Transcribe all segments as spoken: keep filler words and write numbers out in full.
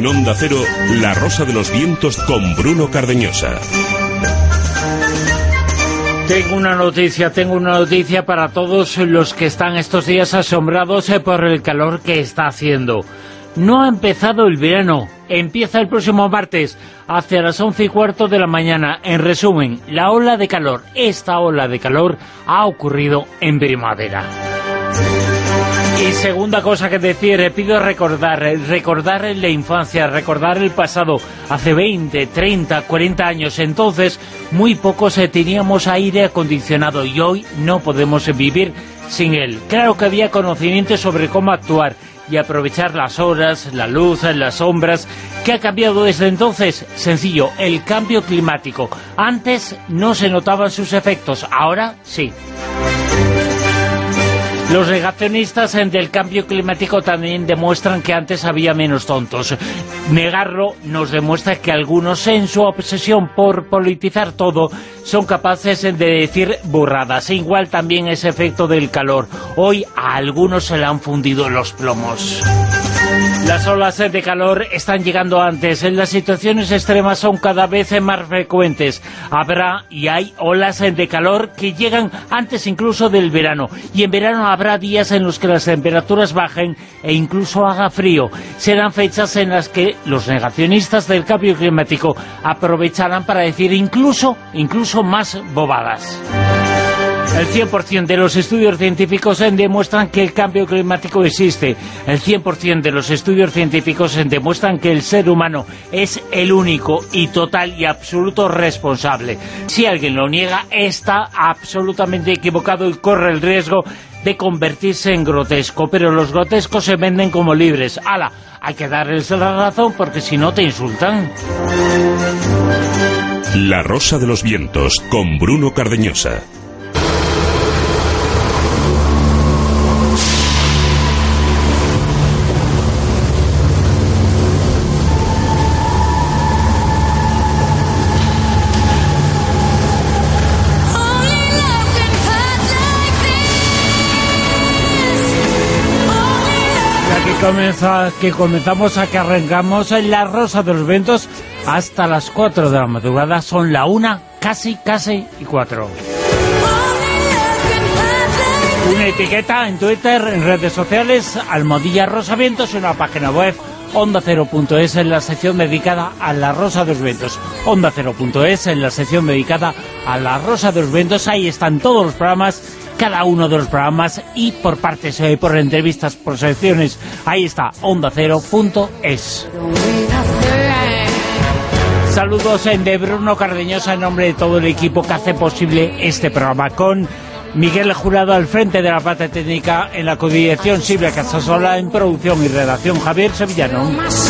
En Onda Cero, La Rosa de los Vientos con Bruno Cardeñosa. Tengo una noticia, tengo una noticia para todos los que están estos días asombrados por el calor que está haciendo. No ha empezado el verano, empieza el próximo martes, hacia las once y cuarto de la mañana. En resumen, la ola de calor, esta ola de calor ha ocurrido en primavera. Y segunda cosa que decir, pido recordar, recordar la infancia, recordar el pasado. Hace veinte, treinta, cuarenta años, entonces, muy pocos teníamos aire acondicionado y hoy no podemos vivir sin él. Claro que había conocimiento sobre cómo actuar y aprovechar las horas, la luz, las sombras. ¿Qué ha cambiado desde entonces? Sencillo, el cambio climático. Antes no se notaban sus efectos, ahora sí. Los negacionistas del cambio climático también demuestran que antes había menos tontos. Negarlo nos demuestra que algunos, en su obsesión por politizar todo, son capaces de decir burradas. E igual también ese efecto del calor. Hoy a algunos se le han fundido los plomos. Las olas de calor están llegando antes, las situaciones extremas son cada vez más frecuentes. Habrá y hay olas de calor que llegan antes incluso del verano. Y en verano habrá días en los que las temperaturas bajen e incluso haga frío. Serán fechas en las que los negacionistas del cambio climático aprovecharán para decir incluso, incluso más bobadas. El cien por cien de los estudios científicos demuestran que el cambio climático existe. El cien por cien de los estudios científicos demuestran que el ser humano es el único y total y absoluto responsable. Si alguien lo niega, está absolutamente equivocado y corre el riesgo de convertirse en grotesco. Pero los grotescos se venden como libres. ¡Hala! Hay que darles la razón porque si no te insultan. La Rosa de los Vientos con Bruno Cardeñosa. Comienza, que comenzamos a que arrancamos en La Rosa de los Vientos hasta las cuatro de la madrugada, son la una, casi, casi y cuatro. Una etiqueta en Twitter, en redes sociales, Almohadilla Rosa Vientos, y una página web, onda cero punto es, en la sección dedicada a La Rosa de los Vientos. onda cero punto es, en la sección dedicada a La Rosa de los Vientos, ahí están todos los programas, cada uno de los programas, y por partes, eh, por entrevistas, por secciones, ahí está, onda cero punto es. Saludos en de Bruno Cardeñosa en nombre de todo el equipo que hace posible este programa, con Miguel Jurado al frente de la parte técnica, en la codirección Silvia Casasola, en producción y redacción Javier Sevillano.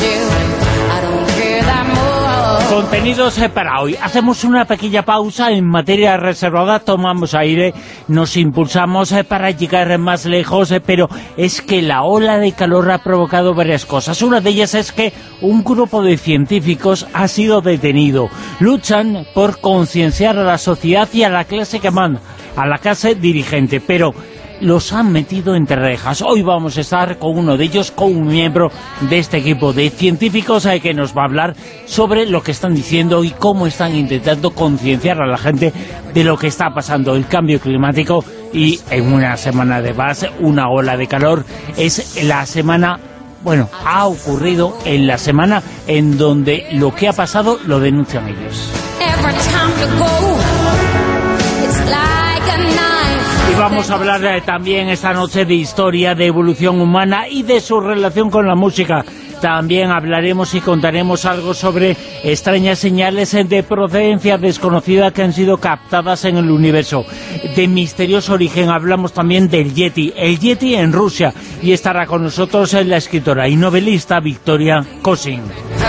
Contenidos para hoy. Hacemos una pequeña pausa en materia reservada, tomamos aire, nos impulsamos para llegar más lejos, pero es que la ola de calor ha provocado varias cosas. Una de ellas es que un grupo de científicos ha sido detenido. Luchan por concienciar a la sociedad y a la clase que manda, a la clase dirigente, pero los han metido entre rejas. Hoy vamos a estar con uno de ellos, con un miembro de este equipo de científicos eh, que nos va a hablar sobre lo que están diciendo y cómo están intentando concienciar a la gente de lo que está pasando, el cambio climático, y en una semana de más, una ola de calor. Es la semana, bueno, ha ocurrido en la semana en donde lo que ha pasado lo denuncian ellos. Y vamos a hablar eh, también esta noche de historia, de evolución humana y de su relación con la música. También hablaremos y contaremos algo sobre extrañas señales de procedencia desconocida que han sido captadas en el universo. De misterioso origen hablamos también del Yeti, el Yeti en Rusia. Y estará con nosotros la escritora y novelista Victoria Kosin.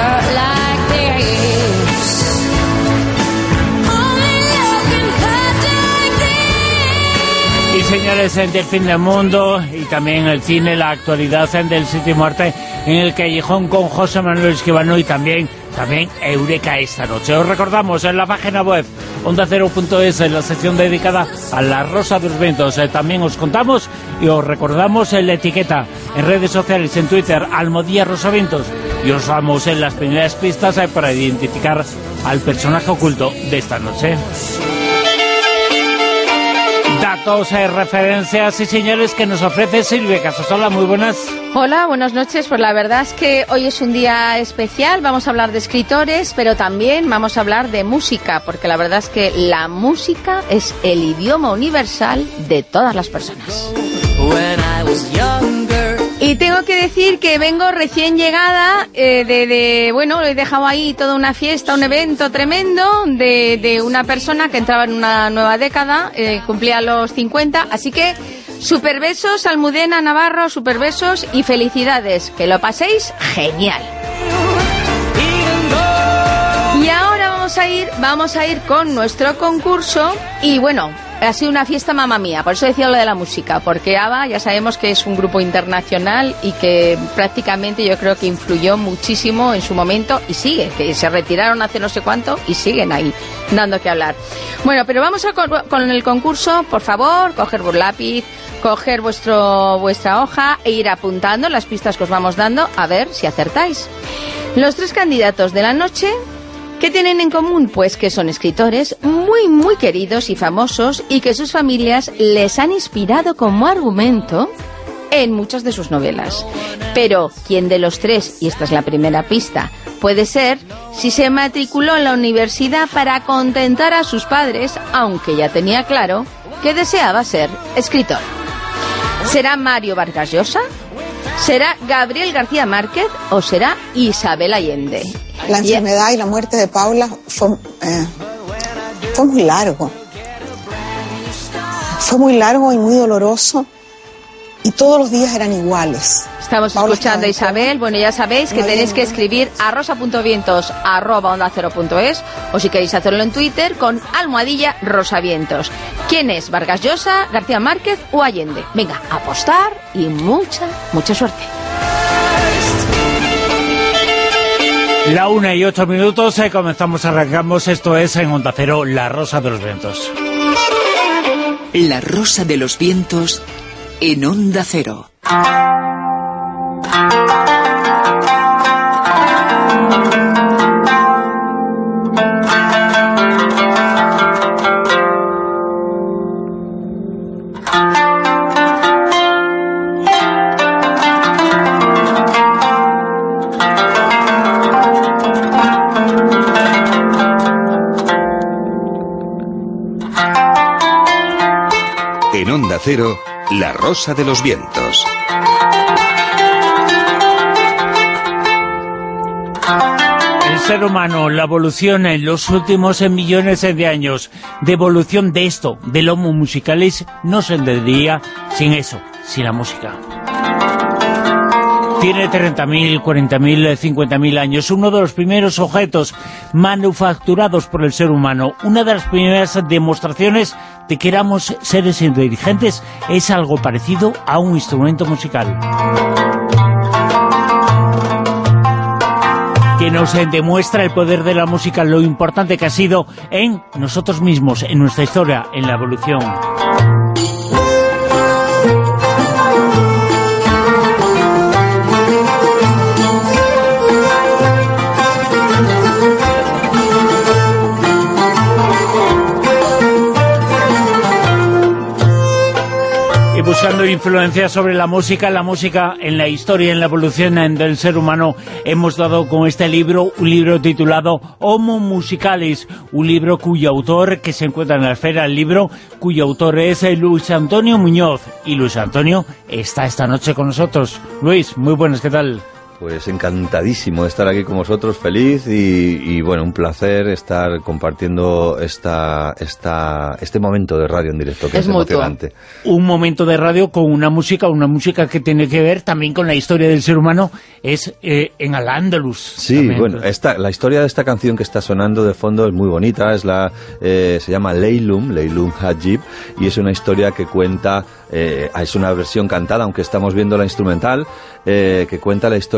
Y señores, en el fin del mundo y también el cine, la actualidad en del séptimo arte en el callejón con José Manuel Esquivano, y también también Eureka esta noche. Os recordamos en la página web onda cero punto es, en la sección dedicada a La Rosa de los Vientos. Eh, también os contamos y os recordamos en la etiqueta en redes sociales, en Twitter, Almohadilla Rosa Vientos, y os damos en las primeras pistas eh, para identificar al personaje oculto de esta noche. Datos, eh, referencias y señales que nos ofrece Silvia Casasola. Muy buenas. Hola, buenas noches. Pues la verdad es que hoy es un día especial. Vamos a hablar de escritores, pero también vamos a hablar de música, porque la verdad es que la música es el idioma universal de todas las personas. Y tengo que decir que vengo recién llegada eh, de, de, bueno, he dejado ahí toda una fiesta, un evento tremendo de, de una persona que entraba en una nueva década, eh, cumplía los cincuenta, así que super besos, Almudena Navarro, super besos y felicidades, que lo paséis genial. Y ahora vamos a ir, vamos a ir con nuestro concurso y bueno, ha sido una fiesta mamá mía, por eso decía lo de la música, porque ABBA ya sabemos que es un grupo internacional y que prácticamente yo creo que influyó muchísimo en su momento y sigue, que se retiraron hace no sé cuánto y siguen ahí dando que hablar. Bueno, pero vamos a con, con el concurso, por favor, coger vuestro lápiz, coger vuestro vuestra hoja e ir apuntando las pistas que os vamos dando a ver si acertáis. Los tres candidatos de la noche, ¿qué tienen en común? Pues que son escritores muy, muy queridos y famosos y que sus familias les han inspirado como argumento en muchas de sus novelas. Pero, ¿quién de los tres, y esta es la primera pista, puede ser si se matriculó en la universidad para contentar a sus padres, aunque ya tenía claro que deseaba ser escritor? ¿Será Mario Vargas Llosa? ¿Será Gabriel García Márquez o será Isabel Allende? La enfermedad y la muerte de Paula fue, eh, fue muy largo. Fue muy largo y muy doloroso. Y todos los días eran iguales. Estamos Paula escuchando a Isabel. Bueno, ya sabéis que tenéis que escribir a rosa.vientos arroba onda cero punto es o si queréis hacerlo en Twitter con almohadilla rosavientos. ¿Quién es? ¿Vargas Llosa, García Márquez o Allende? Venga, a apostar y mucha, mucha suerte. La una y ocho minutos, eh, comenzamos, arrancamos, esto es en Onda Cero, La Rosa de los Vientos. La Rosa de los Vientos en Onda Cero. En Onda Cero, La Rosa de los Vientos. El ser humano, la evolución en los últimos millones de años de evolución de esto, del Homo musicalis, no se entendería sin eso, sin la música. Tiene treinta mil, cuarenta mil, cincuenta mil años, uno de los primeros objetos manufacturados por el ser humano, una de las primeras demostraciones de que éramos seres inteligentes, es algo parecido a un instrumento musical. Que nos demuestra el poder de la música, lo importante que ha sido en nosotros mismos, en nuestra historia, en la evolución. Buscando influencias sobre la música, la música en la historia, en la evolución del ser humano, hemos dado con este libro, un libro titulado Homo Musicalis, un libro cuyo autor, que se encuentra en la esfera del libro, cuyo autor es Luis Antonio Muñoz. Y Luis Antonio está esta noche con nosotros. Luis, muy buenas, ¿qué tal? Pues encantadísimo de estar aquí con vosotros, feliz y, y bueno, un placer estar compartiendo esta, esta, este momento de radio en directo, que es, es emocionante. Un momento de radio con una música, una música que tiene que ver también con la historia del ser humano, es eh, en Al-Ándalus. Sí, también. Bueno, esta, la historia de esta canción que está sonando de fondo es muy bonita, es la, eh, se llama Leylum, Leylum Hajib, y es una historia que cuenta, eh, es una versión cantada, aunque estamos viendo la instrumental, eh, que cuenta la historia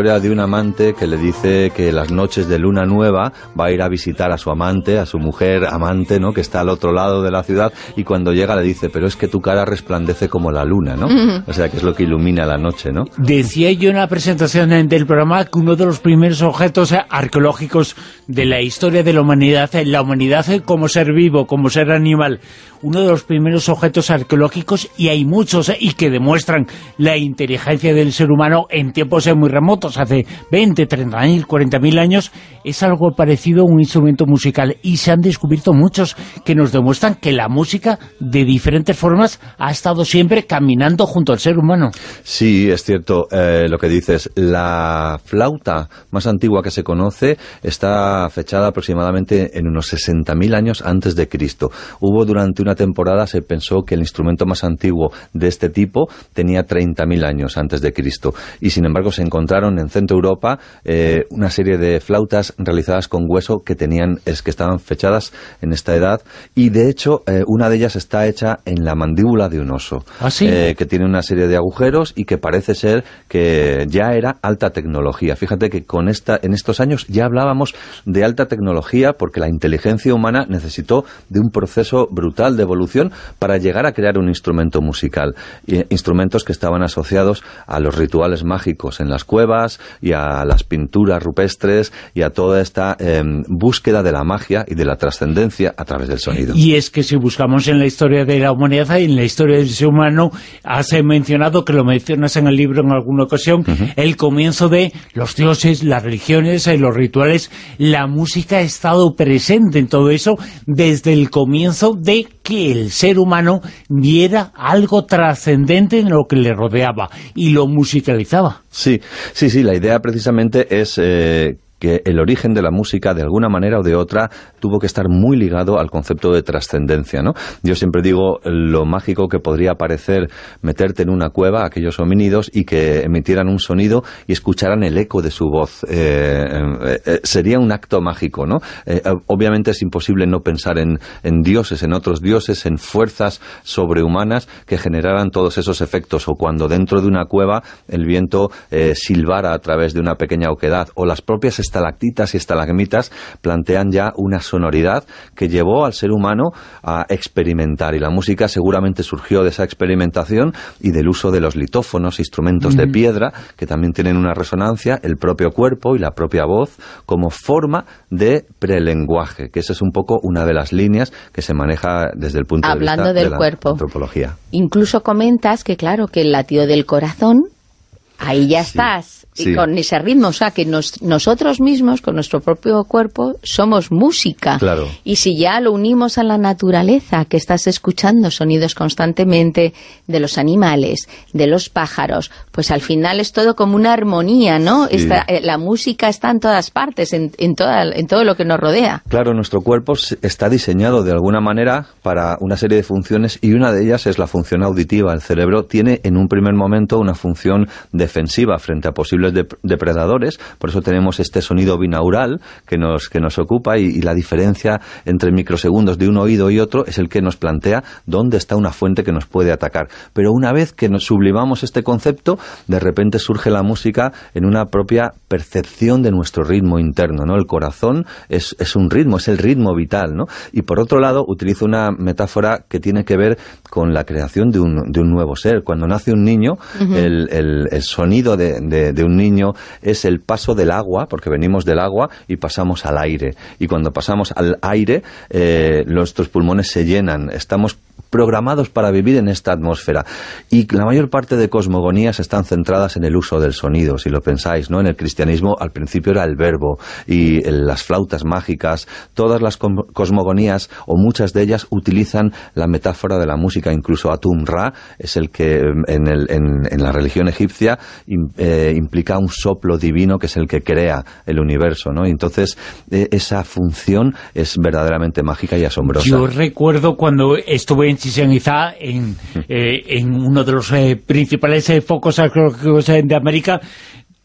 historia de un amante que le dice que las noches de luna nueva va a ir a visitar a su amante, a su mujer amante, ¿no?, que está al otro lado de la ciudad, y cuando llega le dice, pero es que tu cara resplandece como la luna, ¿no? Uh-huh. O sea, que es lo que ilumina la noche, ¿no? Decía yo en la presentación del programa que uno de los primeros objetos arqueológicos de la historia de la humanidad, la humanidad como ser vivo, como ser animal, uno de los primeros objetos arqueológicos, y hay muchos, y que demuestran la inteligencia del ser humano en tiempos muy remotos, hace veinte, treinta mil, cuarenta mil años, es algo parecido a un instrumento musical, y se han descubierto muchos que nos demuestran que la música, de diferentes formas, ha estado siempre caminando junto al ser humano. Sí, es cierto, eh, lo que dices. La flauta más antigua que se conoce está fechada aproximadamente en unos sesenta mil años antes de Cristo. Hubo durante una temporada, se pensó que el instrumento más antiguo de este tipo tenía treinta mil años antes de Cristo, y sin embargo se encontraron en Centro Europa eh, una serie de flautas realizadas con hueso que tenían, es que estaban fechadas en esta edad, y de hecho eh, una de ellas está hecha en la mandíbula de un oso. ¿Ah, sí? eh, que tiene una serie de agujeros y que parece ser que ya era alta tecnología. Fíjate que con esta, en estos años ya hablábamos de alta tecnología, porque la inteligencia humana necesitó de un proceso brutal de evolución para llegar a crear un instrumento musical, y, instrumentos que estaban asociados a los rituales mágicos en las cuevas y a las pinturas rupestres y a toda esta eh, búsqueda de la magia y de la trascendencia a través del sonido. Y es que si buscamos en la historia de la humanidad y en la historia del ser humano, has mencionado, que lo mencionas en el libro en alguna ocasión, uh-huh. el comienzo de los dioses, las religiones, los rituales. La música ha estado presente en todo eso desde el comienzo de que el ser humano viera algo trascendente en lo que le rodeaba y lo musicalizaba. Sí, sí, sí, la idea precisamente es eh, que el origen de la música, de alguna manera o de otra, tuvo que estar muy ligado al concepto de trascendencia, ¿no? Yo siempre digo lo mágico que podría parecer meterte en una cueva, aquellos homínidos, y que emitieran un sonido y escucharan el eco de su voz. Eh, eh, eh, sería un acto mágico, ¿no? Eh, obviamente es imposible no pensar en, en dioses, en otros dioses, en fuerzas sobrehumanas que generaran todos esos efectos, o cuando dentro de una cueva el viento eh, silbara a través de una pequeña oquedad, o las propias estalactitas y estalagmitas plantean ya una sonoridad que llevó al ser humano a experimentar, y la música seguramente surgió de esa experimentación y del uso de los litófonos, instrumentos mm. de piedra que también tienen una resonancia, el propio cuerpo y la propia voz como forma de prelenguaje, que esa es un poco una de las líneas que se maneja desde el punto Hablando de vista del de la cuerpo. Antropología. Incluso comentas que claro, que el latido del corazón, ahí ya sí. estás. Sí. Y con ese ritmo, o sea, que nos, nosotros mismos, con nuestro propio cuerpo, somos música. Claro. Y si ya lo unimos a la naturaleza, que estás escuchando sonidos constantemente de los animales, de los pájaros, pues al final es todo como una armonía, ¿no? Sí. Esta, eh, la música está en todas partes, en, en, toda, en todo lo que nos rodea. Claro, nuestro cuerpo está diseñado de alguna manera para una serie de funciones, y una de ellas es la función auditiva. El cerebro tiene en un primer momento una función defensiva frente a posibles De, depredadores, por eso tenemos este sonido binaural que nos, que nos ocupa, y, y la diferencia entre microsegundos de un oído y otro es el que nos plantea dónde está una fuente que nos puede atacar. Pero una vez que nos sublimamos este concepto, de repente surge la música en una propia percepción de nuestro ritmo interno, ¿no? El corazón es, es un ritmo, es el ritmo vital, ¿no? Y por otro lado, utilizo una metáfora que tiene que ver con la creación de un, de un nuevo ser. Cuando nace un niño, uh-huh. el, el, el sonido de, de, de un niño es el paso del agua, porque venimos del agua y pasamos al aire, y cuando pasamos al aire eh, nuestros pulmones se llenan, estamos programados para vivir en esta atmósfera, y la mayor parte de cosmogonías están centradas en el uso del sonido, si lo pensáis, ¿no? En el cristianismo al principio era el verbo, y en las flautas mágicas, todas las cosmogonías, o muchas de ellas, utilizan la metáfora de la música. Incluso Atum-Ra es el que en, el, en, en la religión egipcia eh, implica un soplo divino, que es el que crea el universo, ¿no? Y entonces eh, esa función es verdaderamente mágica y asombrosa. Yo recuerdo cuando estuve en Chichén Itzá, en, eh, en uno de los eh, principales eh, focos arqueológicos eh, de América,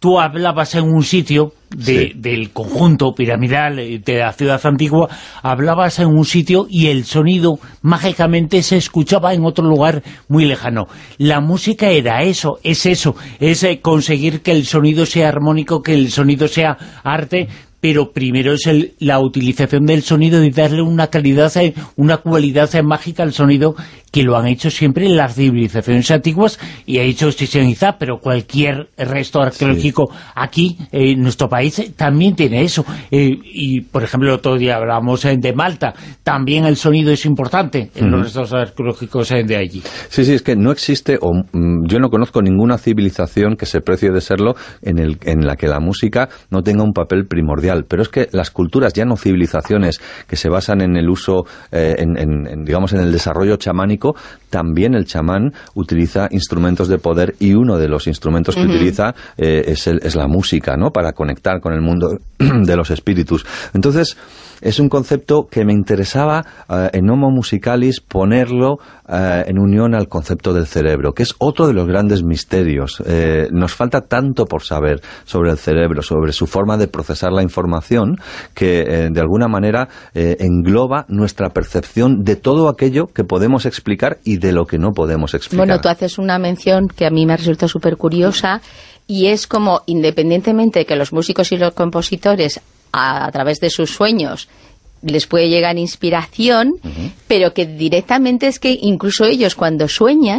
tú hablabas en un sitio de, sí. del conjunto piramidal de la ciudad antigua, hablabas en un sitio y el sonido mágicamente se escuchaba en otro lugar muy lejano. La música era eso, es eso, es conseguir que el sonido sea armónico, que el sonido sea arte, pero primero es el, la utilización del sonido y darle una calidad, una cualidad mágica al sonido, que lo han hecho siempre en las civilizaciones antiguas y ha hecho Chichén Itzá, pero cualquier resto arqueológico sí. aquí, eh, en nuestro país, también tiene eso. Eh, y, por ejemplo, el otro día hablábamos eh, de Malta, también el sonido es importante en uh-huh. los restos arqueológicos eh, de allí. Sí, sí, es que no existe, o mm, yo no conozco ninguna civilización que se precie de serlo en, el, en la que la música no tenga un papel primordial, pero es que las culturas, ya no civilizaciones que se basan en el uso, eh, en, en, en, digamos, en el desarrollo chamánico, también el chamán utiliza instrumentos de poder y uno de los instrumentos que uh-huh. utiliza eh, es, el, es la música, ¿no?, para conectar con el mundo de los espíritus. Entonces, es un concepto que me interesaba uh, en Homo Musicalis ponerlo uh, en unión al concepto del cerebro, que es otro de los grandes misterios. Eh, nos falta tanto por saber sobre el cerebro, sobre su forma de procesar la información, que eh, de alguna manera eh, engloba nuestra percepción de todo aquello que podemos explicar y de lo que no podemos explicar. Bueno, tú haces una mención que a mí me resulta súper curiosa, y es como, independientemente de que los músicos y los compositores a, a través de sus sueños les puede llegar inspiración, uh-huh. pero que directamente es que incluso ellos cuando sueñan,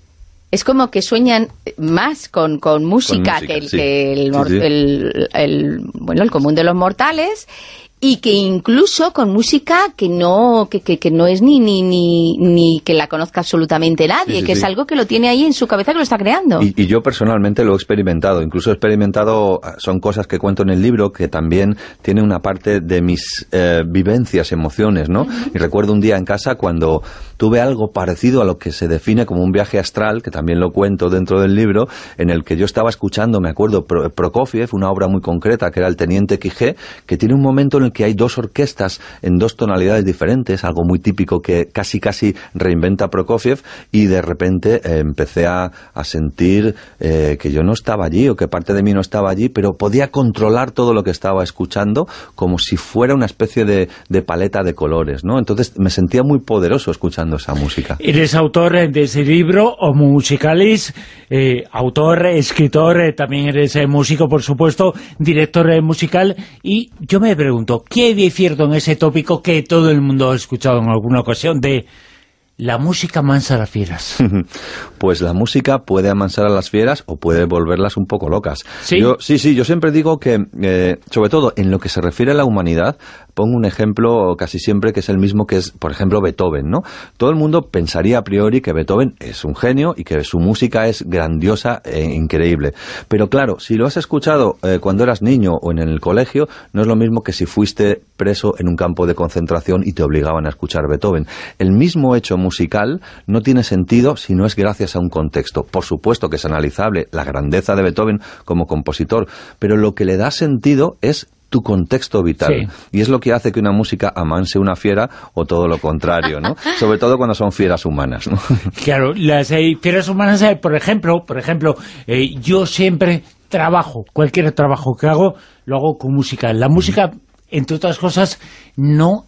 es como que sueñan más con, con, música, con música que, el, sí. que el, sí, sí. El, el, bueno, el común de los mortales, y que incluso con música que no que, que, que no es ni, ni ni ni que la conozca absolutamente nadie, sí, sí, que sí. es algo que lo tiene ahí en su cabeza, que lo está creando. Y, y yo personalmente lo he experimentado, incluso he experimentado, son cosas que cuento en el libro, que también tiene una parte de mis eh, vivencias, emociones, ¿no? Uh-huh. Y recuerdo un día en casa cuando tuve algo parecido a lo que se define como un viaje astral, que también lo cuento dentro del libro, en el que yo estaba escuchando, me acuerdo, Prokofiev, una obra muy concreta, que era El Teniente Quijé, que tiene un momento en el que hay dos orquestas en dos tonalidades diferentes, algo muy típico que casi casi reinventa Prokofiev, y de repente eh, empecé a, a sentir eh, que yo no estaba allí, o que parte de mí no estaba allí, pero podía controlar todo lo que estaba escuchando como si fuera una especie de, de paleta de colores, ¿no? Entonces me sentía muy poderoso escuchando esa música. Eres autor de ese libro, Homo Musicalis, eh, autor, escritor, eh, también eres eh, músico, por supuesto, director eh, musical, y yo me pregunto, ¿qué hay de cierto en ese tópico que todo el mundo ha escuchado en alguna ocasión de la música amansa a las fieras? Pues la música puede amansar a las fieras o puede volverlas un poco locas. ¿Sí? Yo, sí, sí, yo siempre digo que, eh, sobre todo en lo que se refiere a la humanidad, pongo un ejemplo casi siempre que es el mismo, que es, por ejemplo, Beethoven, ¿no? Todo el mundo pensaría a priori que Beethoven es un genio y que su música es grandiosa e increíble. Pero claro, si lo has escuchado eh, cuando eras niño o en el colegio, no es lo mismo que si fuiste preso en un campo de concentración y te obligaban a escuchar Beethoven. El mismo hecho musical no tiene sentido si no es gracias a un contexto. Por supuesto que es analizable la grandeza de Beethoven como compositor, pero lo que le da sentido es tu contexto vital. Sí. Y es lo que hace que una música amanse una fiera o todo lo contrario, ¿no? Sobre todo cuando son fieras humanas, ¿no? Claro, las eh, fieras humanas, eh, por ejemplo, por ejemplo, eh, yo siempre trabajo, cualquier trabajo que hago, lo hago con música. La música, entre otras cosas, no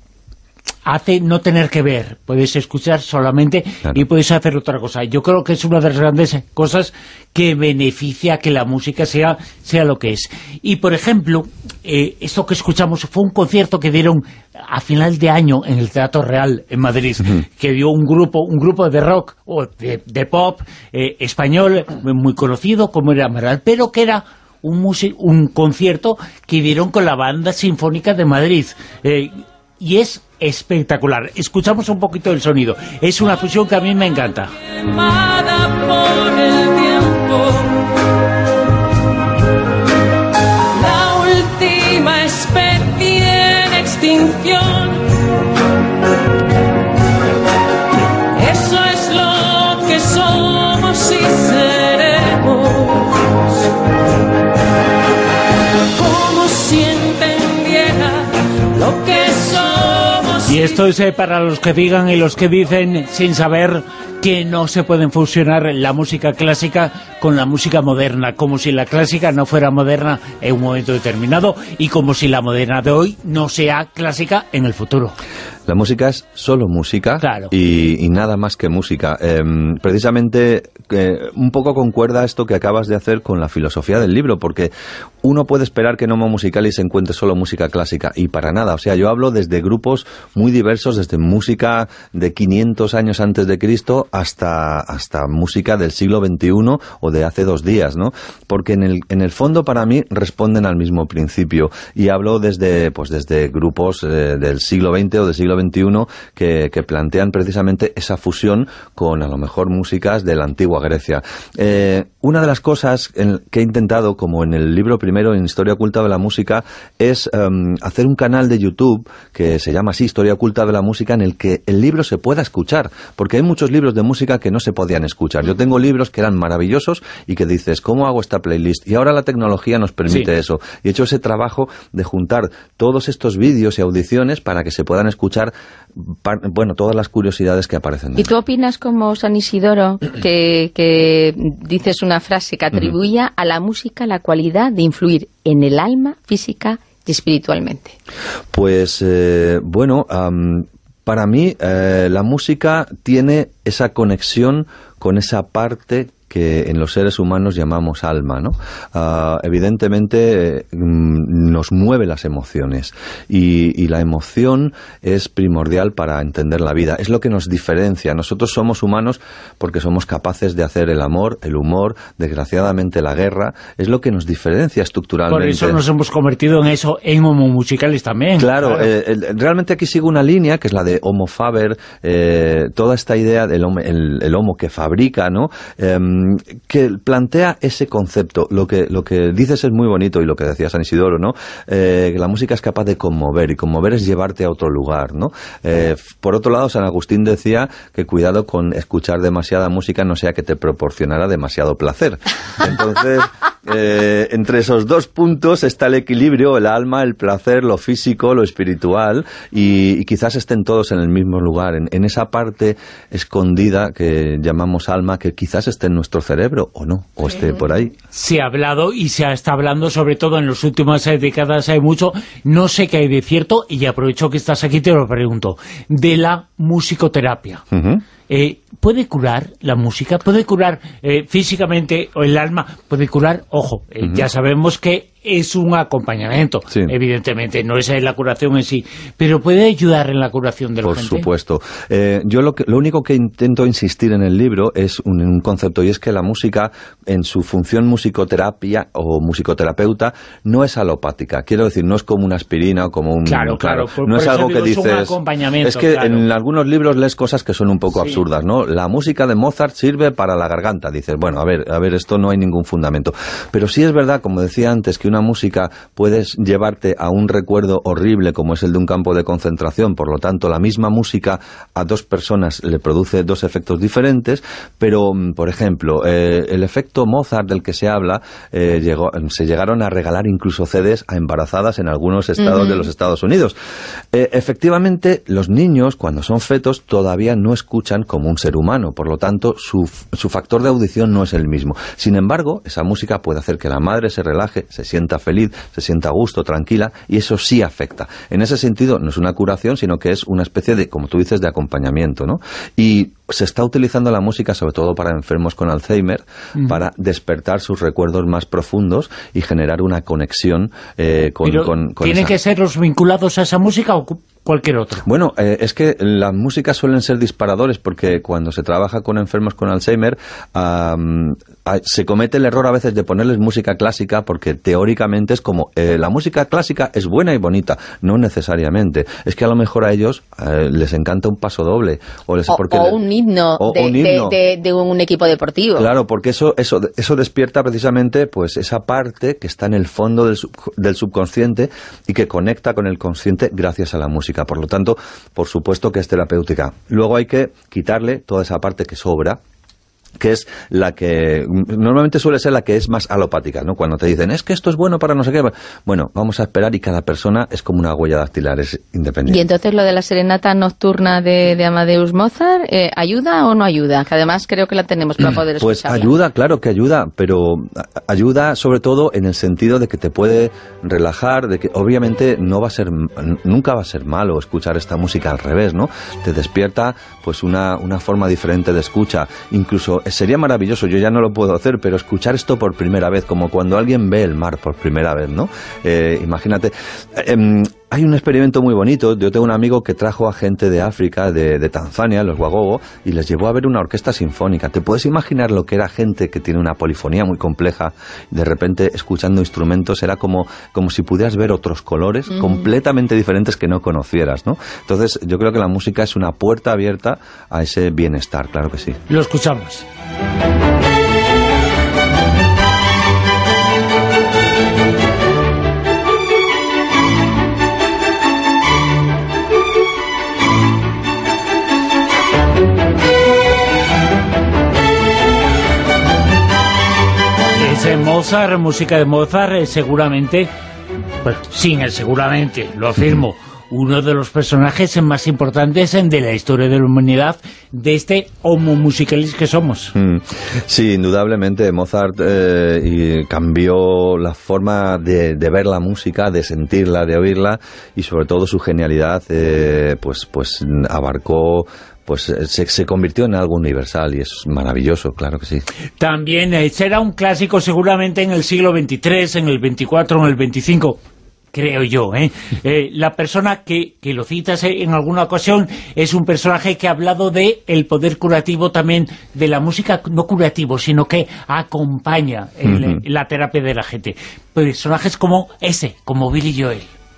hace no tener que ver, puedes escuchar solamente, claro, y puedes hacer otra cosa. Yo creo que es una de las grandes cosas que beneficia que la música sea sea lo que es. Y por ejemplo, eh, esto que escuchamos fue un concierto que dieron a final de año en el Teatro Real en Madrid, uh-huh, que dio un grupo un grupo de rock o de, de pop eh, español muy conocido como era Amaral, pero que era un, un concierto que dieron con la Banda Sinfónica de Madrid, eh, y es espectacular. Escuchamos un poquito el sonido. Es una fusión que a mí me encanta. Por el tiempo, la última especie en extinción. Eso es lo que somos y seremos. Como si entendiera lo que somos. Y esto es eh, para los que digan y los que dicen sin saber que no se pueden fusionar la música clásica con la música moderna, como si la clásica no fuera moderna en un momento determinado y como si la moderna de hoy no sea clásica en el futuro. La música es solo música, claro. y, y nada más que música. Eh, precisamente eh, un poco concuerda esto que acabas de hacer con la filosofía del libro, porque uno puede esperar que en Homo Musicalis se encuentre solo música clásica, y para nada. O sea, yo hablo desde grupos muy diversos, desde música de quinientos años antes de Cristo hasta, hasta música del siglo veintiuno o de hace dos días, ¿no? Porque en el, en el fondo, para mí, responden al mismo principio. Y hablo desde, pues, desde grupos eh, del siglo veinte o del siglo veintiuno que, que plantean precisamente esa fusión con a lo mejor músicas de la antigua Grecia. Eh, una de las cosas en, que he intentado, como en el libro primero, en Historia Oculta de la Música, es um, hacer un canal de YouTube que se llama así, Historia Oculta de la Música, en el que el libro se pueda escuchar, porque hay muchos libros de música que no se podían escuchar. Yo tengo libros que eran maravillosos y que dices, ¿cómo hago esta playlist? Y ahora la tecnología nos permite sí. eso. Y he hecho ese trabajo de juntar todos estos vídeos y audiciones para que se puedan escuchar, bueno, todas las curiosidades que aparecen. ¿Y tú opinas como San Isidoro, que, que dices una frase que atribuía uh-huh. a la música la cualidad de influir en el alma física y espiritualmente? Pues, eh, bueno, um, para mí eh, la música tiene esa conexión con esa parte que en los seres humanos llamamos alma, ¿no? Uh, evidentemente eh, nos mueve las emociones y, y la emoción es primordial para entender la vida. Es lo que nos diferencia. Nosotros somos humanos porque somos capaces de hacer el amor, el humor, desgraciadamente la guerra. Es lo que nos diferencia estructuralmente. Por eso nos hemos convertido en eso, en Homo Musicalis también. Claro, claro. Eh, el, realmente aquí sigo una línea que es la de Homo Faber, eh, toda esta idea del homo, el, el homo que fabrica, ¿no? Eh, que plantea ese concepto. Lo que, lo que dices es muy bonito, y lo que decía San Isidoro, ¿no? Eh, que la música es capaz de conmover, y conmover es llevarte a otro lugar, ¿no? Eh, por otro lado, San Agustín decía que cuidado con escuchar demasiada música, no sea que te proporcionara demasiado placer. Entonces, eh, entre esos dos puntos está el equilibrio, el alma, el placer, lo físico, lo espiritual, y, y quizás estén todos en el mismo lugar, en, en esa parte escondida que llamamos alma, que quizás esté en nuestro cerebro o no, o esté por ahí. Se ha hablado y se está hablando, sobre todo en las últimas décadas, hay mucho, no sé qué hay de cierto, y aprovecho que estás aquí, te lo pregunto, de la musicoterapia. Uh-huh. Eh, ¿Puede curar la música? ¿Puede curar eh, físicamente o el alma? ¿Puede curar? Ojo, eh, uh-huh. ya sabemos que es un acompañamiento, sí. evidentemente, no es la curación en sí, pero ¿puede ayudar en la curación de la Por gente? Por supuesto. Eh, yo lo, que, lo único que intento insistir en el libro es un, un concepto, y es que la música, en su función musicoterapia o musicoterapeuta, no es alopática. Quiero decir, no es como una aspirina o como un... Claro, claro. Por, no por es algo digo, que dices... Es un acompañamiento, es que claro. en algunos libros lees cosas que son un poco sí. absurdas, ¿no? La música de Mozart sirve para la garganta. Dices, bueno, a ver, a ver, esto no hay ningún fundamento. Pero sí es verdad, como decía antes, que una música puedes llevarte a un recuerdo horrible como es el de un campo de concentración. Por lo tanto, la misma música a dos personas le produce dos efectos diferentes, pero, por ejemplo, eh, el efecto Mozart del que se habla, eh, llegó, se llegaron a regalar incluso C Ds a embarazadas en algunos estados uh-huh. de los Estados Unidos. Eh, efectivamente, los niños, cuando son fetos, todavía no escuchan como un ser humano, por lo tanto, su, su factor de audición no es el mismo. Sin embargo, esa música puede hacer que la madre se relaje, se sienta feliz, se sienta a gusto, tranquila, y eso sí afecta. En ese sentido, no es una curación, sino que es una especie de, como tú dices, de acompañamiento, ¿no? Y se está utilizando la música sobre todo para enfermos con Alzheimer, uh-huh. para despertar sus recuerdos más profundos y generar una conexión eh, con, Pero, con, con ¿tienen esa... que ser los vinculados a esa música o cualquier otro? Bueno, eh, es que las músicas suelen ser disparadores, porque cuando se trabaja con enfermos con Alzheimer um, se comete el error a veces de ponerles música clásica, porque teóricamente es como eh, la música clásica es buena y bonita. No necesariamente. Es que a lo mejor a ellos eh, les encanta un paso doble o, les, o, porque o le, un himno, o, de, un himno. De, de, de un equipo deportivo. Claro, porque eso eso eso despierta precisamente pues esa parte que está en el fondo del, sub, del subconsciente y que conecta con el consciente gracias a la música. Por lo tanto, por supuesto que es terapéutica. Luego hay que quitarle toda esa parte que sobra que es la que normalmente suele ser la que es más alopática, ¿no? Cuando te dicen, es que esto es bueno para no sé qué, bueno, vamos a esperar, y cada persona es como una huella dactilar, es independiente. Y entonces lo de la serenata nocturna de, de Amadeus Mozart, eh, ¿ayuda o no ayuda? Que además creo que la tenemos para poder escucharla. Pues ayuda, claro que ayuda, pero ayuda sobre todo en el sentido de que te puede relajar, de que obviamente no va a ser, nunca va a ser malo escuchar esta música al revés, ¿no? Te despierta pues una, una forma diferente de escucha, incluso sería maravilloso, yo ya no lo puedo hacer, pero escuchar esto por primera vez, como cuando alguien ve el mar por primera vez, ¿no? Eh, imagínate, eh, hay un experimento muy bonito. Yo tengo un amigo que trajo a gente de África, de, de Tanzania, los Wagogo, y les llevó a ver una orquesta sinfónica. ¿Te puedes imaginar lo que era gente que tiene una polifonía muy compleja? De repente, escuchando instrumentos, era como, como si pudieras ver otros colores mm. completamente diferentes que no conocieras, ¿no? Entonces, yo creo que la música es una puerta abierta a ese bienestar, claro que sí. Lo escuchamos. Ese Mozart, música de Mozart, seguramente, pues sin el seguramente, lo afirmo, uno de los personajes más importantes de la historia de la humanidad, de este homo musicalis que somos. Sí, indudablemente Mozart eh, y cambió la forma de, de ver la música, de sentirla, de oírla, y sobre todo su genialidad eh, pues, pues abarcó... pues se, se convirtió en algo universal, y es maravilloso, claro que sí. También eh, será un clásico seguramente en el siglo veintitrés, en el veinticuatro, en el veinticinco, creo yo, ¿eh? eh la persona que, que lo citas en alguna ocasión es un personaje que ha hablado de el poder curativo también de la música, no curativo, sino que acompaña el, uh-huh. la terapia de la gente. Personajes como ese, como Billy Joel.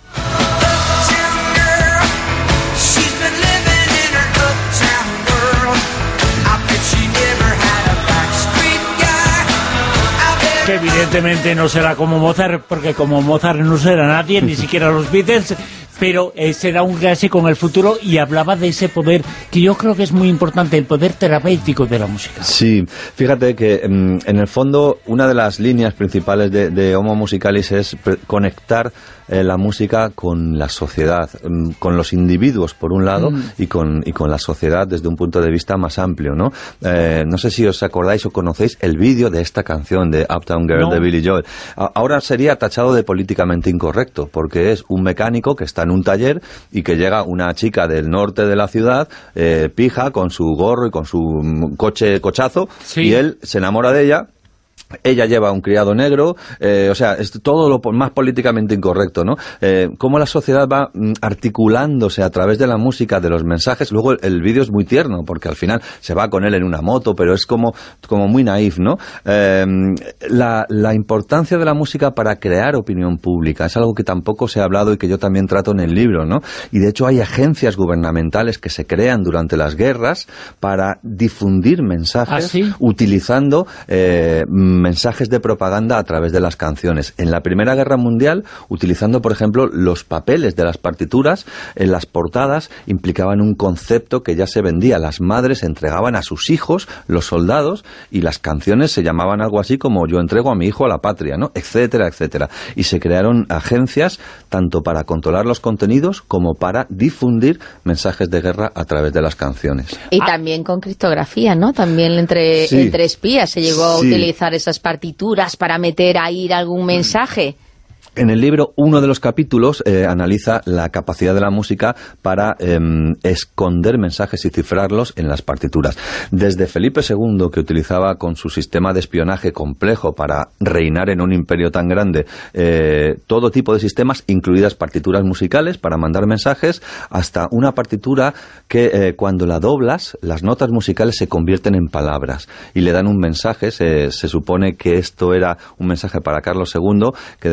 Que evidentemente no será como Mozart, porque como Mozart no será nadie, ni siquiera los Beatles, pero eh, será un clásico en el futuro, y hablaba de ese poder que yo creo que es muy importante, el poder terapéutico de la música. Sí, fíjate que en el fondo una de las líneas principales de, de Homo Musicalis es conectar eh, la música con la sociedad, con los individuos por un lado, mm. y, con, y con la sociedad desde un punto de vista más amplio, ¿no? Eh, no sé si os acordáis o conocéis el vídeo de esta canción de Uptown Girl no. de Billy Joel. Ahora sería tachado de políticamente incorrecto, porque es un mecánico que está en un taller y que llega una chica del norte de la ciudad, eh, pija, con su gorro y con su coche cochazo, sí. y él se enamora de ella. Ella lleva un criado negro, eh, o sea, es todo lo más políticamente incorrecto, ¿no? Eh, cómo la sociedad va articulándose a través de la música, de los mensajes. Luego el, el vídeo es muy tierno, porque al final se va con él en una moto, pero es como, como muy naif, ¿no? Eh, la, la importancia de la música para crear opinión pública es algo que tampoco se ha hablado y que yo también trato en el libro, ¿no? Y de hecho hay agencias gubernamentales que se crean durante las guerras para difundir mensajes, ¿ah, sí? utilizando eh, mensajes de propaganda a través de las canciones. En la Primera Guerra Mundial, utilizando, por ejemplo, los papeles de las partituras, en las portadas implicaban un concepto que ya se vendía. Las madres entregaban a sus hijos, los soldados, y las canciones se llamaban algo así como yo entrego a mi hijo a la patria, ¿no? Etcétera, etcétera. Y se crearon agencias tanto para controlar los contenidos como para difundir mensajes de guerra a través de las canciones. Y también con criptografía, ¿no? También entre, sí. entre espías se llegó a sí. utilizar esas partituras para meter ahí algún mensaje. En el libro, uno de los capítulos eh, analiza la capacidad de la música para eh, esconder mensajes y cifrarlos en las partituras. Desde Felipe segundo, que utilizaba con su sistema de espionaje complejo para reinar en un imperio tan grande eh, todo tipo de sistemas, incluidas partituras musicales para mandar mensajes, hasta una partitura que eh, cuando la doblas, las notas musicales se convierten en palabras y le dan un mensaje. Se, se supone que esto era un mensaje para Carlos segundo, que decía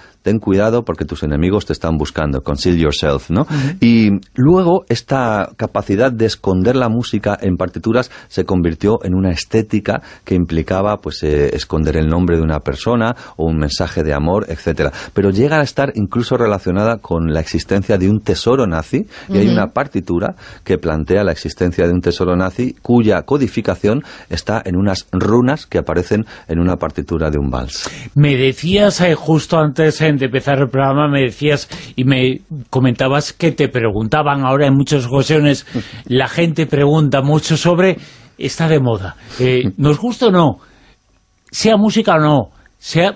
ten cuidado porque tus enemigos te están buscando, conceal yourself, ¿no? Uh-huh. Y luego esta capacidad de esconder la música en partituras se convirtió en una estética que implicaba pues eh, esconder el nombre de una persona o un mensaje de amor, etcétera. Pero llega a estar incluso relacionada con la existencia de un tesoro nazi, y uh-huh. hay una partitura que plantea la existencia de un tesoro nazi cuya codificación está en unas runas que aparecen en una partitura de un vals. Me decías eh, justo antes eh, de empezar el programa, me decías y me comentabas que te preguntaban ahora en muchas ocasiones, la gente pregunta mucho sobre, está de moda, eh, ¿nos gusta o no? Sea música o no, sea...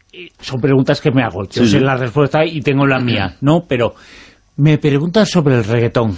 Son preguntas que me hago, yo sí. sé la respuesta y tengo la mía, ¿no? Pero me preguntan sobre el reggaetón.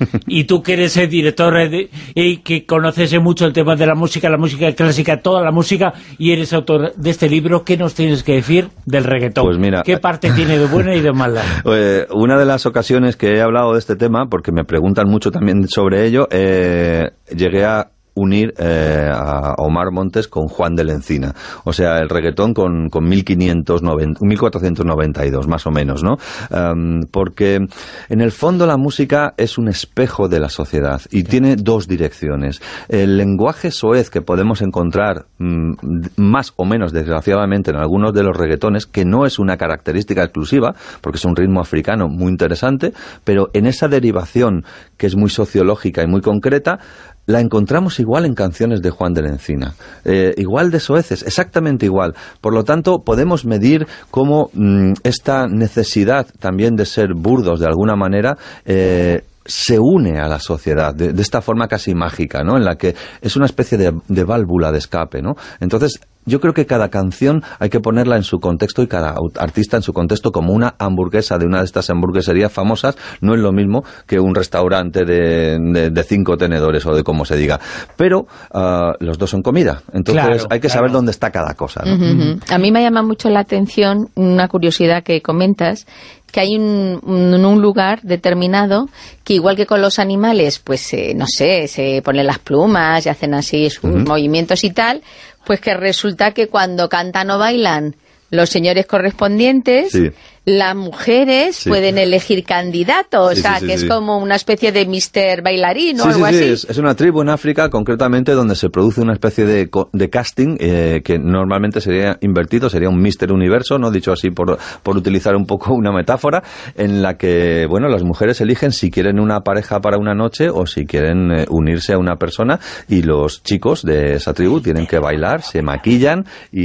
Y tú que eres el director de, y que conoces mucho el tema de la música, la música clásica, toda la música, y eres autor de este libro, ¿qué nos tienes que decir del reggaetón? Pues mira, ¿qué parte tiene de buena y de mala? Eh, una de las ocasiones que he hablado de este tema, porque me preguntan mucho también sobre ello, eh, llegué a unir eh, a Omar Montes con Juan de la Encina, o sea, el reggaetón con, con mil cuatrocientos noventa y dos, más o menos, ¿no? Um, porque en el fondo la música es un espejo de la sociedad y tiene dos direcciones. El lenguaje soez que podemos encontrar mm, más o menos desgraciadamente en algunos de los reggaetones, que no es una característica exclusiva, porque es un ritmo africano muy interesante, pero en esa derivación que es muy sociológica y muy concreta, la encontramos igual en canciones de Juan de la Encina, eh, igual de soeces, exactamente igual. Por lo tanto, podemos medir cómo mmm, esta necesidad también de ser burdos de alguna manera eh, se une a la sociedad de, de esta forma casi mágica, ¿no? En la que es una especie de, de válvula de escape, ¿no? Entonces, yo creo que cada canción hay que ponerla en su contexto y cada artista en su contexto, como una hamburguesa de una de estas hamburgueserías famosas no es lo mismo que un restaurante de, de, de cinco tenedores o de como se diga. Pero uh, los dos son comida. Entonces claro, hay que claro. saber dónde está cada cosa, ¿no? Uh-huh, uh-huh. A mí me llama mucho la atención una curiosidad que comentas, que hay un, un, un lugar determinado que igual que con los animales, pues eh, no sé, se ponen las plumas y hacen así sus uh-huh. movimientos y tal, pues que resulta que cuando cantan o bailan los señores correspondientes, sí. las mujeres sí. pueden elegir candidatos, sí, o sea, sí, sí, que sí. es como una especie de mister Bailarín o sí, algo sí, sí. así. Es, es una tribu en África, concretamente, donde se produce una especie de, de casting eh, que normalmente sería invertido, sería un mister Universo, no dicho así por, por utilizar un poco una metáfora, en la que, bueno, las mujeres eligen si quieren una pareja para una noche o si quieren eh, unirse a una persona, y los chicos de esa tribu tienen que bailar, se maquillan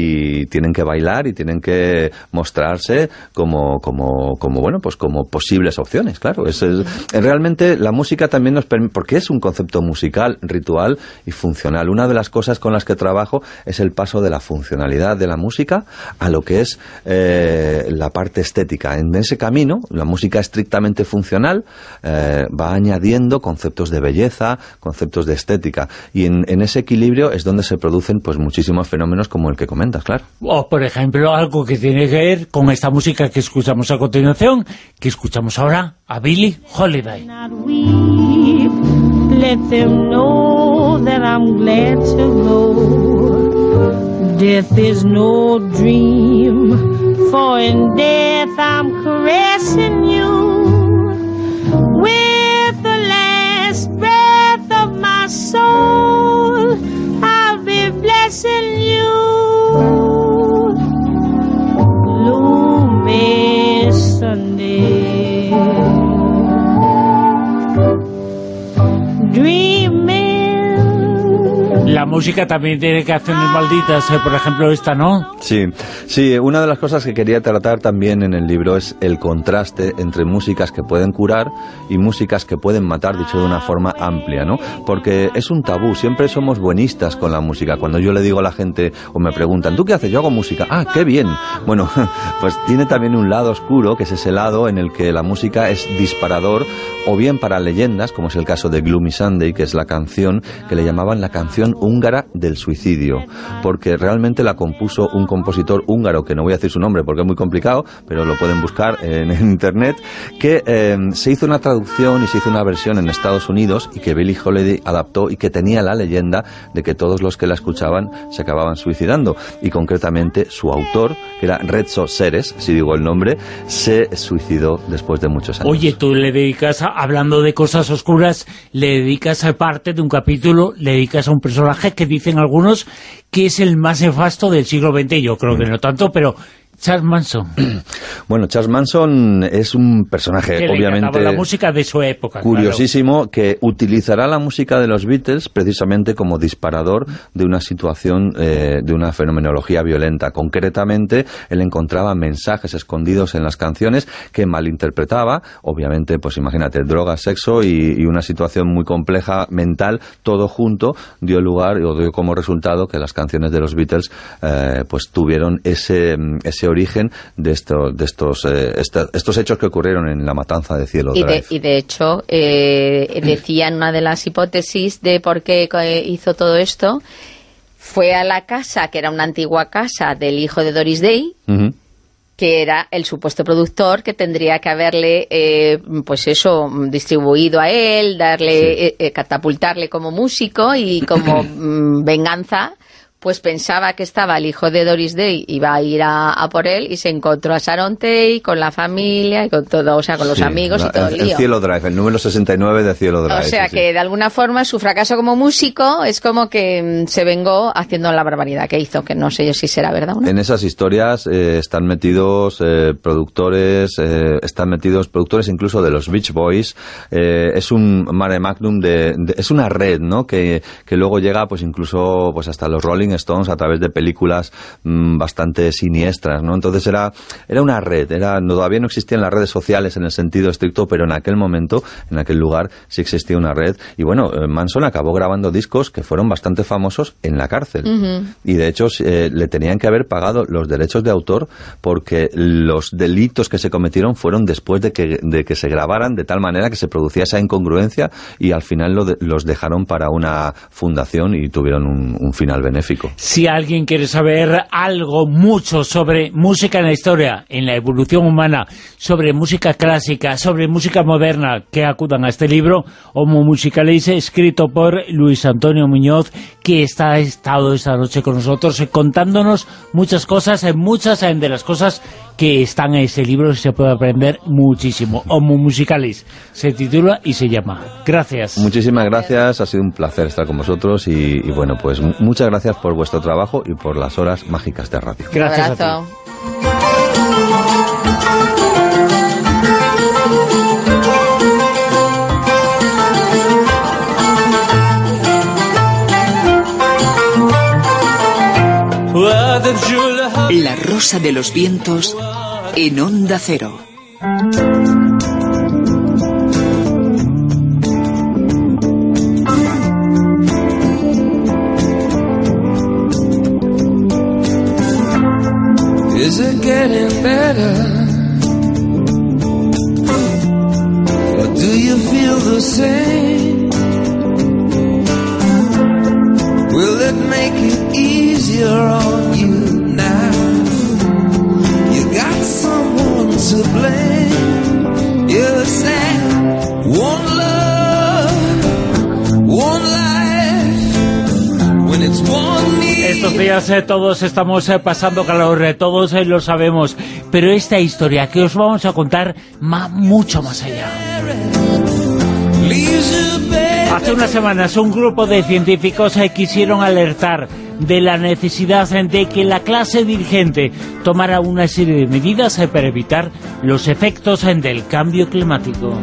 y tienen que bailar y tienen que mostrarse como como como bueno pues como posibles opciones, claro. Es, es realmente la música también nos permite, porque es un concepto musical, ritual y funcional. Una de las cosas con las que trabajo es el paso de la funcionalidad de la música a lo que es eh, la parte estética. En ese camino, la música estrictamente funcional eh, va añadiendo conceptos de belleza, conceptos de estética, y en, en ese equilibrio es donde se producen pues muchísimos fenómenos como el que comentas, claro. O por ejemplo algo que tiene que ver con esta música que escuchamos a continuación, que escuchamos ahora a Billie Holiday. Let them know that I'm glad to go. Death is no dream, for in death I'm caressing you. With the last breath of my soul, I'll be blessing you. Sunday, dreaming. La música también tiene canciones malditas, eh, por ejemplo esta, ¿no? Sí, sí, una de las cosas que quería tratar también en el libro es el contraste entre músicas que pueden curar y músicas que pueden matar, dicho de una forma amplia, ¿no? Porque es un tabú, siempre somos buenistas con la música. Cuando yo le digo a la gente o me preguntan, ¿tú qué haces? Yo hago música. Ah, qué bien. Bueno, pues tiene también un lado oscuro, que es ese lado en el que la música es disparador, o bien para leyendas, como es el caso de Gloomy Sunday, que es la canción que le llamaban la canción húngara hablara del suicidio, porque realmente la compuso un compositor húngaro, que no voy a decir su nombre porque es muy complicado, pero lo pueden buscar en, en internet, que eh, se hizo una traducción y se hizo una versión en Estados Unidos y que Billie Holiday adaptó y que tenía la leyenda de que todos los que la escuchaban se acababan suicidando, y concretamente su autor, que era Rezzo Seres, si digo el nombre, se suicidó después de muchos años. Oye, tú le dedicas, a, hablando de cosas oscuras, le dedicas a parte de un capítulo, le dedicas a un personaje que dicen algunos que es el más nefasto del siglo veinte, yo creo que no tanto, pero Charles Manson. Bueno, Charles Manson es un personaje, que obviamente, la música de su época, curiosísimo, claro, que utilizará la música de los Beatles precisamente como disparador de una situación, eh, de una fenomenología violenta. Concretamente, él encontraba mensajes escondidos en las canciones que malinterpretaba. Obviamente, pues imagínate, drogas, sexo y, y una situación muy compleja mental, todo junto, dio lugar o dio como resultado que las canciones de los Beatles eh, pues tuvieron ese, ese origen de estos, de estos, eh, esta, estos hechos que ocurrieron en la matanza de Cielo y Drive. de, y de hecho, eh, decían una de las hipótesis de por qué hizo todo esto, fue a la casa, que era una antigua casa del hijo de Doris Day, uh-huh, que era el supuesto productor, que tendría que haberle, eh, pues eso, distribuido a él, darle, sí. eh, eh, catapultarle como músico, y como mm, venganza, pues pensaba que estaba el hijo de Doris Day, iba a ir a, a por él, y se encontró a Sharon Tate con la familia y con todo, o sea, con los sí, amigos la, y todo el, el lío. El Cielo Drive, el número sesenta y nueve de Cielo Drive. O sea, sí, que sí. de alguna forma su fracaso como músico es como que se vengó haciendo la barbaridad que hizo, que no sé yo si será verdad o no. En esas historias eh, están metidos eh, productores, eh, están metidos productores incluso de los Beach Boys. Eh, es un mare magnum de, de, es una red, ¿no? Que, que luego llega, pues incluso, pues hasta los Rolling Stones a través de películas mmm, bastante siniestras, ¿no? Entonces era, era una red, era, no, todavía no existían las redes sociales en el sentido estricto, pero en aquel momento, en aquel lugar, sí existía una red. Y bueno, Manson acabó grabando discos que fueron bastante famosos en la cárcel. Uh-huh. Y de hecho, eh, le tenían que haber pagado los derechos de autor porque los delitos que se cometieron fueron después de que, de que se grabaran, de tal manera que se producía esa incongruencia, y al final lo de, los dejaron para una fundación y tuvieron un, un final benéfico. Si alguien quiere saber algo, mucho sobre música en la historia, en la evolución humana, sobre música clásica, sobre música moderna, que acudan a este libro, Homo Musicalis, escrito por Luis Antonio Muñoz, que está estado esta noche con nosotros eh, contándonos muchas cosas, eh, muchas eh, de las cosas que están en este libro, se puede aprender muchísimo. Homo Musicalis se titula y se llama. Gracias. Muchísimas gracias, ha sido un placer estar con vosotros y, y bueno, pues muchas gracias por vuestro trabajo y por las horas mágicas de radio. Gracias a ti. La Rosa de los Vientos en Onda Cero. Is it getting better? Or do you feel the same? Will it make it easier on you now? You got someone to blame. You're sad. One love, one life. When it's one need. Estos días eh, todos estamos eh, pasando calor, eh, todos eh, lo sabemos, pero esta historia que os vamos a contar va mucho más allá. Hace unas semanas un grupo de científicos eh, quisieron alertar de la necesidad eh, de que la clase dirigente tomara una serie de medidas eh, para evitar los efectos eh, del cambio climático.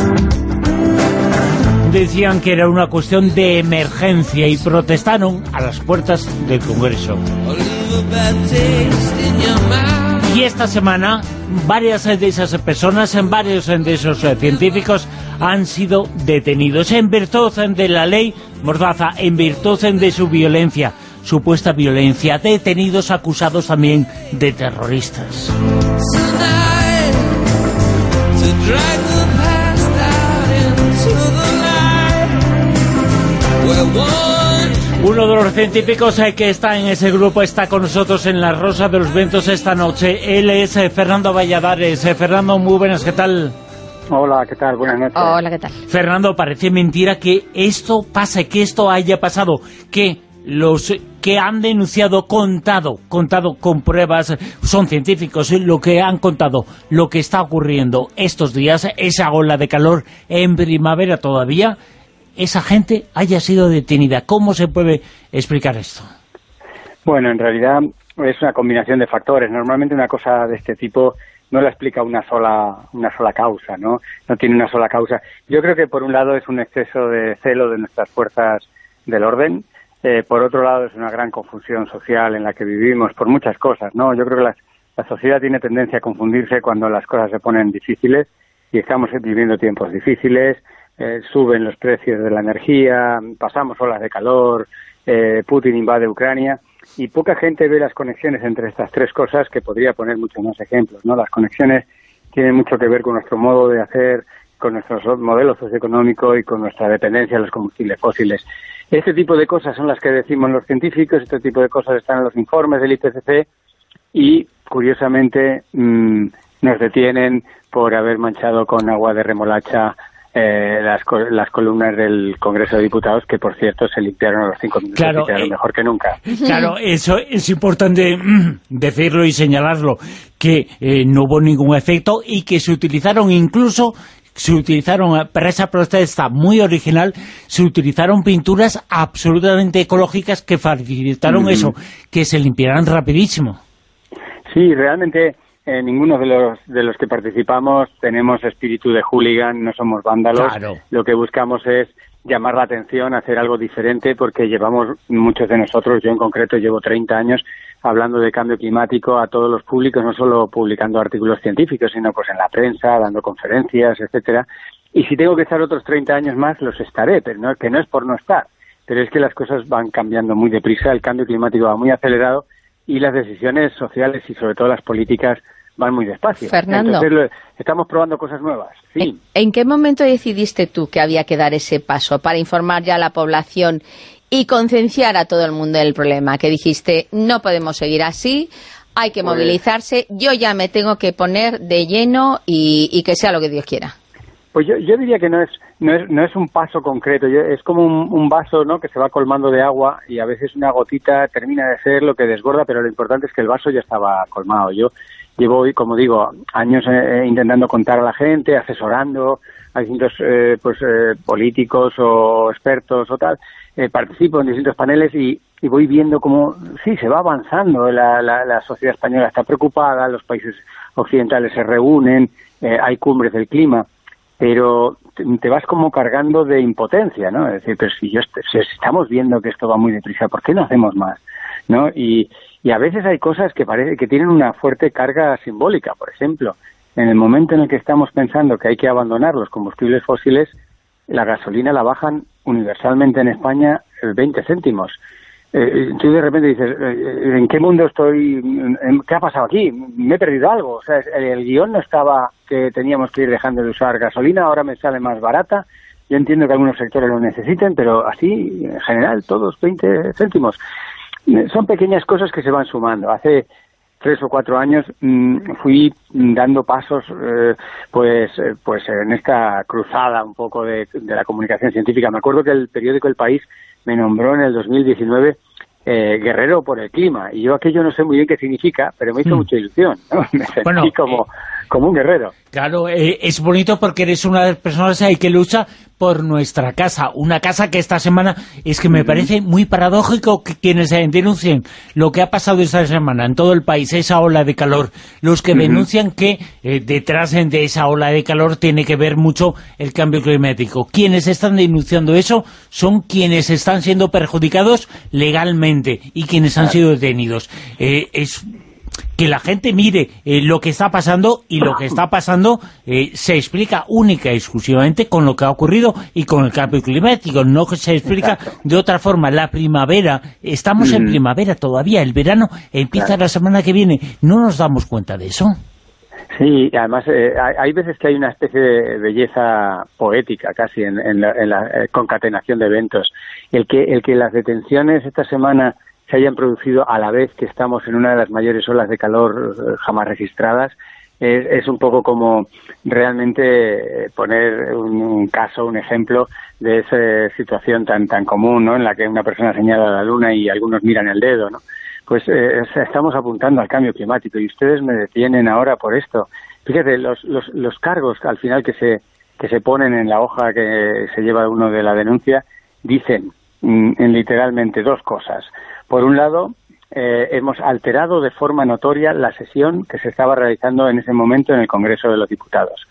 Decían que era una cuestión de emergencia y protestaron a las puertas del Congreso. Y esta semana varias de esas personas, varios de esos científicos han sido detenidos en virtud de la ley Mordaza, en virtud de su violencia, supuesta violencia, detenidos acusados también de terroristas. Uno de los científicos eh, que está en ese grupo está con nosotros en La Rosa de los Vientos esta noche. Él es eh, Fernando Valladares. Eh, Fernando, muy buenas, ¿qué tal? Hola, ¿qué tal? Buenas noches. Hola, ¿qué tal? Fernando, parece mentira que esto pase, que esto haya pasado, que los que han denunciado, contado, contado con pruebas, son científicos, lo que han contado, lo que está ocurriendo estos días, esa ola de calor en primavera todavía, esa gente haya sido detenida. ¿Cómo se puede explicar esto? Bueno, en realidad es una combinación de factores. Normalmente una cosa de este tipo no la explica una sola una sola causa, ¿no? No tiene una sola causa. Yo creo que por un lado es un exceso de celo de nuestras fuerzas del orden, eh, por otro lado es una gran confusión social en la que vivimos por muchas cosas, ¿no? Yo creo que la, la sociedad tiene tendencia a confundirse cuando las cosas se ponen difíciles, y estamos viviendo tiempos difíciles. Eh, suben los precios de la energía, pasamos olas de calor, eh, Putin invade Ucrania, y poca gente ve las conexiones entre estas tres cosas, que podría poner muchos más ejemplos, ¿no? Las conexiones tienen mucho que ver con nuestro modo de hacer, con nuestro modelo socioeconómico y con nuestra dependencia de los combustibles fósiles. Este tipo de cosas son las que decimos los científicos, este tipo de cosas están en los informes del I P C C, y curiosamente mmm, nos detienen por haber manchado con agua de remolacha Eh, las, las columnas del Congreso de Diputados, que por cierto se limpiaron a los cinco minutos, claro, y quedaron eh, mejor que nunca. Claro, eso es importante decirlo y señalarlo, que eh, no hubo ningún efecto y que se utilizaron incluso, se utilizaron para esa protesta muy original, se utilizaron pinturas absolutamente ecológicas que facilitaron mm-hmm. eso, que se limpiaran rapidísimo. Sí, realmente... Eh, ninguno de los de los que participamos tenemos espíritu de hooligan, no somos vándalos. Claro. Lo que buscamos es llamar la atención, hacer algo diferente, porque llevamos, muchos de nosotros, yo en concreto llevo treinta años hablando de cambio climático a todos los públicos, no solo publicando artículos científicos, sino pues en la prensa, dando conferencias, etcétera. Y si tengo que estar otros treinta años más, los estaré, pero no, que no es por no estar, pero es que las cosas van cambiando muy deprisa, el cambio climático va muy acelerado, y las decisiones sociales y sobre todo las políticas van muy despacio. Fernando, entonces lo, estamos probando cosas nuevas. Sí. ¿En, ¿En qué momento decidiste tú que había que dar ese paso para informar ya a la población y concienciar a todo el mundo del problema? Que dijiste, no podemos seguir así, hay que pues, movilizarse, yo ya me tengo que poner de lleno y, y que sea lo que Dios quiera. Pues yo, yo diría que no es no es no es un paso concreto, yo, es como un, un vaso, ¿no?, que se va colmando de agua, y a veces una gotita termina de ser lo que desborda, pero lo importante es que el vaso ya estaba colmado. Yo llevo, como digo, años eh, intentando contar a la gente, asesorando a distintos eh, pues eh, políticos o expertos o tal, eh, participo en distintos paneles y, y voy viendo cómo sí se va avanzando, la, la, la sociedad española está preocupada, los países occidentales se reúnen, eh, hay cumbres del clima, pero te vas como cargando de impotencia, ¿no? Es decir, pero si, yo si estamos viendo que esto va muy deprisa, ¿por qué no hacemos más? ¿No? Y, y a veces hay cosas que parece que tienen una fuerte carga simbólica. Por ejemplo, en el momento en el que estamos pensando que hay que abandonar los combustibles fósiles, la gasolina la bajan universalmente en España veinte céntimos. Eh, tú de repente dices, eh, ¿en qué mundo estoy? ¿Qué ha pasado aquí? ¿Me he perdido algo? O sea, el, el guión no estaba que teníamos que ir dejando de usar gasolina, ahora me sale más barata. Yo entiendo que algunos sectores lo necesiten, pero así, en general, todos veinte céntimos. Son pequeñas cosas que se van sumando. Hace tres o cuatro años mmm, fui dando pasos eh, pues eh, pues en esta cruzada un poco de, de la comunicación científica. Me acuerdo que el periódico El País me nombró en el dos mil diecinueve eh, guerrero por el clima, y yo aquello no sé muy bien qué significa, pero me hizo mm. mucha ilusión, ¿no? Me sentí bueno, como, eh, como un guerrero. Claro, eh, es bonito porque eres una de las personas ahí que lucha por nuestra casa, una casa que esta semana es que me uh-huh. parece muy paradójico que quienes eh, denuncien lo que ha pasado esta semana en todo el país, esa ola de calor, los que uh-huh. denuncian que eh, detrás de esa ola de calor tiene que ver mucho el cambio climático. Quienes están denunciando eso son quienes están siendo perjudicados legalmente y quienes han sido detenidos. Eh, es... que la gente mire eh, lo que está pasando, y lo que está pasando eh, se explica única y exclusivamente con lo que ha ocurrido y con el cambio climático, no se explica Exacto. de otra forma. La primavera, estamos mm. en primavera todavía, el verano empieza claro. la semana que viene, ¿no nos damos cuenta de eso? Sí, además eh, hay, hay veces que hay una especie de belleza poética casi en, en la, en la eh, concatenación de eventos, El que, el que las detenciones esta semana se hayan producido a la vez que estamos en una de las mayores olas de calor jamás registradas, es, es un poco como realmente poner un, un caso, un ejemplo de esa situación tan tan común, ¿no?, en la que una persona señala a la luna y algunos miran el dedo, ¿no? Pues eh, estamos apuntando al cambio climático y ustedes me detienen ahora por esto. Fíjate, los, los, los cargos al final que se, que se ponen en la hoja que se lleva uno de la denuncia dicen mm, en literalmente dos cosas. Por un lado, eh, hemos alterado de forma notoria la sesión que se estaba realizando en ese momento en el Congreso de los Diputados.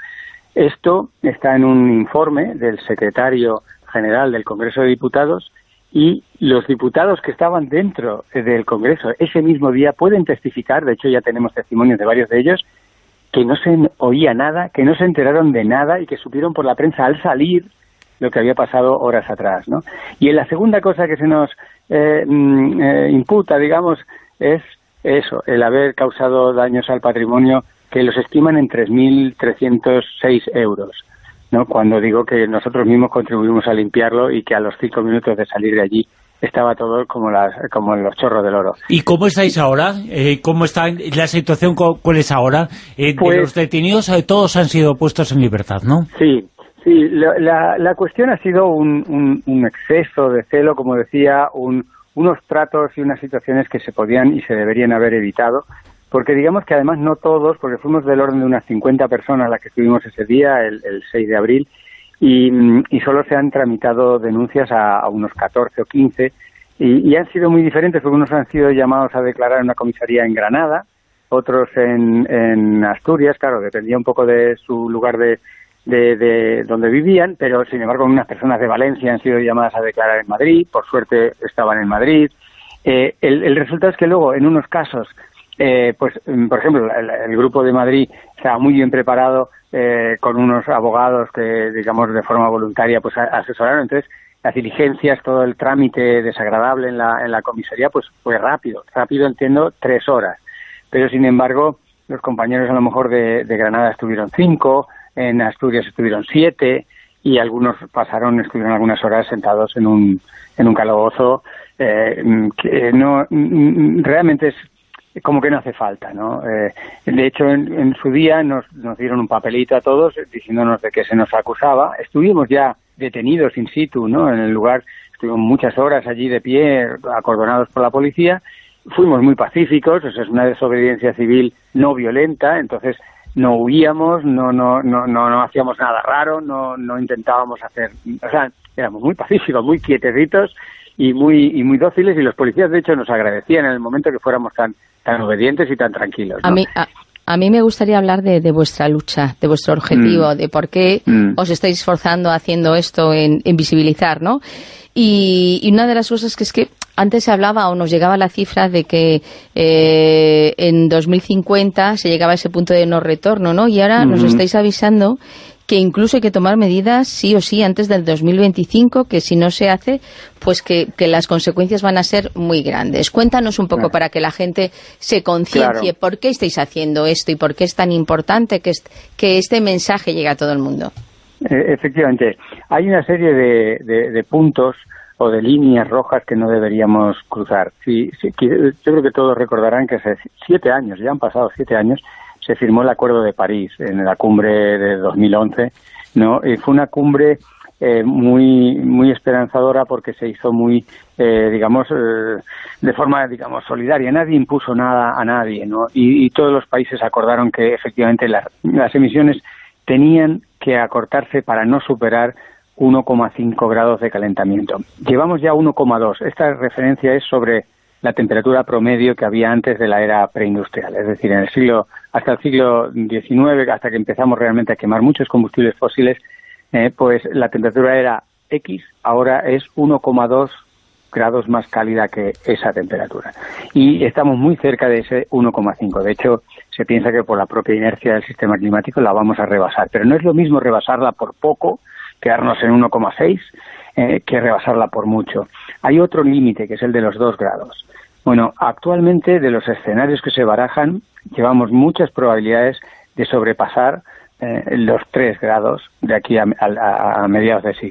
Esto está en un informe del secretario general del Congreso de Diputados y los diputados que estaban dentro del Congreso ese mismo día pueden testificar, de hecho ya tenemos testimonios de varios de ellos, que no se oía nada, que no se enteraron de nada y que supieron por la prensa al salir lo que había pasado horas atrás, ¿no? Y en la segunda cosa que se nos eh, eh, imputa, digamos, es eso, el haber causado daños al patrimonio que los estiman en tres mil trescientos seis euros, ¿no? Cuando digo que nosotros mismos contribuimos a limpiarlo y que a los cinco minutos de salir de allí estaba todo como las como en los chorros del oro. ¿Y cómo estáis ahora? Eh, ¿Cómo está la situación? ¿Cuál es ahora? Eh, pues, de los detenidos, eh, todos han sido puestos en libertad, ¿no? Sí, sí. La, la, la cuestión ha sido un, un, un exceso de celo, como decía, un, unos tratos y unas situaciones que se podían y se deberían haber evitado, porque digamos que además no todos, porque fuimos del orden de unas cincuenta personas las que estuvimos ese día, el, el seis de abril, y, y solo se han tramitado denuncias a, a unos catorce o quince, y, y han sido muy diferentes, porque unos han sido llamados a declarar en una comisaría en Granada, otros en, en Asturias, claro, dependía un poco de su lugar de, de, de donde vivían, pero sin embargo unas personas de Valencia han sido llamadas a declarar en Madrid, por suerte estaban en Madrid. Eh, el, el resultado es que luego, en unos casos, eh, pues por ejemplo, el, el grupo de Madrid estaba muy bien preparado, Eh, con unos abogados que, digamos, de forma voluntaria pues asesoraron. Entonces, las diligencias, todo el trámite desagradable en la, en la comisaría, pues fue rápido. Rápido, entiendo, tres horas. Pero, sin embargo, los compañeros a lo mejor de, de Granada estuvieron cinco, en Asturias estuvieron siete, y algunos pasaron, estuvieron algunas horas sentados en un, en un calabozo, eh, que no, realmente es como que no hace falta, ¿no? Eh, de hecho, en, en su día nos, nos dieron un papelito a todos diciéndonos de qué se nos acusaba. Estuvimos ya detenidos in situ, ¿no? En el lugar, estuvimos muchas horas allí de pie, acordonados por la policía. Fuimos muy pacíficos, eso es una desobediencia civil no violenta, entonces no huíamos, no no no no, no hacíamos nada raro, no no intentábamos hacer, o sea, éramos muy pacíficos, muy quietecitos y muy y muy dóciles, y los policías de hecho nos agradecían en el momento que fuéramos tan tan obedientes y tan tranquilos, ¿no? A mí, a, a mí me gustaría hablar de, de vuestra lucha, de vuestro objetivo, mm. de por qué mm. os estáis esforzando haciendo esto en, en visibilizar, ¿no? Y, y una de las cosas que es que antes se hablaba o nos llegaba la cifra de que eh, en dos mil cincuenta se llegaba a ese punto de no retorno, ¿no? Y ahora mm-hmm. nos estáis avisando que incluso hay que tomar medidas sí o sí antes del dos mil veinticinco, que si no se hace, pues que, que las consecuencias van a ser muy grandes. Cuéntanos un poco claro. para que la gente se conciencie claro. por qué estáis haciendo esto y por qué es tan importante que, est que este mensaje llegue a todo el mundo. Eh, efectivamente, hay una serie de, de, de puntos o de líneas rojas que no deberíamos cruzar. Sí, sí, yo creo que todos recordarán que hace siete años, ya han pasado siete años, se firmó el Acuerdo de París en la cumbre de dos mil once, ¿no? Y fue una cumbre eh, muy muy esperanzadora porque se hizo muy, eh, digamos, eh, de forma, digamos, solidaria. Nadie impuso nada a nadie, ¿no? Y, y todos los países acordaron que efectivamente las, las emisiones tenían que acortarse para no superar uno coma cinco grados de calentamiento. Llevamos ya uno coma dos. Esta referencia es sobre la temperatura promedio que había antes de la era preindustrial, es decir, en el siglo hasta el siglo diecinueve, hasta que empezamos realmente a quemar muchos combustibles fósiles, eh, pues la temperatura era X, ahora es uno coma dos grados más cálida que esa temperatura. Y estamos muy cerca de ese uno coma cinco. De hecho, se piensa que por la propia inercia del sistema climático la vamos a rebasar. Pero no es lo mismo rebasarla por poco, quedarnos en uno coma seis, eh, que rebasarla por mucho. Hay otro límite, que es el de los dos grados. Bueno, actualmente de los escenarios que se barajan, llevamos muchas probabilidades de sobrepasar eh, los tres grados de aquí a, a, a mediados de siglo.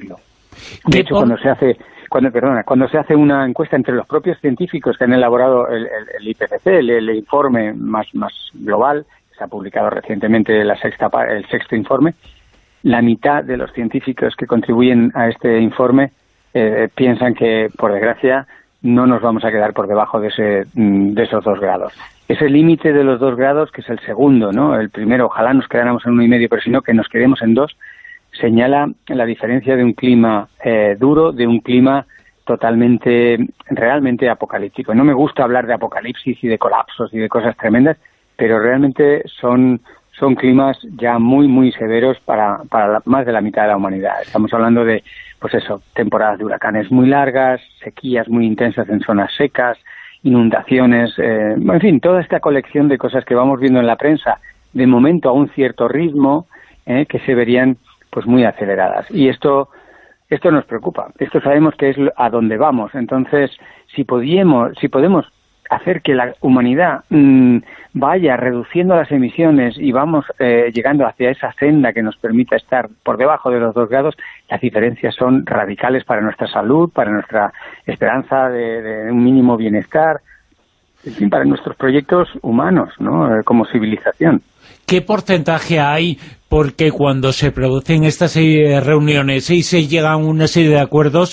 De hecho, cuando se hace cuando perdona cuando se hace una encuesta entre los propios científicos que han elaborado el, el, el I P C C, el, el informe más más global, se ha publicado recientemente la sexta el sexto informe, la mitad de los científicos que contribuyen a este informe eh, piensan que, por desgracia, no nos vamos a quedar por debajo de ese de esos dos grados. Ese límite de los dos grados, que es el segundo, ¿no? El primero, ojalá nos quedáramos en uno y medio, pero si no, que nos quedemos en dos, señala la diferencia de un clima eh, duro, de un clima totalmente, realmente apocalíptico. No me gusta hablar de apocalipsis y de colapsos y de cosas tremendas, pero realmente son, son climas ya muy, muy severos para, para la, más de la mitad de la humanidad. Estamos hablando de, pues eso, temporadas de huracanes muy largas, sequías muy intensas en zonas secas, inundaciones, eh, en fin, toda esta colección de cosas que vamos viendo en la prensa, de momento a un cierto ritmo, eh, que se verían pues muy aceleradas. Y esto esto nos preocupa. Esto sabemos que es a dónde vamos. Entonces, si podíamos, si podemos hacer que la humanidad mmm, vaya reduciendo las emisiones y vamos eh, llegando hacia esa senda que nos permita estar por debajo de los dos grados, las diferencias son radicales para nuestra salud, para nuestra esperanza de, de un mínimo bienestar, en fin, para nuestros proyectos humanos, ¿no? Como civilización. ¿Qué porcentaje hay? Porque cuando se producen estas eh, reuniones y se llegan a una serie de acuerdos,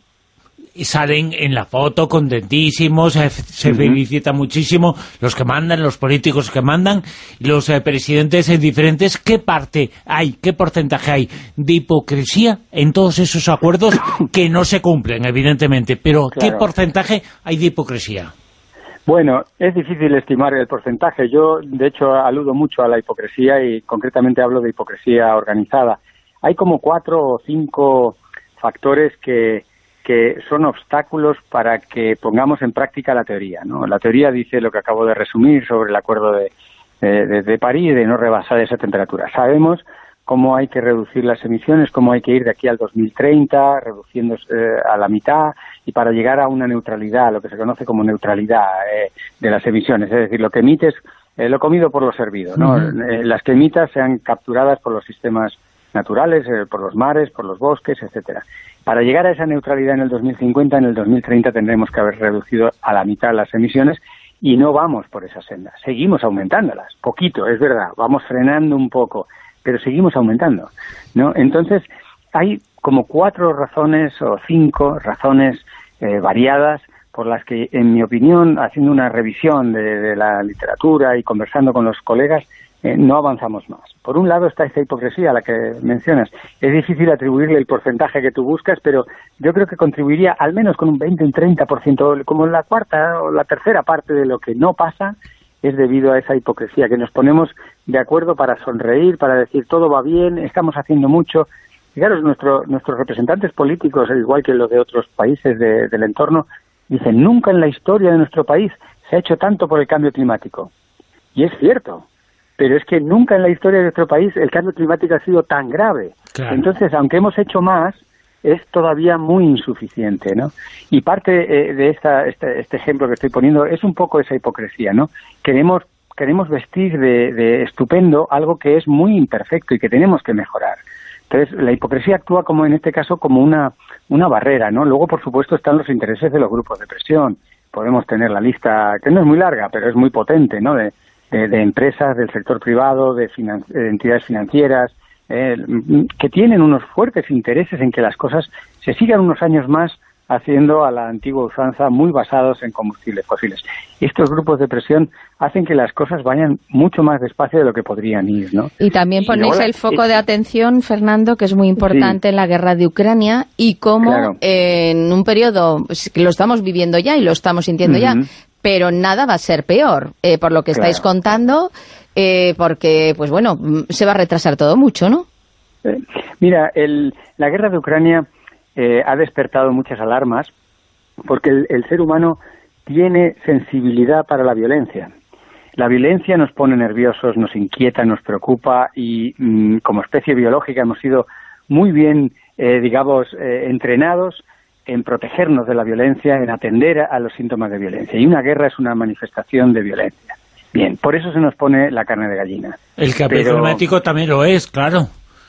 salen en la foto contentísimos, se, se uh-huh. felicita muchísimo los que mandan, los políticos que mandan, los eh, presidentes eh, diferentes. ¿Qué parte hay, qué porcentaje hay de hipocresía en todos esos acuerdos que no se cumplen, evidentemente? Pero claro, ¿qué porcentaje hay de hipocresía? Bueno, es difícil estimar el porcentaje. Yo, de hecho, aludo mucho a la hipocresía y concretamente hablo de hipocresía organizada. Hay como cuatro o cinco factores que, que son obstáculos para que pongamos en práctica la teoría, ¿no? La teoría dice lo que acabo de resumir sobre el acuerdo de, de, de París, de no rebasar esa temperatura. Sabemos cómo hay que reducir las emisiones, cómo hay que ir de aquí al dos mil treinta, reduciendo eh, a la mitad, y para llegar a una neutralidad, lo que se conoce como neutralidad eh, de las emisiones, es decir, lo que emites, eh, lo comido por lo servido, ¿no? Uh-huh. Eh, las que emitas sean capturadas por los sistemas naturales, eh, por los mares, por los bosques, etcétera. Para llegar a esa neutralidad en el dos mil cincuenta, en el dos mil treinta tendremos que haber reducido a la mitad las emisiones, y no vamos por esa senda, seguimos aumentándolas, poquito, es verdad, vamos frenando un poco, pero seguimos aumentando, ¿no? Entonces, hay como cuatro razones o cinco razones eh, variadas por las que, en mi opinión, haciendo una revisión de, de la literatura y conversando con los colegas, eh, no avanzamos más. Por un lado está esta hipocresía a la que mencionas. Es difícil atribuirle el porcentaje que tú buscas, pero yo creo que contribuiría al menos con un veinte, un treinta por ciento, como la cuarta o la tercera parte de lo que no pasa, es debido a esa hipocresía, que nos ponemos de acuerdo para sonreír, para decir todo va bien, estamos haciendo mucho. Y claro, nuestro, nuestros representantes políticos, al igual que los de otros países de, del entorno, dicen, nunca en la historia de nuestro país se ha hecho tanto por el cambio climático. Y es cierto, pero es que nunca en la historia de nuestro país el cambio climático ha sido tan grave. Claro. Entonces, aunque hemos hecho más, es todavía muy insuficiente, ¿no? Y parte eh, de esta, este, este ejemplo que estoy poniendo es un poco esa hipocresía, ¿no? Queremos, queremos vestir de, de estupendo algo que es muy imperfecto y que tenemos que mejorar. Entonces, la hipocresía actúa, como en este caso, como una, una barrera, ¿no? Luego, por supuesto, están los intereses de los grupos de presión. Podemos tener la lista, que no es muy larga, pero es muy potente, ¿no? De, de, de empresas del sector privado, de, finan- de entidades financieras, eh, que tienen unos fuertes intereses en que las cosas se sigan unos años más haciendo a la antigua usanza, muy basados en combustibles fósiles. Estos grupos de presión hacen que las cosas vayan mucho más despacio de lo que podrían ir, ¿no? Y también ponéis ahora, el foco eh, de atención, Fernando, que es muy importante, sí, en la guerra de Ucrania, y cómo claro, eh, en un periodo, pues, que lo estamos viviendo ya y lo estamos sintiendo uh-huh, ya, pero nada va a ser peor, eh, por lo que estáis claro, contando, eh, porque, pues bueno, se va a retrasar todo mucho, ¿no? Eh, mira, el, la guerra de Ucrania Eh, ha despertado muchas alarmas porque el, el ser humano tiene sensibilidad para la violencia. La violencia nos pone nerviosos, nos inquieta, nos preocupa y mmm, como especie biológica hemos sido muy bien, eh, digamos, eh, entrenados en protegernos de la violencia, en atender a, a los síntomas de violencia. Y una guerra es una manifestación de violencia. Bien, por eso se nos pone la carne de gallina. El cambio Pero... climático también lo es, claro.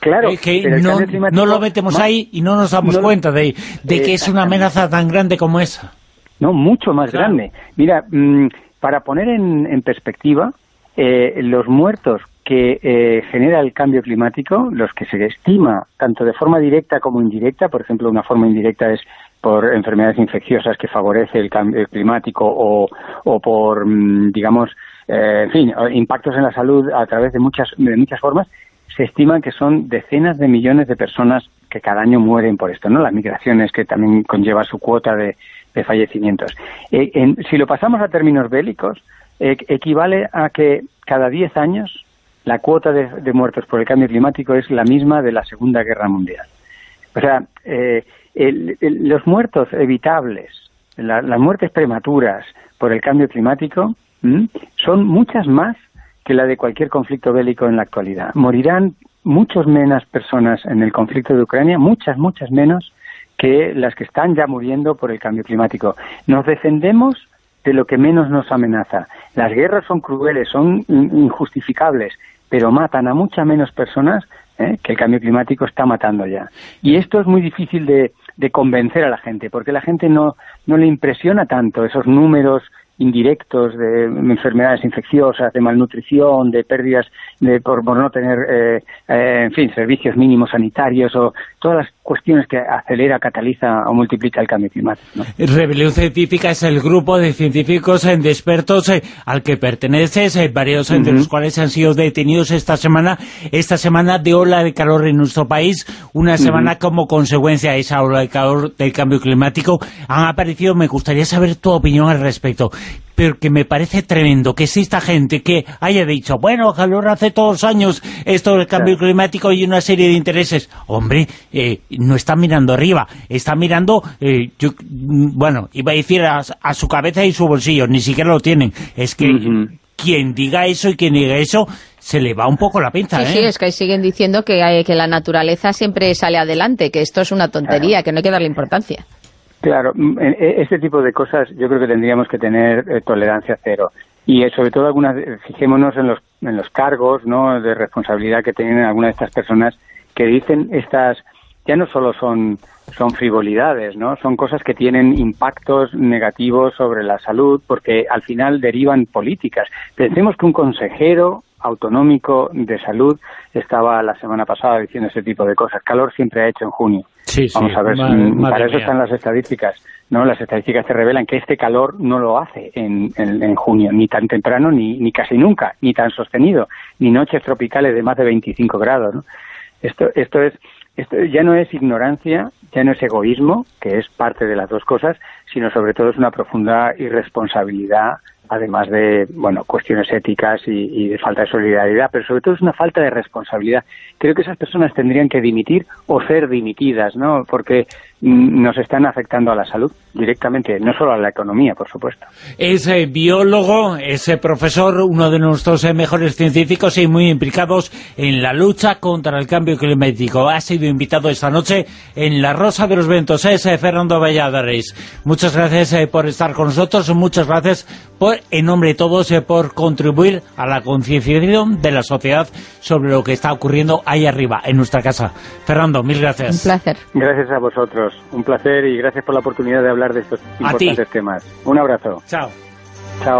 Claro, eh, que pero el no, cambio climático, no lo metemos más, ahí y no nos damos no, cuenta de, de que es una amenaza tan grande como esa. No, mucho más claro. grande. Mira, mmm, para poner en, en perspectiva, eh, los muertos que eh, genera el cambio climático, los que se estima tanto de forma directa como indirecta, por ejemplo, una forma indirecta es por enfermedades infecciosas que favorece el cambio climático o, o por, digamos, eh, en fin, impactos en la salud a través de muchas, de muchas formas, se estiman que son decenas de millones de personas que cada año mueren por esto, ¿no? Las migraciones, que también conlleva su cuota de, de fallecimientos. Eh, en, si lo pasamos a términos bélicos, eh, equivale a que cada diez años la cuota de, de muertos por el cambio climático es la misma de la Segunda Guerra Mundial. O sea, eh, el, el, los muertos evitables, la, las muertes prematuras por el cambio climático, ¿m? son muchas más que la de cualquier conflicto bélico en la actualidad. Morirán muchas menos personas en el conflicto de Ucrania, muchas, muchas menos que las que están ya muriendo por el cambio climático. Nos defendemos de lo que menos nos amenaza. Las guerras son crueles, son injustificables, pero matan a muchas menos personas ¿eh? que el cambio climático está matando ya. Y esto es muy difícil de, de convencer a la gente, porque la gente no, no le impresiona tanto esos números indirectos de enfermedades infecciosas, de malnutrición, de pérdidas de por, por no tener, eh, eh, en fin, servicios mínimos sanitarios o todas las cuestiones que acelera, cataliza o multiplica el cambio climático, ¿no? Rebelión Científica es el grupo de científicos, de expertos eh, al que perteneces, eh, varios uh-huh. de los cuales han sido detenidos esta semana, esta semana de ola de calor en nuestro país, una semana uh-huh. como consecuencia de esa ola de calor del cambio climático. Han aparecido, me gustaría saber tu opinión al respecto, pero que me parece tremendo que exista gente que haya dicho, bueno, calor hace todos los años, esto del cambio claro. climático y una serie de intereses. Hombre, eh, no está mirando arriba, está mirando, eh, yo, bueno, iba a decir a, a su cabeza y su bolsillo, ni siquiera lo tienen. Es que uh-huh. quien diga eso y quien diga eso, se le va un poco la pinza, sí, ¿eh? Sí, es que siguen diciendo que, hay, que la naturaleza siempre sale adelante, que esto es una tontería, claro. que no hay que darle importancia. Claro, este tipo de cosas yo creo que tendríamos que tener eh, tolerancia cero. Y eh, sobre todo, algunas, fijémonos en los, en los cargos, ¿no?, de responsabilidad que tienen algunas de estas personas que dicen estas, ya no solo son, son frivolidades, ¿no?, son cosas que tienen impactos negativos sobre la salud porque al final derivan políticas. Pensemos que un consejero autonómico de salud estaba la semana pasada diciendo ese tipo de cosas. Calor siempre ha hecho en junio. Sí, sí, Vamos a ver, madre, para madre eso mía. están las estadísticas, ¿no? Las estadísticas te revelan que este calor no lo hace en, en, en junio, ni tan temprano, ni, ni casi nunca, ni tan sostenido, ni noches tropicales de más de veinticinco grados, ¿no? Esto, esto es, esto ya no es ignorancia, ya no es egoísmo, que es parte de las dos cosas, sino sobre todo es una profunda irresponsabilidad, además de, bueno, cuestiones éticas y, y de falta de solidaridad, pero sobre todo es una falta de responsabilidad. Creo que esas personas tendrían que dimitir o ser dimitidas, ¿no?, porque mm, nos están afectando a la salud directamente, no solo a la economía, por supuesto. Es eh, biólogo, es eh, profesor, uno de nuestros eh, mejores científicos y muy implicados en la lucha contra el cambio climático. Ha sido invitado esta noche en La Rosa de los Vientos. Es eh, Fernando Valladares. Muchas gracias eh, por estar con nosotros, muchas gracias por, en nombre de todos, eh, por contribuir a la concienciación de la sociedad sobre lo que está ocurriendo ahí arriba, en nuestra casa. Fernando, mil gracias. Un placer. Gracias a vosotros, un placer y gracias por la oportunidad de hablar de estos importantes temas. Un abrazo. Chao. Chao.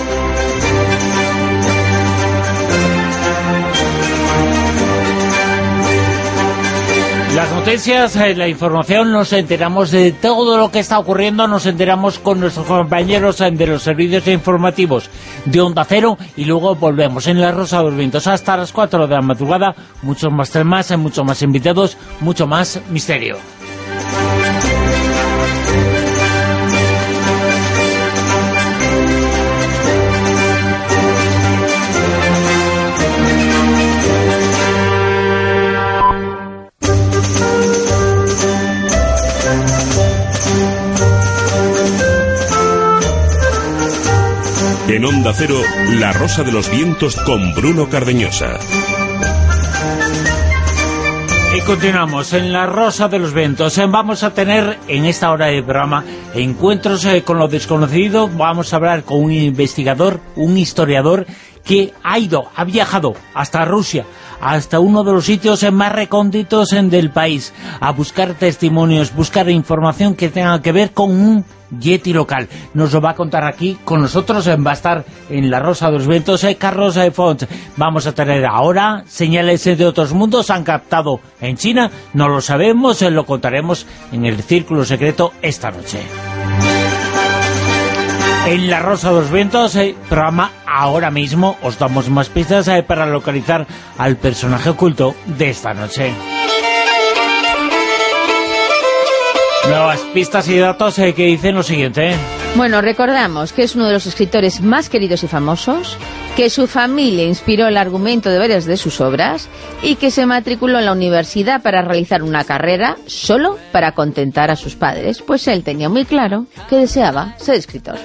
Las noticias, eh, la información, nos enteramos de todo lo que está ocurriendo, nos enteramos con nuestros compañeros eh, de los servicios informativos de Onda Cero y luego volvemos en La Rosa de los Vientos hasta las cuatro de la madrugada, muchos más temas, eh, muchos más invitados, mucho más misterio. En Onda Cero, La Rosa de los Vientos con Bruno Cardeñosa. Y continuamos en La Rosa de los Vientos. Vamos a tener en esta hora de programa encuentros con lo desconocido. Vamos a hablar con un investigador, un historiador que ha ido, ha viajado hasta Rusia, hasta uno de los sitios más recónditos del país, a buscar testimonios, buscar información que tenga que ver con un Yeti local. Nos lo va a contar aquí con nosotros, va a estar en La Rosa de los Vientos, eh, Carlos eh, Font. Vamos a tener ahora señales de otros mundos, han captado en China, no lo sabemos, eh, lo contaremos en el Círculo Secreto esta noche. En La Rosa de los Vientos, eh, programa ahora mismo, os damos más pistas eh, para localizar al personaje oculto de esta noche. Nuevas pistas y datos eh, que dicen lo siguiente. ¿eh? Bueno, recordamos que es uno de los escritores más queridos y famosos, que su familia inspiró el argumento de varias de sus obras y que se matriculó en la universidad para realizar una carrera solo para contentar a sus padres, pues él tenía muy claro que deseaba ser escritor.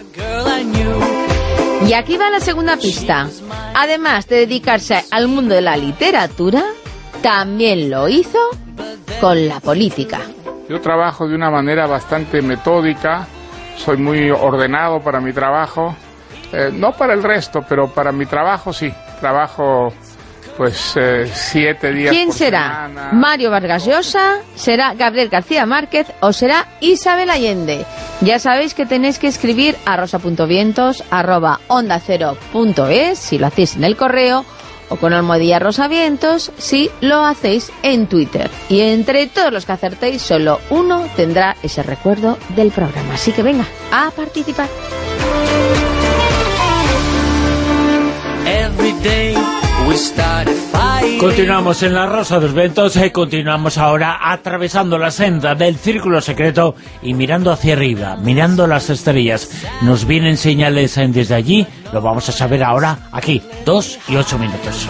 Y aquí va la segunda pista. Además de dedicarse al mundo de la literatura, también lo hizo con la política. Yo trabajo de una manera bastante metódica, soy muy ordenado para mi trabajo, eh, no para el resto, pero para mi trabajo sí, trabajo pues eh, siete días ¿Quién por será? semana. ¿Mario Vargas Llosa? ¿Será Gabriel García Márquez? ¿O será Isabel Allende? Ya sabéis que tenéis que escribir a rosa.vientos arroba onda cero punto es si lo hacéis en el correo, o con almohadilla rosavientos si lo hacéis en Twitter. Y entre todos los que acertéis, solo uno tendrá ese recuerdo del programa. Así que venga, a participar. Continuamos en La Rosa de los Vientos, eh, continuamos ahora atravesando la senda del Círculo Secreto y mirando hacia arriba, mirando las estrellas. Nos vienen señales eh, desde allí, lo vamos a saber ahora aquí, dos y ocho minutos.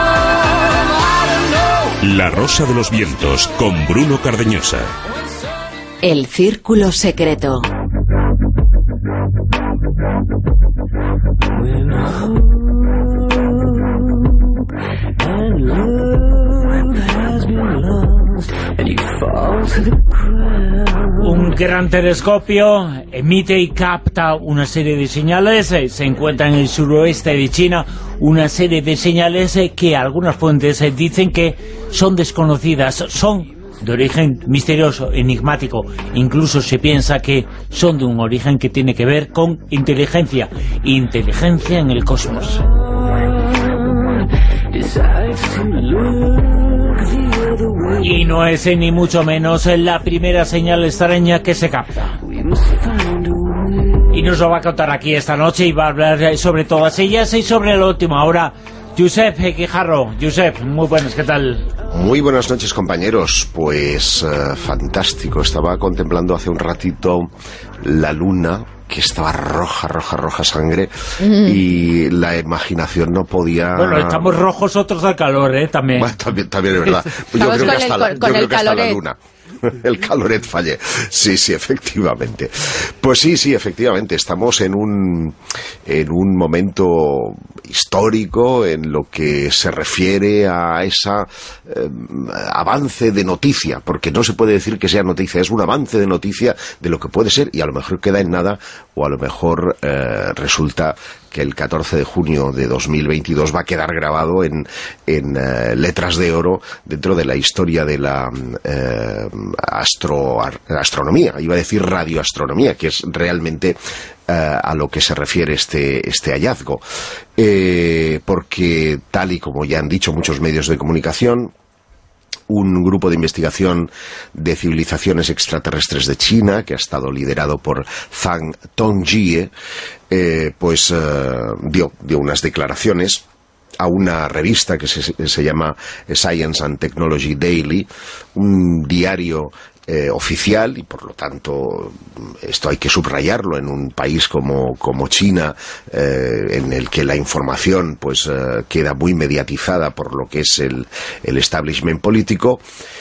La Rosa de los Vientos con Bruno Cardeñosa. El Círculo Secreto. Un gran telescopio emite y capta una serie de señales, eh, se encuentra en el suroeste de China, una serie de señales eh, que algunas fuentes eh, dicen que son desconocidas, son de origen misterioso, enigmático, incluso se piensa que son de un origen que tiene que ver con inteligencia, inteligencia en el cosmos. Y no es eh, ni mucho menos eh, la primera señal extraña que se capta. Y nos lo va a contar aquí esta noche y va a hablar eh, sobre todas ellas y sobre la última hora. Josep Guijarro. Josep, muy buenas, ¿qué tal? Muy buenas noches, compañeros. Pues uh, fantástico. Estaba contemplando hace un ratito la luna, que estaba roja, roja, roja sangre, mm. y la imaginación no podía... Bueno, estamos rojos otros del calor, ¿eh? También. Bueno, también, también es verdad. Yo creo que hasta, la, yo creo que hasta la luna. El caloret falle. Sí, sí, efectivamente. Pues sí, sí, efectivamente. Estamos en un, en un momento histórico en lo que se refiere a esa eh, avance de noticia, porque no se puede decir que sea noticia, es un avance de noticia de lo que puede ser, y a lo mejor queda en nada, o a lo mejor eh, resulta que el catorce de junio de dos mil veintidós va a quedar grabado en, en uh, letras de oro dentro de la historia de la uh, astro, astronomía, iba a decir radioastronomía, que es realmente uh, a lo que se refiere este, este hallazgo. Eh, porque, tal y como ya han dicho muchos medios de comunicación, un grupo de investigación de civilizaciones extraterrestres de China, que ha estado liderado por Zhang Tongji, eh, pues eh, dio, dio unas declaraciones a una revista que se, se llama Science and Technology Daily, un diario eh, oficial, y por lo tanto esto hay que subrayarlo en un país como, como China, eh, en el que la información pues eh, queda muy mediatizada por lo que es el, el establishment político,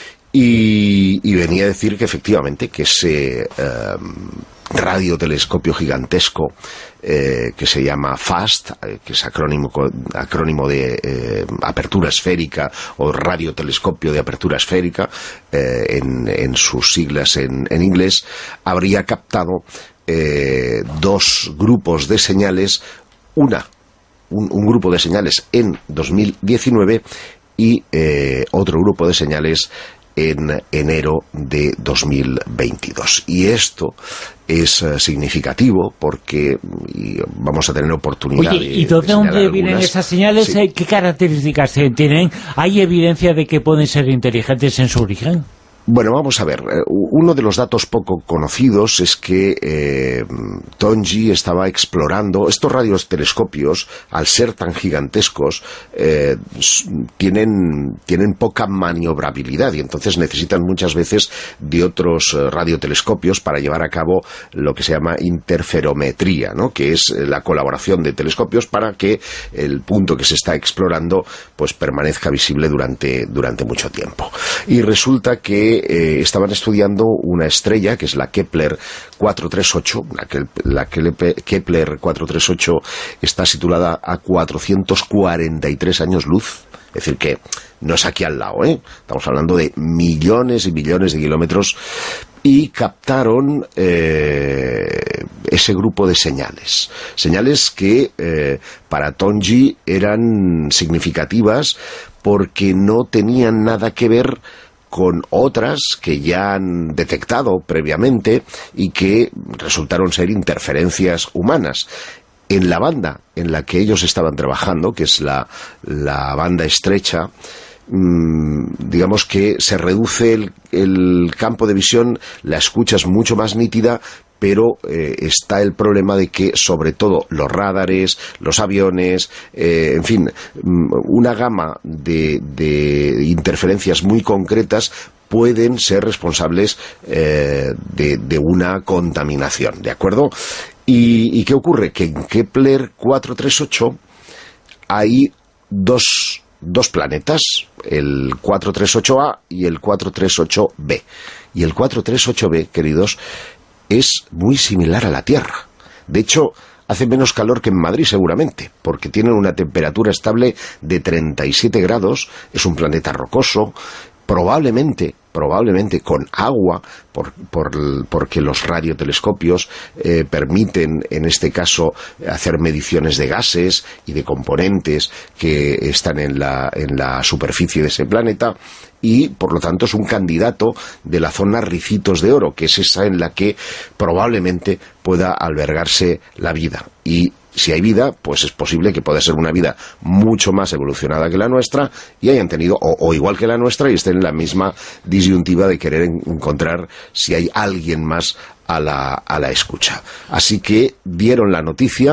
y, y venía a decir que efectivamente que ese eh, radiotelescopio gigantesco eh, que se llama FAST, eh, que es acrónimo, acrónimo de eh, apertura esférica, o radiotelescopio de apertura esférica, eh, en, en sus siglas en, en inglés, habría captado eh, dos grupos de señales, una un, un grupo de señales en dos mil diecinueve y eh, otro grupo de señales en enero de dos mil veintidós. Y esto es uh, significativo porque y vamos a tener oportunidad. Oye, ¿y de, de dónde vienen esas señales? Sí. ¿Qué características tienen? ¿Hay evidencia de que pueden ser inteligentes en su origen? Bueno, vamos a ver. Uno de los datos poco conocidos es que eh, Tongji estaba explorando estos radiotelescopios, al ser tan gigantescos, eh, tienen, tienen poca maniobrabilidad y entonces necesitan muchas veces de otros radiotelescopios para llevar a cabo lo que se llama interferometría, ¿no? Que es la colaboración de telescopios para que el punto que se está explorando pues permanezca visible durante, durante mucho tiempo. Y resulta que Eh, estaban estudiando una estrella que es la Kepler cuatrocientos treinta y ocho. La, la Kepler cuatrocientos treinta y ocho está situada a cuatrocientos cuarenta y tres años luz. Es decir, que no es aquí al lado, ¿eh? Estamos hablando de millones y millones de kilómetros. Y captaron eh, ese grupo de señales. Señales que eh, para Tongji eran significativas porque no tenían nada que ver con otras que ya han detectado previamente y que resultaron ser interferencias humanas. En la banda en la que ellos estaban trabajando, que es la, la banda estrecha, mmm, digamos que se reduce el, el campo de visión, la escucha es mucho más nítida, pero eh, está el problema de que, sobre todo, los radares, los aviones, eh, en fin, una gama de, de interferencias muy concretas pueden ser responsables eh, de, de una contaminación, ¿de acuerdo? ¿Y, y qué ocurre? Que en Kepler cuatrocientos treinta y ocho hay dos, dos planetas, el cuatrocientos treinta y ocho A y el cuatrocientos treinta y ocho B. Y el cuatrocientos treinta y ocho B, queridos, es muy similar a la Tierra. De hecho, hace menos calor que en Madrid seguramente, porque tienen una temperatura estable de treinta y siete grados, es un planeta rocoso, probablemente, probablemente con agua, por, por, porque los radiotelescopios eh, permiten, en este caso, hacer mediciones de gases y de componentes que están en la, en la superficie de ese planeta, y por lo tanto es un candidato de la zona Ricitos de Oro, que es esa en la que probablemente pueda albergarse la vida. Y si hay vida, pues es posible que pueda ser una vida mucho más evolucionada que la nuestra y hayan tenido, o, o igual que la nuestra, y estén en la misma disyuntiva de querer en, encontrar si hay alguien más a la, a la escucha. Así que dieron la noticia,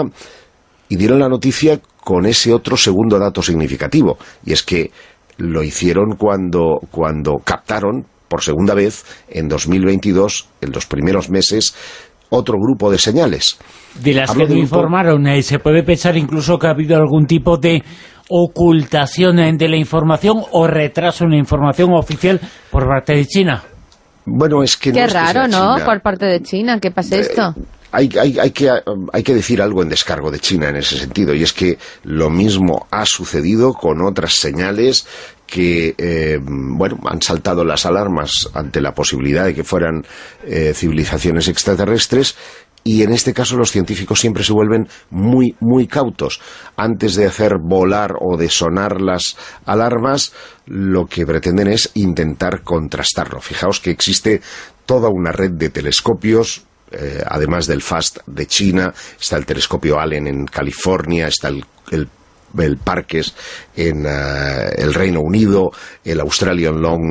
y dieron la noticia con ese otro segundo dato significativo, y es que lo hicieron cuando, cuando captaron por segunda vez en dos mil veintidós, en los primeros meses, otro grupo de señales. De las Hablo que me grupo... informaron, eh, se puede pensar incluso que ha habido algún tipo de ocultación de la información o retraso en la información oficial por parte de China. Bueno, es que Qué no es raro, que sea ¿no? China. Por parte de China, ¿qué pasa eh, esto? Hay, hay, hay, que, hay que decir algo en descargo de China en ese sentido, y es que lo mismo ha sucedido con otras señales que, eh, bueno, han saltado las alarmas ante la posibilidad de que fueran eh, civilizaciones extraterrestres, y en este caso los científicos siempre se vuelven muy, muy cautos. Antes de hacer volar o de sonar las alarmas, lo que pretenden es intentar contrastarlo. Fijaos que existe toda una red de telescopios. Eh, además del FAST de China, está el telescopio Allen en California, está el, el, el Parkes en uh, el Reino Unido, el Australian Long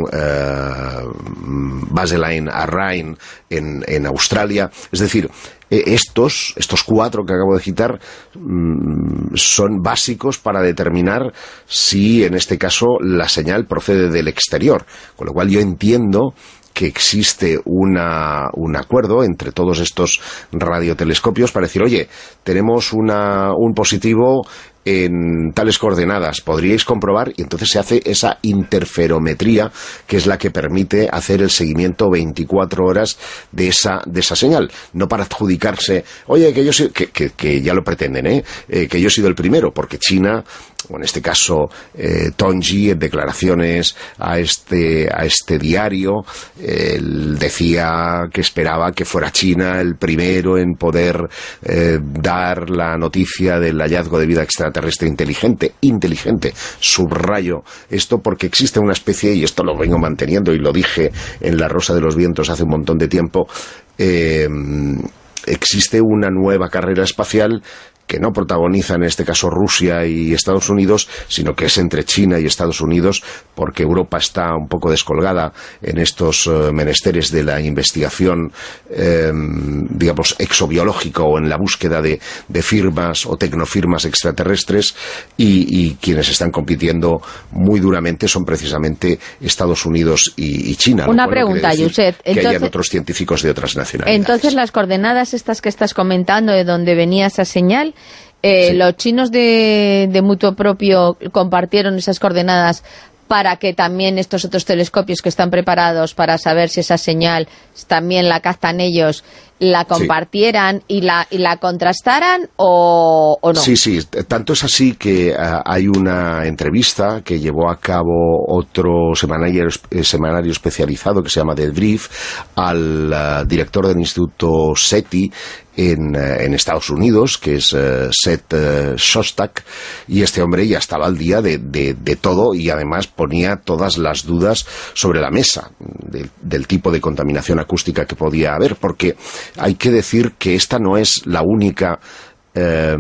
uh, Baseline Array en, en Australia. Es decir, eh, estos, estos cuatro que acabo de citar mmm, son básicos para determinar si en este caso la señal procede del exterior, con lo cual yo entiendo que existe una, un acuerdo entre todos estos radiotelescopios para decir, oye, tenemos una, un positivo en tales coordenadas, podríais comprobar, y entonces se hace esa interferometría, que es la que permite hacer el seguimiento veinticuatro horas de esa, de esa señal, no para adjudicarse, oye, que yo soy, que, que, que ya lo pretenden, ¿eh? Eh, que yo he sido el primero, porque China, o en este caso eh, Tongji, en declaraciones a este, a este diario, él decía que esperaba que fuera China el primero en poder eh, dar la noticia del hallazgo de vida extraterrestre extraterrestre inteligente, inteligente, subrayo esto porque existe una especie, y esto lo vengo manteniendo y lo dije en La Rosa de los Vientos hace un montón de tiempo, eh, existe una nueva carrera espacial que no protagoniza en este caso Rusia y Estados Unidos, sino que es entre China y Estados Unidos, porque Europa está un poco descolgada en estos uh, menesteres de la investigación, eh, digamos, exobiológica o en la búsqueda de, de firmas o tecnofirmas extraterrestres, y, y quienes están compitiendo muy duramente son precisamente Estados Unidos y, y China. Una pregunta, Josep. Que entonces, hayan otros científicos de otras nacionalidades. Entonces, las coordenadas estas que estás comentando, de donde venía esa señal, Eh, sí. ¿Los chinos de, de mutuo propio compartieron esas coordenadas para que también estos otros telescopios que están preparados para saber si esa señal también la captan ellos, la compartieran sí. y, la, y la contrastaran o, o no? Sí, sí, tanto es así que uh, hay una entrevista que llevó a cabo otro semanario, semanario especializado que se llama The Brief al uh, director del Instituto SETI en, uh, en Estados Unidos, que es uh, Seth uh, Shostak, y este hombre ya estaba al día de, de, de todo, y además ponía todas las dudas sobre la mesa de, del tipo de contaminación acústica que podía haber, porque hay que decir que esta no es la única eh,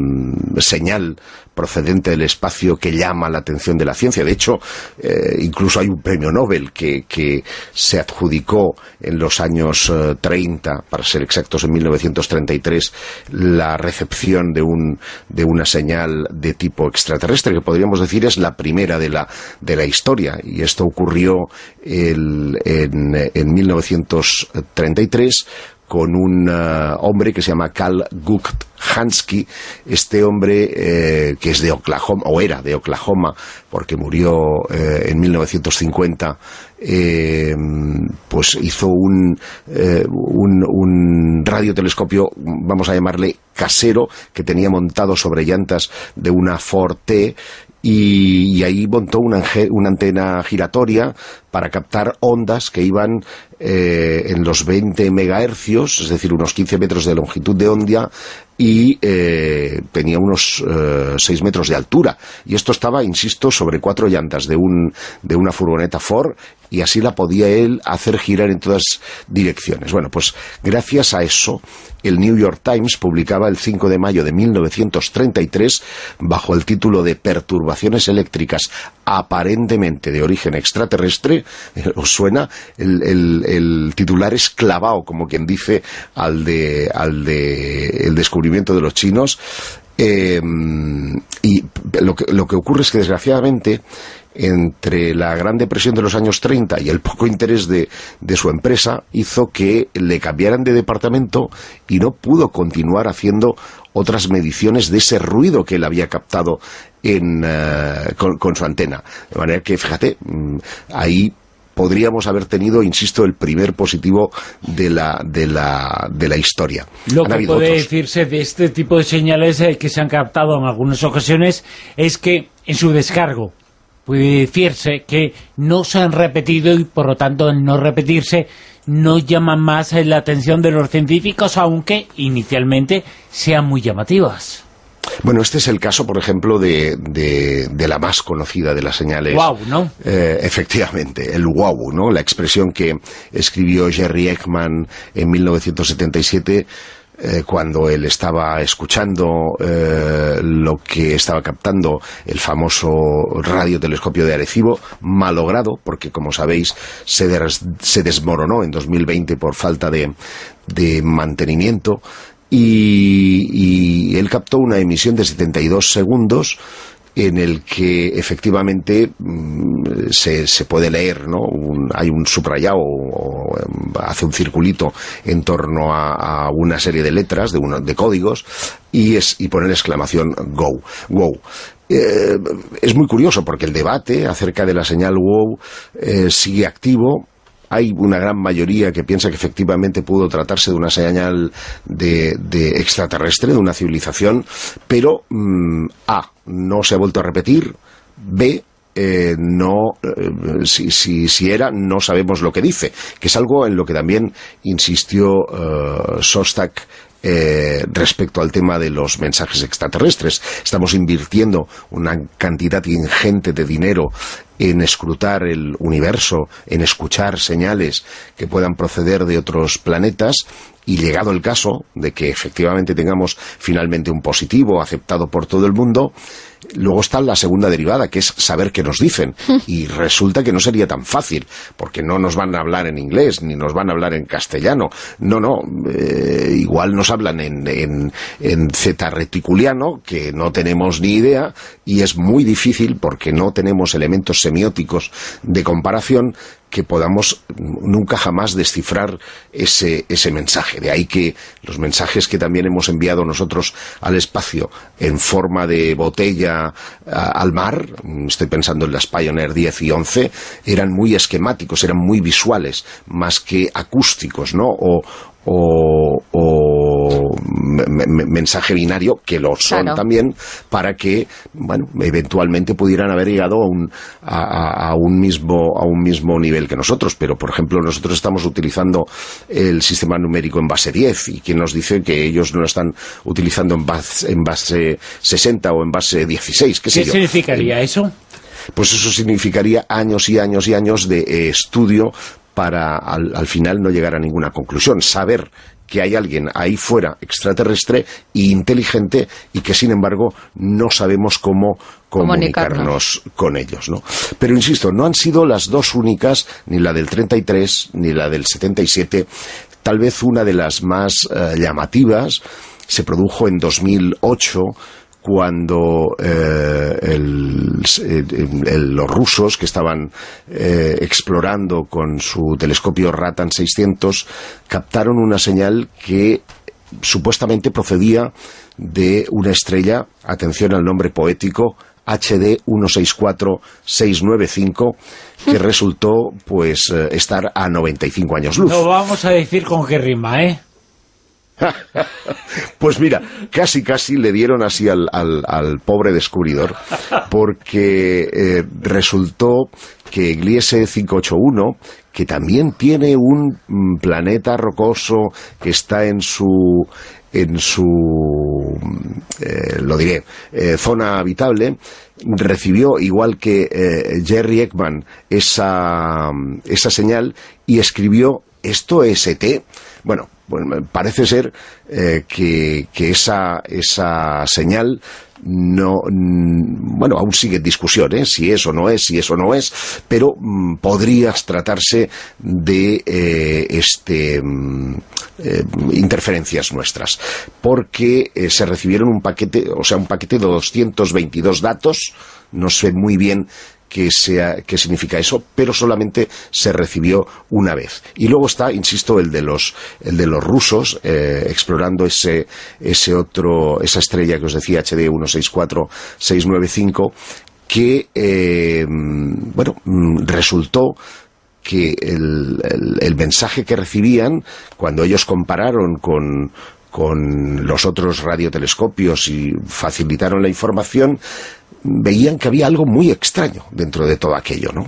señal procedente del espacio que llama la atención de la ciencia. De hecho, eh, incluso hay un premio Nobel que, que se adjudicó en los años eh, treinta, para ser exactos en mil novecientos treinta y tres, la recepción de, un, de una señal de tipo extraterrestre, que podríamos decir es la primera de la, de la historia. Y esto ocurrió el, en, en mil novecientos treinta y tres con un uh, hombre que se llama Carl Gudhansky. Este hombre eh, que es de Oklahoma, o era de Oklahoma, porque murió eh, en mil novecientos cincuenta, eh, pues hizo un, eh, un, un radiotelescopio, vamos a llamarle casero, que tenía montado sobre llantas de una Ford T, y, y ahí montó una, una antena giratoria para captar ondas que iban eh, en los veinte megahercios, es decir, unos quince metros de longitud de onda, y eh, tenía unos eh, seis metros de altura. Y esto estaba, insisto, sobre cuatro llantas de, un, de una furgoneta Ford, y así la podía él hacer girar en todas direcciones. Bueno, pues gracias a eso, el New York Times publicaba el cinco de mayo de mil novecientos treinta y tres, bajo el título de Perturbaciones eléctricas aparentemente de origen extraterrestre. ¿Os suena? El, el, el titular es clavado, como quien dice, al de, al de el descubrimiento de los chinos. Eh, y lo que, lo que ocurre es que, desgraciadamente, entre la Gran Depresión de los años treinta y el poco interés de, de su empresa, hizo que le cambiaran de departamento y no pudo continuar haciendo otras mediciones de ese ruido que él había captado en, uh, con, con su antena. De manera que, fíjate, ahí podríamos haber tenido, insisto, el primer positivo de la, de la, de la historia. Lo que puede otros. decirse de este tipo de señales eh, que se han captado en algunas ocasiones es que en su descargo puede decirse que no se han repetido, y por lo tanto, al no repetirse, no llaman más la atención de los científicos, aunque inicialmente sean muy llamativas. Bueno, este es el caso, por ejemplo, de, de, de la más conocida de las señales. Wow, ¿no? Eh, efectivamente, el wow, ¿no? La expresión que escribió Jerry Ekman en mil novecientos setenta y siete, eh, cuando él estaba escuchando eh, lo que estaba captando el famoso radiotelescopio de Arecibo, malogrado, porque, como sabéis, se, des, se desmoronó en dos mil veinte por falta de, de mantenimiento. Y, y él captó una emisión de setenta y dos segundos en el que efectivamente mmm, se, se puede leer, ¿no? Un, hay un subrayado, o, o, hace un circulito en torno a, a una serie de letras, de, uno, de códigos, y, es, y pone la exclamación go, wow. Eh, es muy curioso porque el debate acerca de la señal wow eh, sigue activo. Hay una gran mayoría que piensa que efectivamente pudo tratarse de una señal de, de extraterrestre, de una civilización, pero mmm, A, no se ha vuelto a repetir, B, eh, no, eh, si, si, si era, no sabemos lo que dice, que es algo en lo que también insistió uh, Shostak eh, respecto al tema de los mensajes extraterrestres. Estamos invirtiendo una cantidad ingente de dinero en escrutar el universo, en escuchar señales que puedan proceder de otros planetas, y llegado el caso de que efectivamente tengamos finalmente un positivo aceptado por todo el mundo, luego está la segunda derivada, que es saber qué nos dicen. Y resulta que no sería tan fácil, porque no nos van a hablar en inglés, ni nos van a hablar en castellano. No, no, eh, igual nos hablan en, en, en zeta reticuliano, que no tenemos ni idea, y es muy difícil, porque no tenemos elementos semióticos de comparación, que podamos nunca jamás descifrar ese, ese mensaje. De ahí que los mensajes que también hemos enviado nosotros al espacio en forma de botella a, al mar, estoy pensando en las Pioneer diez y once, eran muy esquemáticos, eran muy visuales, más que acústicos, ¿no? O, o, o mensaje binario, que lo son claro. también, para que, bueno, eventualmente pudieran haber llegado a un, a, a un mismo, a un mismo nivel que nosotros. Pero, por ejemplo, nosotros estamos utilizando el sistema numérico en base diez, y quien nos dice que ellos no lo están utilizando en base, en base sesenta o en base dieciséis. ¿Qué, sé ¿Qué yo? significaría eh, eso? Pues eso significaría años y años y años de eh, estudio para al, al final no llegar a ninguna conclusión. Saber que hay alguien ahí fuera, extraterrestre e inteligente, y que sin embargo no sabemos cómo comunicarnos con ellos, ¿no? Pero insisto, no han sido las dos únicas, ni la del treinta y tres ni la del setenta y siete. Tal vez una de las más eh, llamativas se produjo en dos mil ocho, cuando eh, el, el, el, los rusos, que estaban eh, explorando con su telescopio Ratan seiscientos, captaron una señal que supuestamente procedía de una estrella, atención al nombre poético, H D uno seis cuatro seis nueve cinco, que resultó pues eh, estar a noventa y cinco años luz. No vamos a decir con qué rima, ¿eh? Pues mira, casi casi le dieron así al, al, al pobre descubridor, porque eh, resultó que Gliese quinientos ochenta y uno, que también tiene un mm, planeta rocoso que está en su en su eh, lo diré eh, zona habitable, recibió, igual que eh, Jerry Ekman, esa esa señal, y escribió: ¿esto es E T? Bueno, bueno, parece ser eh, que, que esa, esa señal no, bueno, aún sigue en discusión, ¿eh? Si es o no es, si es o no es, pero mm, podría tratarse de eh, este mm, eh, interferencias nuestras, porque eh, se recibieron un paquete, o sea, un paquete de doscientos veintidós datos. No sé muy bien qué sea, qué significa eso, pero solamente se recibió una vez. Y luego está, insisto, el de los, el de los rusos, eh, explorando ese, ese otro, esa estrella que os decía, H D uno seis cuatro seis nueve cinco, que, eh, bueno, resultó que el, el, el mensaje que recibían, cuando ellos compararon con, con los otros radiotelescopios y facilitaron la información, veían que había algo muy extraño dentro de todo aquello, ¿no?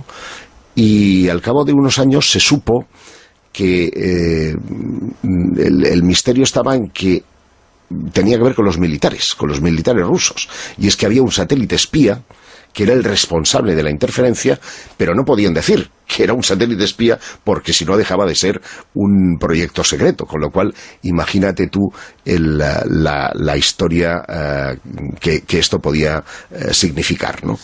Y al cabo de unos años se supo que eh, el, el misterio estaba en que tenía que ver con los militares, con los militares rusos. Y es que había un satélite espía que era el responsable de la interferencia, pero no podían decir que era un satélite espía, porque si no dejaba de ser un proyecto secreto, con lo cual imagínate tú el, la, la, la historia uh, que, que esto podía uh, significar, ¿no?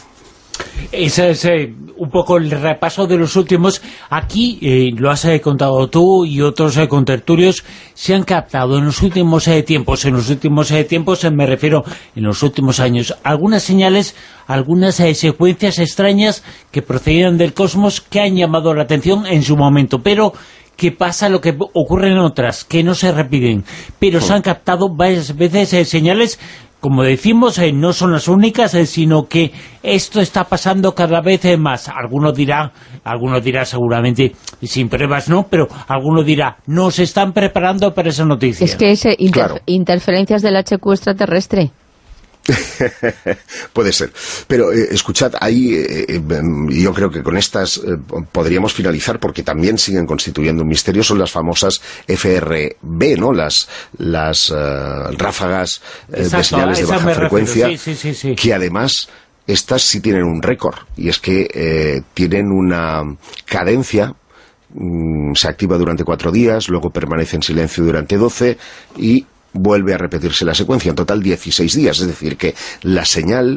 Ese es eh, un poco el repaso de los últimos. Aquí, eh, lo has eh, contado tú y otros eh, contertulios, se han captado en los últimos eh, tiempos, en los últimos eh, tiempos, eh, me refiero en los últimos años, algunas señales, algunas eh, secuencias extrañas que procedían del cosmos, que han llamado la atención en su momento, pero que pasa lo que ocurre en otras, que no se repiten, pero oh. se han captado varias veces eh, señales. Como decimos, eh, no son las únicas, eh, sino que esto está pasando cada vez eh, más. Alguno dirá, alguno dirá seguramente, sin pruebas no, pero alguno dirá, no se están preparando para esa noticia. Es que es inter claro. interferencias del H Q extraterrestre. Puede ser. Pero eh, escuchad, ahí eh, eh, yo creo que con estas eh, podríamos finalizar, porque también siguen constituyendo un misterio. Son las famosas F R B, ¿no? Las, las uh, ráfagas eh, de señales de baja frecuencia, sí, sí, sí, sí. que además estas sí tienen un récord, y es que eh, tienen una cadencia. Se activa durante cuatro días, luego permanece en silencio durante doce y vuelve a repetirse la secuencia, en total dieciséis días, es decir, que la señal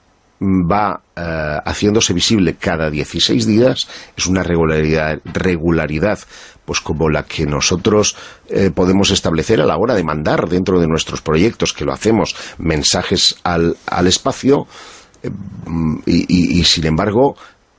va eh, haciéndose visible cada dieciséis días. Es una regularidad, regularidad pues como la que nosotros eh, podemos establecer a la hora de mandar dentro de nuestros proyectos, que lo hacemos, mensajes al, al espacio, eh, y, y, y sin embargo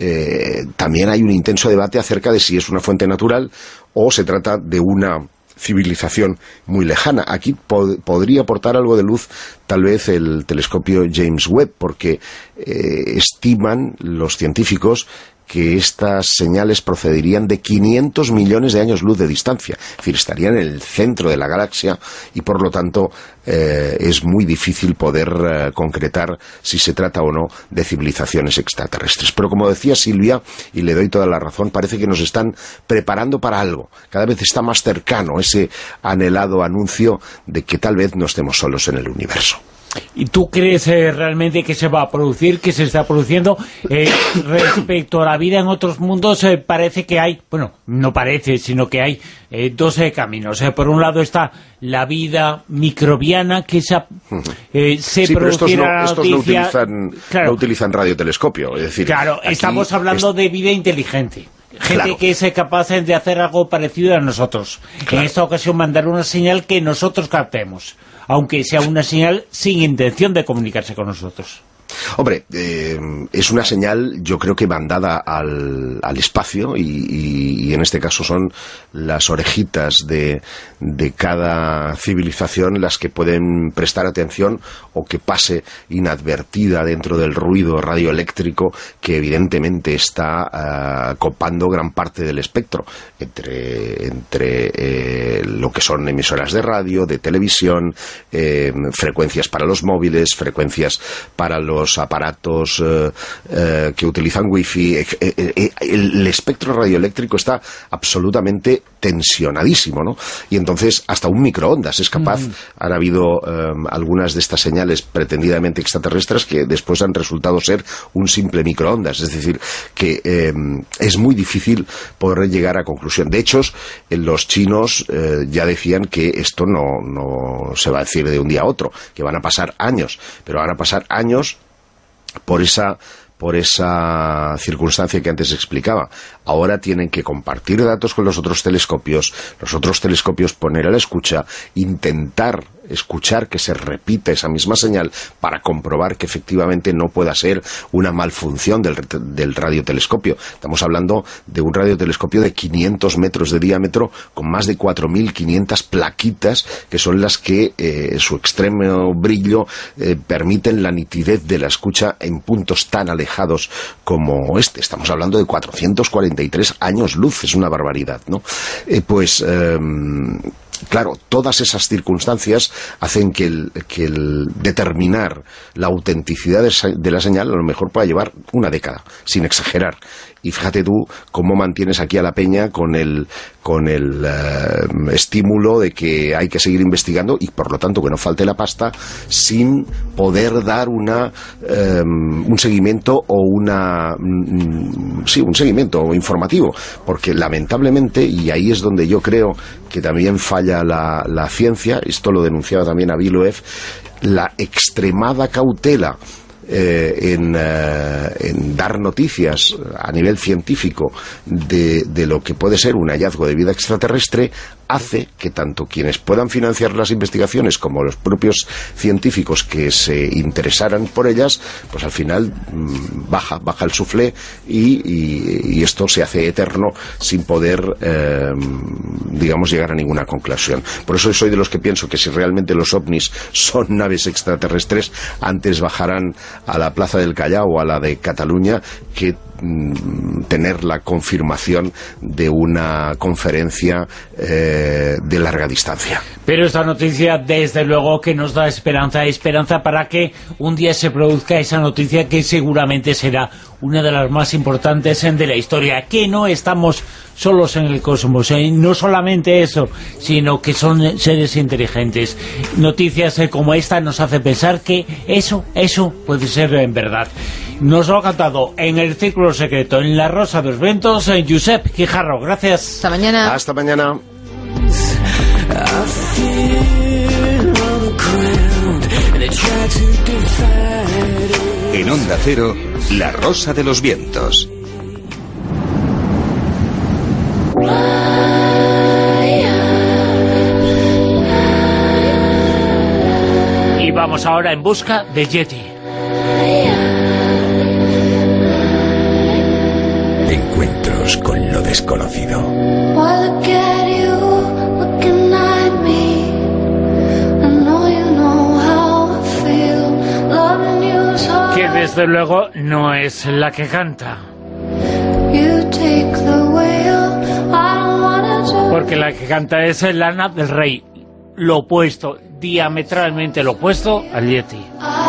eh, también hay un intenso debate acerca de si es una fuente natural o se trata de una civilización muy lejana. Aquí pod podría aportar algo de luz tal vez el telescopio James Webb, porque eh, estiman los científicos que estas señales procederían de quinientos millones de años luz de distancia, es decir, estarían en el centro de la galaxia, y por lo tanto eh, es muy difícil poder eh, concretar si se trata o no de civilizaciones extraterrestres. Pero como decía Silvia, y le doy toda la razón, parece que nos están preparando para algo. Cada vez está más cercano ese anhelado anuncio de que tal vez no estemos solos en el universo. ¿Y tú crees eh, realmente que se va a producir, que se está produciendo? Eh, respecto a la vida en otros mundos, eh, parece que hay, bueno, no parece, sino que hay eh, dos eh, caminos. Eh, por un lado está la vida microbiana, que esa, eh, se sí, producirá estos no, noticia... estos no utilizan, claro, no utilizan radiotelescopio, es decir... Claro, aquí estamos hablando es... de vida inteligente. Gente claro. que es capaz de hacer algo parecido a nosotros. Claro. En esta ocasión mandar una señal que nosotros captemos, aunque sea una señal sin intención de comunicarse con nosotros. Hombre, eh, es una señal, yo creo que mandada al, al espacio, y, y, y en este caso son las orejitas de, de cada civilización las que pueden prestar atención o que pase inadvertida dentro del ruido radioeléctrico que evidentemente está uh, copando gran parte del espectro entre, entre eh, lo que son emisoras de radio, de televisión, eh, frecuencias para los móviles, frecuencias para los los aparatos eh, eh, que utilizan wifi. Eh, eh, eh, el, el espectro radioeléctrico está absolutamente tensionadísimo, ¿no? Y entonces hasta un microondas es capaz. Mm. Han habido eh, algunas de estas señales pretendidamente extraterrestres que después han resultado ser un simple microondas, es decir, que eh, es muy difícil poder llegar a conclusión. De hecho, los chinos eh, ya decían que esto no, no se va a decir de un día a otro, que van a pasar años, pero van a pasar años por esa por esa circunstancia que antes explicaba. Ahora tienen que compartir datos con los otros telescopios, los otros telescopios poner a la escucha, intentar escuchar que se repita esa misma señal para comprobar que efectivamente no pueda ser una malfunción del, del radiotelescopio. Estamos hablando de un radiotelescopio de quinientos metros de diámetro con más de cuatro mil quinientas plaquitas que son las que eh, su extremo brillo eh, permiten la nitidez de la escucha en puntos tan alejados como este. Estamos hablando de cuatrocientos cuarenta y tres años luz, es una barbaridad, ¿no? Eh, pues... Eh, Claro, todas esas circunstancias hacen que el, que el determinar la autenticidad de, de la señal a lo mejor pueda llevar una década, sin exagerar. Y fíjate tú cómo mantienes aquí a la peña con el, con el uh, estímulo de que hay que seguir investigando y por lo tanto que no falte la pasta sin poder dar una um, un seguimiento o una um, sí, un seguimiento informativo, porque lamentablemente, y ahí es donde yo creo que también falla la, la ciencia, esto lo denunciaba también Aviloev, la extremada cautela Eh, en, eh, en dar noticias a nivel científico de, de lo que puede ser un hallazgo de vida extraterrestre, hace que tanto quienes puedan financiar las investigaciones como los propios científicos que se interesaran por ellas, pues al final mmm, baja, baja el suflé y, y, y esto se hace eterno sin poder, eh, digamos, llegar a ninguna conclusión. Por eso soy de los que pienso que si realmente los ovnis son naves extraterrestres, antes bajarán a la Plaza del Callao o a la de Cataluña que mm, tener la confirmación de una conferencia eh, de larga distancia. Pero esta noticia, desde luego, que nos da esperanza, esperanza para que un día se produzca esa noticia que seguramente será una de las más importantes de la historia, que no estamos solos en el cosmos, ¿eh? No solamente eso, sino que son seres inteligentes. Noticias eh, como esta nos hace pensar que eso, eso puede ser en verdad. Nos lo ha cantado en el Círculo Secreto, en La Rosa de los Vientos, eh, Josep Guijarro. Gracias. Hasta mañana. Hasta mañana. En Onda Cero, La Rosa de los Vientos. Y vamos ahora en busca de Yeti. Encuentros con lo desconocido. Que desde luego no es la que canta. Porque la que canta es Lana del Rey. Lo opuesto, diametralmente lo opuesto al Yeti.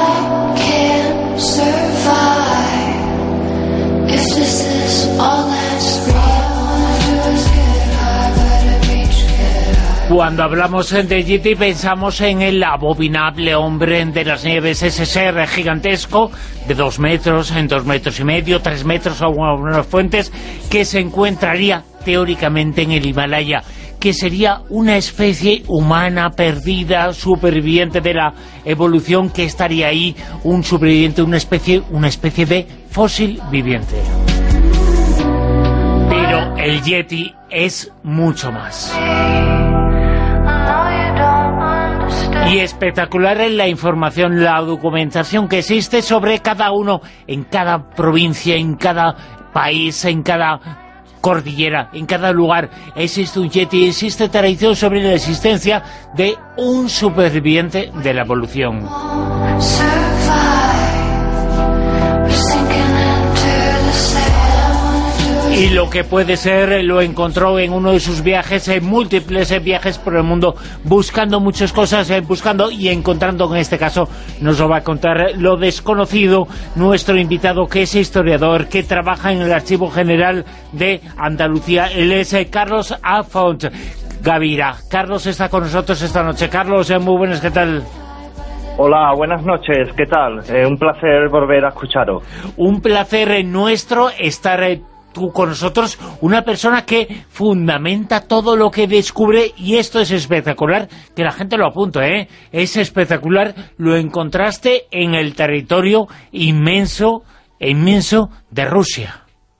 Cuando hablamos de Yeti pensamos en el abominable hombre de las nieves, ese ser gigantesco de dos metros, en dos metros y medio, tres metros según algunas fuentes, que se encontraría teóricamente en el Himalaya, que sería una especie humana perdida, superviviente de la evolución, que estaría ahí, un superviviente, una especie, una especie de fósil viviente. Pero el Yeti es mucho más. Y espectacular es la información, la documentación que existe sobre cada uno, en cada provincia, en cada país, en cada cordillera, en cada lugar. Existe un Yeti, existe tradición sobre la existencia de un superviviente de la evolución. Y lo que puede ser lo encontró en uno de sus viajes, en múltiples viajes por el mundo, buscando muchas cosas, buscando y encontrando. En este caso nos lo va a contar lo desconocido nuestro invitado, que es historiador, que trabaja en el Archivo General de Andalucía. Él es Carlos Afont Gavira. Carlos está con nosotros esta noche. Carlos, muy buenas, ¿qué tal? Hola, buenas noches, ¿qué tal? Eh, un placer volver a escucharos. Un placer nuestro estar eh, tú con nosotros, una persona que fundamenta todo lo que descubre, y esto es espectacular, que la gente lo apunte, ¿eh? Es espectacular, lo encontraste en el territorio inmenso, inmenso de Rusia.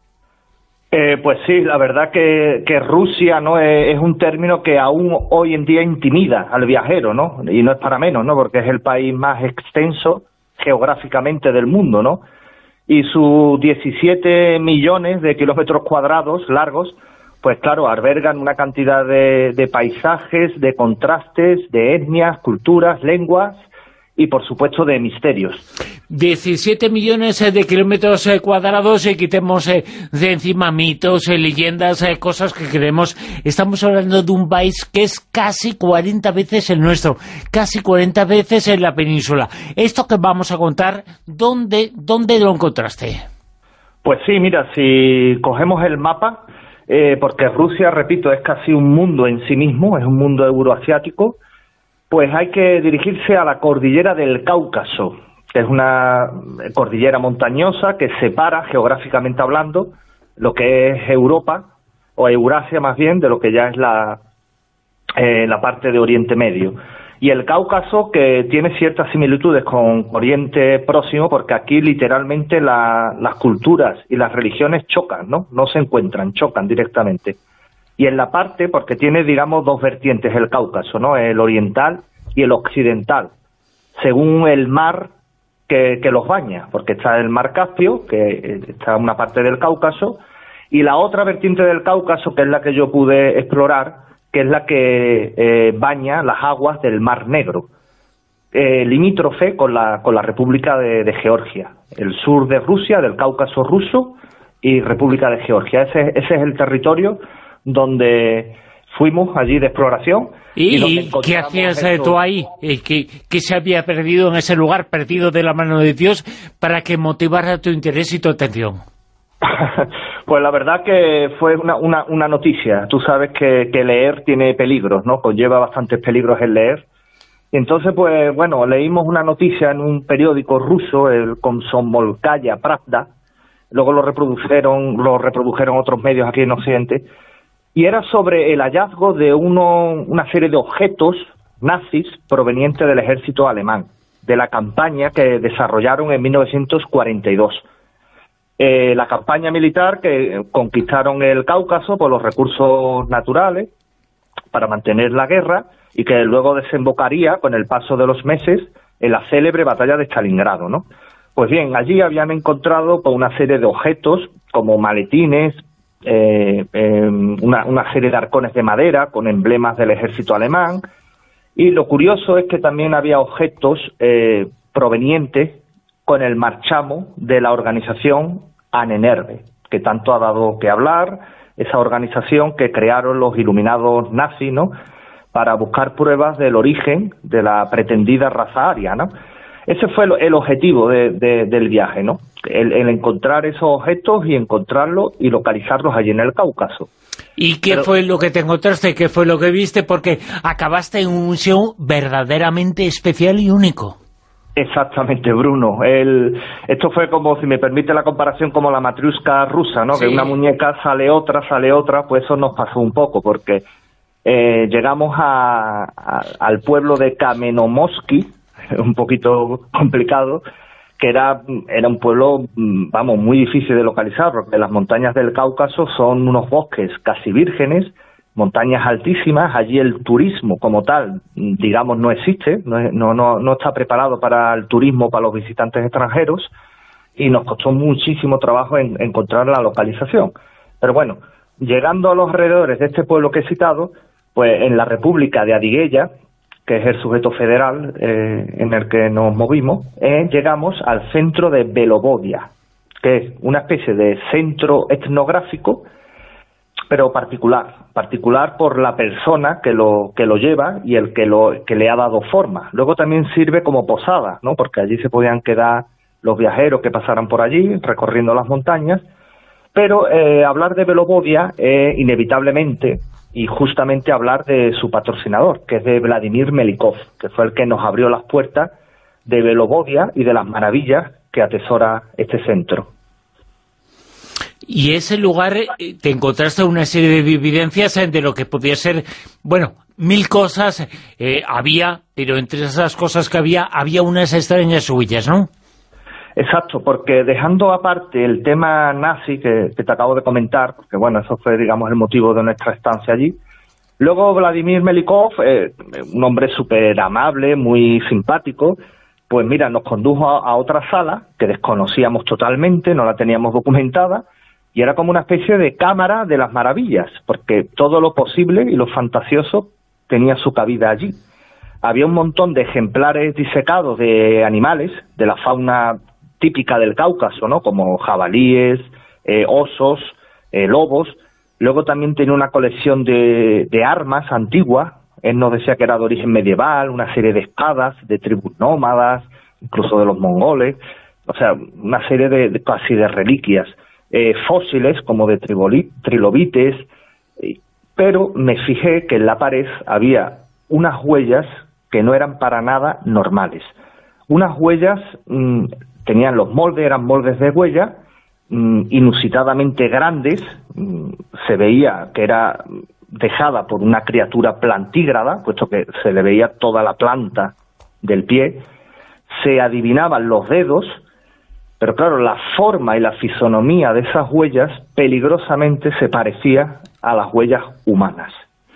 Eh, pues sí, la verdad que, que Rusia no es, es un término que aún hoy en día intimida al viajero, ¿no? Y no es para menos, ¿no? Porque es el país más extenso geográficamente del mundo, ¿no? Y sus diecisiete millones de kilómetros cuadrados largos, pues claro, albergan una cantidad de, de paisajes, de contrastes, de etnias, culturas, lenguas y por supuesto de misterios. diecisiete millones de kilómetros cuadrados, y quitemos eh, de encima mitos, eh, leyendas, eh, cosas que creemos. Estamos hablando de un país que es casi cuarenta veces el nuestro, casi cuarenta veces en la península. Esto que vamos a contar, ¿dónde, dónde lo encontraste? Pues sí, mira, si cogemos el mapa, eh, porque Rusia, repito, es casi un mundo en sí mismo, es un mundo euroasiático, pues hay que dirigirse a la cordillera del Cáucaso, que es una cordillera montañosa que separa, geográficamente hablando, lo que es Europa, o Eurasia más bien, de lo que ya es la, eh, la parte de Oriente Medio. Y el Cáucaso, que tiene ciertas similitudes con Oriente Próximo, porque aquí literalmente la, las culturas y las religiones chocan, ¿no? No se encuentran, chocan directamente. Y en la parte, porque tiene, digamos, dos vertientes el Cáucaso, ¿no? El oriental y el occidental, según el mar que, que los baña, porque está el mar Caspio, que está una parte del Cáucaso, y la otra vertiente del Cáucaso, que es la que yo pude explorar, que es la que eh, baña las aguas del Mar Negro, eh, limítrofe con la, con la República de, de Georgia, el sur de Rusia, del Cáucaso ruso, y República de Georgia. Ese, ese es el territorio donde fuimos allí de exploración. ¿Y, y qué hacías esto... tú ahí? ¿Qué, ¿Qué se había perdido en ese lugar, perdido de la mano de Dios, para que motivara tu interés y tu atención? Pues la verdad que fue una, una, una noticia. Tú sabes que, que leer tiene peligros, ¿no? Conlleva bastantes peligros el leer. Y entonces, pues bueno, leímos una noticia en un periódico ruso, el Komsomolskaya Pravda, luego lo reprodujeron, lo reprodujeron otros medios aquí en Occidente, y era sobre el hallazgo de uno, una serie de objetos nazis provenientes del ejército alemán, de la campaña que desarrollaron en mil novecientos cuarenta y dos. Eh, la campaña militar que conquistaron el Cáucaso por los recursos naturales para mantener la guerra y que luego desembocaría con el paso de los meses en la célebre batalla de Stalingrado, ¿no? Pues bien, allí habían encontrado pues, una serie de objetos como maletines, eh, eh, una, una serie de arcones de madera con emblemas del ejército alemán, y lo curioso es que también había objetos eh, provenientes con el marchamo de la organización Ahnenerbe, que tanto ha dado que hablar, esa organización que crearon los iluminados nazis, ¿no?, para buscar pruebas del origen de la pretendida raza aria, ¿no? Ese fue el objetivo de, de, del viaje, ¿no? El, el encontrar esos objetos y encontrarlos y localizarlos allí en el Cáucaso. ¿Y qué Pero, fue lo que te encontraste? ¿Qué fue lo que viste? Porque acabaste en un museo verdaderamente especial y único. Exactamente, Bruno. El, esto fue como, si me permite la comparación, como la matriusca rusa, ¿no? Sí. Que una muñeca sale otra, sale otra, pues eso nos pasó un poco, porque eh, llegamos a, a, al pueblo de Kamenomoski, un poquito complicado, que era, era un pueblo, vamos, muy difícil de localizar, porque las montañas del Cáucaso son unos bosques casi vírgenes, montañas altísimas. Allí el turismo como tal, digamos, no existe, no, no, no, no está preparado para el turismo, para los visitantes extranjeros, y nos costó muchísimo trabajo en, encontrar la localización. Pero bueno, llegando a los alrededores de este pueblo que he citado, pues en la República de Adigueya, que es el sujeto federal eh, en el que nos movimos, eh, llegamos al centro de Belovodia, que es una especie de centro etnográfico, pero particular, particular por la persona que lo que lo lleva y el que lo que le ha dado forma. Luego también sirve como posada, ¿no? Porque allí se podían quedar los viajeros que pasaran por allí, recorriendo las montañas. Pero eh, hablar de Belovodia es inevitablemente y justamente hablar de su patrocinador, que es de Vladimir Melikov, que fue el que nos abrió las puertas de Belovodia y de las maravillas que atesora este centro. Y ese lugar, te encontraste una serie de evidencias de lo que podía ser, bueno, mil cosas eh, había, pero entre esas cosas que había, había unas extrañas huellas, ¿no? Exacto, porque dejando aparte el tema nazi que, que te acabo de comentar, porque bueno, eso fue, digamos, el motivo de nuestra estancia allí, luego Vladimir Melikov, eh, un hombre súper amable, muy simpático, pues mira, nos condujo a, a otra sala que desconocíamos totalmente, no la teníamos documentada, y era como una especie de cámara de las maravillas, porque todo lo posible y lo fantasioso tenía su cabida allí. Había un montón de ejemplares disecados de animales, de la fauna típica del Cáucaso, ¿no? Como jabalíes, eh, osos, eh, lobos. Luego también tenía una colección de, de armas antiguas. Él nos decía que era de origen medieval, una serie de espadas de tribus nómadas, incluso de los mongoles. O sea, una serie de, de casi de reliquias. Eh, fósiles como de trilobites, eh, pero me fijé que en la pared había unas huellas que no eran para nada normales. Unas huellas, mmm, tenían los moldes, eran moldes de huella, mmm, inusitadamente grandes, mmm, se veía que era dejada por una criatura plantígrada, puesto que se le veía toda la planta del pie, se adivinaban los dedos. Pero claro, la forma y la fisonomía de esas huellas peligrosamente se parecía a las huellas humanas.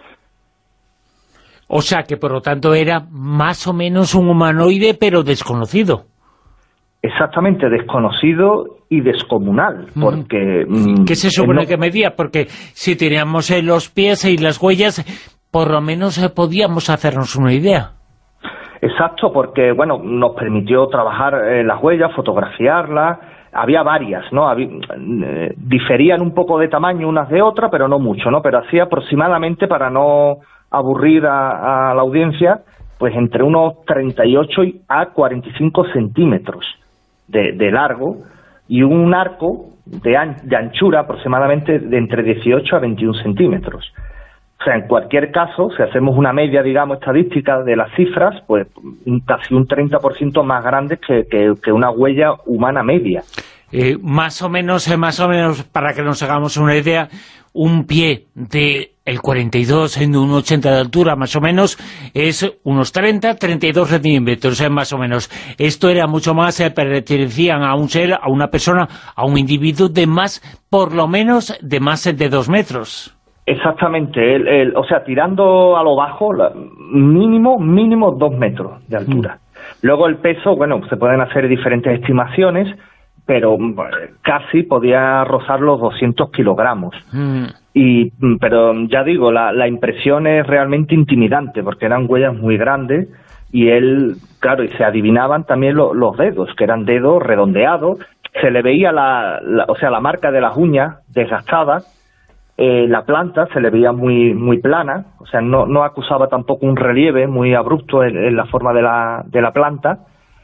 O sea que por lo tanto era más o menos un humanoide, pero desconocido. Exactamente, desconocido y descomunal, porque... ¿Qué se supone no... que medía? Porque si teníamos en los pies y las huellas, por lo menos podíamos hacernos una idea. Exacto, porque bueno, nos permitió trabajar eh, las huellas, fotografiarlas. Había varias, ¿no? Había, eh, diferían un poco de tamaño unas de otras, pero no mucho, ¿no? Pero hacía aproximadamente, para no aburrir a, a la audiencia, pues entre unos treinta y ocho a cuarenta y cinco centímetros de, de largo y un arco de, an, de anchura aproximadamente de entre dieciocho a veintiún centímetros. O sea, en cualquier caso, si hacemos una media, digamos, estadística de las cifras, pues casi un treinta por ciento más grande que, que, que una huella humana media. Eh, más o menos, eh, más o menos, para que nos hagamos una idea, un pie de el cuarenta y dos en un ochenta de altura, más o menos, es unos treinta, treinta y dos centímetros, eh, más o menos. Esto era mucho más, eh, pertenecían a un ser, a una persona, a un individuo de más, por lo menos, de más de dos metros. Exactamente, el, el, o sea, tirando a lo bajo, la, mínimo, mínimo dos metros de altura. Mm. Luego el peso, bueno, se pueden hacer diferentes estimaciones, pero casi podía rozar los doscientos kilogramos. Mm. Y, pero ya digo, la, la impresión es realmente intimidante, porque eran huellas muy grandes, y él, claro, y se adivinaban también lo, los dedos, que eran dedos redondeados, se le veía la, la o sea, la marca de las uñas desgastadas. Eh, la planta se le veía muy muy plana, o sea, no, no acusaba tampoco un relieve muy abrupto en, en la forma de la, de la planta.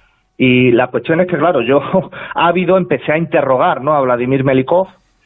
Y la cuestión es que, claro, yo ávido empecé a interrogar, ¿no?, a Vladimir Melikov.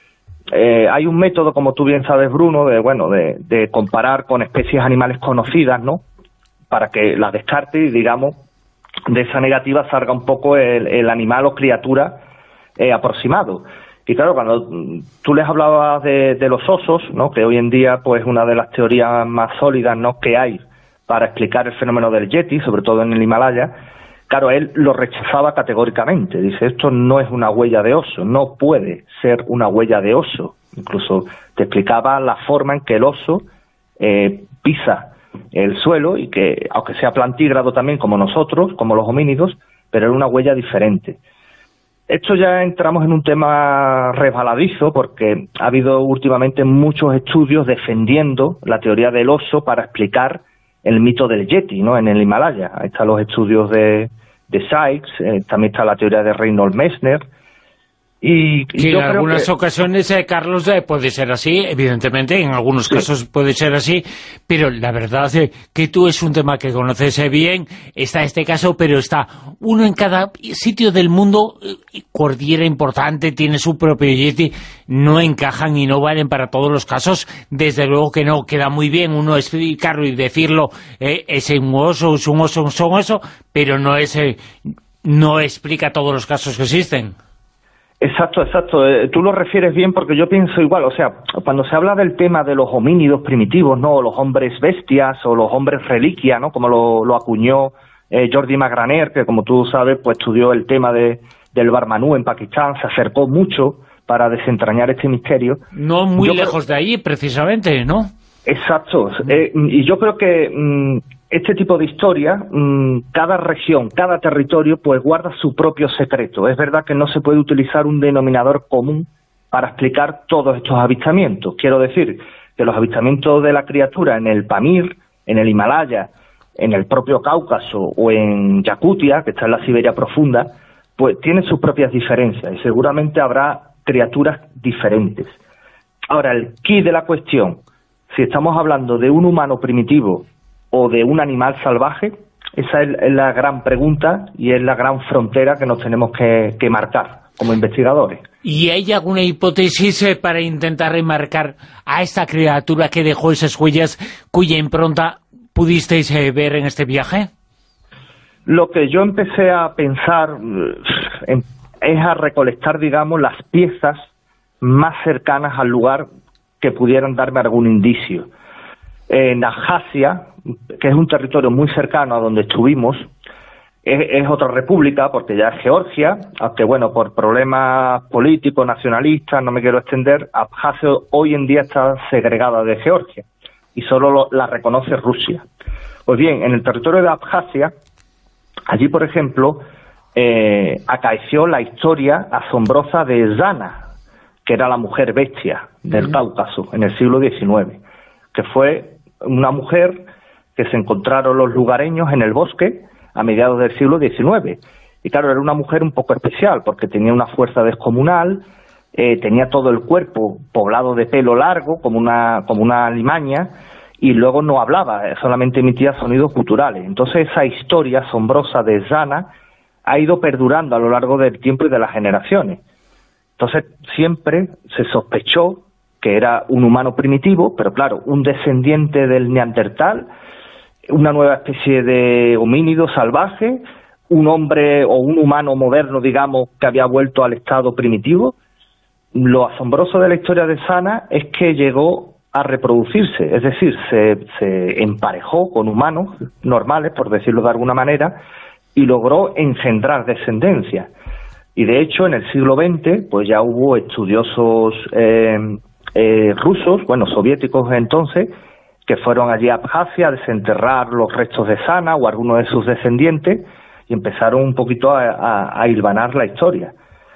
Eh, hay un método, como tú bien sabes, Bruno, de bueno de, de comparar con especies animales conocidas, ¿no?, para que las descarte y, digamos, de esa negativa salga un poco el, el animal o criatura eh, aproximado. Y claro, cuando tú les hablabas de, de los osos, ¿no?, que hoy en día pues una de las teorías más sólidas, ¿no?, que hay para explicar el fenómeno del Yeti, sobre todo en el Himalaya, claro, él lo rechazaba categóricamente. Dice, esto no es una huella de oso, no puede ser una huella de oso. Incluso te explicaba la forma en que el oso eh, pisa el suelo y que, aunque sea plantígrado también como nosotros, como los homínidos, pero era una huella diferente. Esto ya entramos en un tema resbaladizo, porque ha habido últimamente muchos estudios defendiendo la teoría del oso para explicar el mito del Yeti, ¿no?, en el Himalaya. Ahí están los estudios de, de Sykes, eh, también está la teoría de Reinhold Messner. Y, que y yo en creo algunas que... ocasiones, eh, Carlos, eh, puede ser así, evidentemente, en algunos sí. casos puede ser así, pero la verdad es eh, que tú es un tema que conoces eh, bien, está este caso, pero está uno en cada sitio del mundo, eh, cordillera importante, tiene su propio Yeti, no encajan y no valen para todos los casos, desde luego que no, queda muy bien uno explicarlo y decirlo, eh, es un oso, es un oso, es un oso, pero no es, eh, no explica todos los casos que existen. Exacto, exacto. Eh, tú lo refieres bien, porque yo pienso igual. O sea, cuando se habla del tema de los homínidos primitivos, ¿no?, o los hombres bestias, o los hombres reliquia, ¿no?, como lo, lo acuñó eh, Jordi Magraner, que como tú sabes, pues estudió el tema de, del Barmanú en Pakistán, se acercó mucho para desentrañar este misterio. No muy yo lejos creo... de ahí, precisamente, ¿no? Exacto. Eh, y yo creo que mm, este tipo de historia, mmm, cada región, cada territorio, pues guarda su propio secreto. Es verdad que no se puede utilizar un denominador común para explicar todos estos avistamientos. Quiero decir que los avistamientos de la criatura en el Pamir, en el Himalaya, en el propio Cáucaso o en Yakutia, que está en la Siberia profunda, pues tienen sus propias diferencias y seguramente habrá criaturas diferentes. Ahora, el quid de la cuestión, si estamos hablando de un humano primitivo o de un animal salvaje, esa es la gran pregunta y es la gran frontera que nos tenemos que, que marcar como investigadores. ¿Y hay alguna hipótesis eh, para intentar remarcar a esta criatura que dejó esas huellas cuya impronta pudisteis eh, ver en este viaje? Lo que yo empecé a pensar eh, es a recolectar, digamos, las piezas más cercanas al lugar que pudieran darme algún indicio. En Abjasia, que es un territorio muy cercano a donde estuvimos, es, es otra república, porque ya es Georgia, aunque bueno, por problemas políticos, nacionalistas, no me quiero extender, Abjasia hoy en día está segregada de Georgia y solo lo, la reconoce Rusia. Pues bien, en el territorio de Abjasia, allí por ejemplo, eh, acaeció la historia asombrosa de Zana, que era la mujer bestia del Cáucaso en el siglo diecinueve, que fue una mujer que se encontraron los lugareños en el bosque a mediados del siglo diecinueve. Y claro, era una mujer un poco especial, porque tenía una fuerza descomunal, eh, tenía todo el cuerpo poblado de pelo largo, como una, como una alimaña, y luego no hablaba, solamente emitía sonidos guturales. Entonces esa historia asombrosa de Zana ha ido perdurando a lo largo del tiempo y de las generaciones. Entonces siempre se sospechó que era un humano primitivo, pero claro, un descendiente del Neandertal, una nueva especie de homínido salvaje, un hombre o un humano moderno, digamos, que había vuelto al estado primitivo. Lo asombroso de la historia de Zana es que llegó a reproducirse, es decir, se, se emparejó con humanos normales, por decirlo de alguna manera, y logró engendrar descendencia. Y de hecho, en el siglo veinte, pues ya hubo estudiosos eh, eh, rusos, bueno, soviéticos entonces, que fueron allí a Abjasia a desenterrar los restos de Zana o algunos de sus descendientes, y empezaron un poquito a, a, a hilvanar la historia.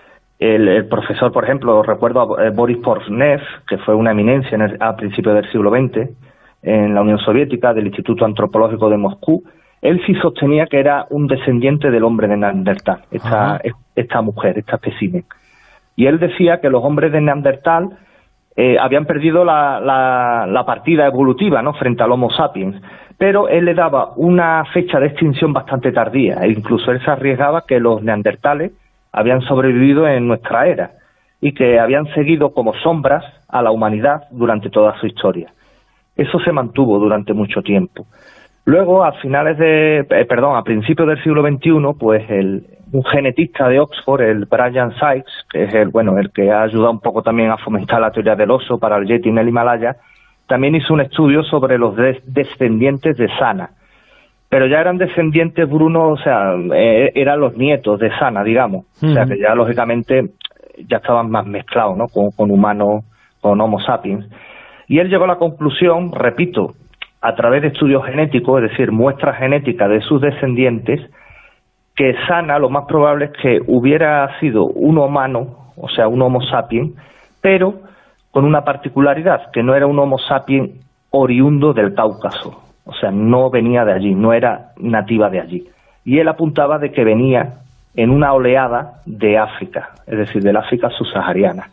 El, el profesor, por ejemplo, recuerdo a Boris Porfnev, que fue una eminencia en el, a principios del siglo veinte en la Unión Soviética, del Instituto Antropológico de Moscú. Él sí sostenía que era un descendiente del hombre de Neandertal, esta, esta mujer, esta espécimen. Y él decía que los hombres de Neandertal eh, habían perdido la, la, la partida evolutiva, ¿no?, frente al Homo sapiens, pero él le daba una fecha de extinción bastante tardía, e incluso él se arriesgaba que los neandertales habían sobrevivido en nuestra era y que habían seguido como sombras a la humanidad durante toda su historia. Eso se mantuvo durante mucho tiempo. Luego, a finales de, eh, perdón, a principios del siglo veintiuno, pues el, un genetista de Oxford, el Brian Sykes, que es el, bueno, el que ha ayudado un poco también a fomentar la teoría del oso para el Yeti en el Himalaya, también hizo un estudio sobre los des descendientes de Zana. Pero ya eran descendientes, Bruno, o sea, eh, eran los nietos de Zana, digamos. Uh-huh. O sea, que ya lógicamente ya estaban más mezclados, ¿no?, con, con humanos, con Homo sapiens. Y él llegó a la conclusión, repito, a través de estudios genéticos, es decir, muestras genéticas de sus descendientes, que Zana lo más probable es que hubiera sido un humano, o sea, un Homo sapiens, pero con una particularidad, que no era un Homo sapiens oriundo del Cáucaso, o sea, no venía de allí, no era nativa de allí. Y él apuntaba de que venía en una oleada de África, es decir, del África subsahariana.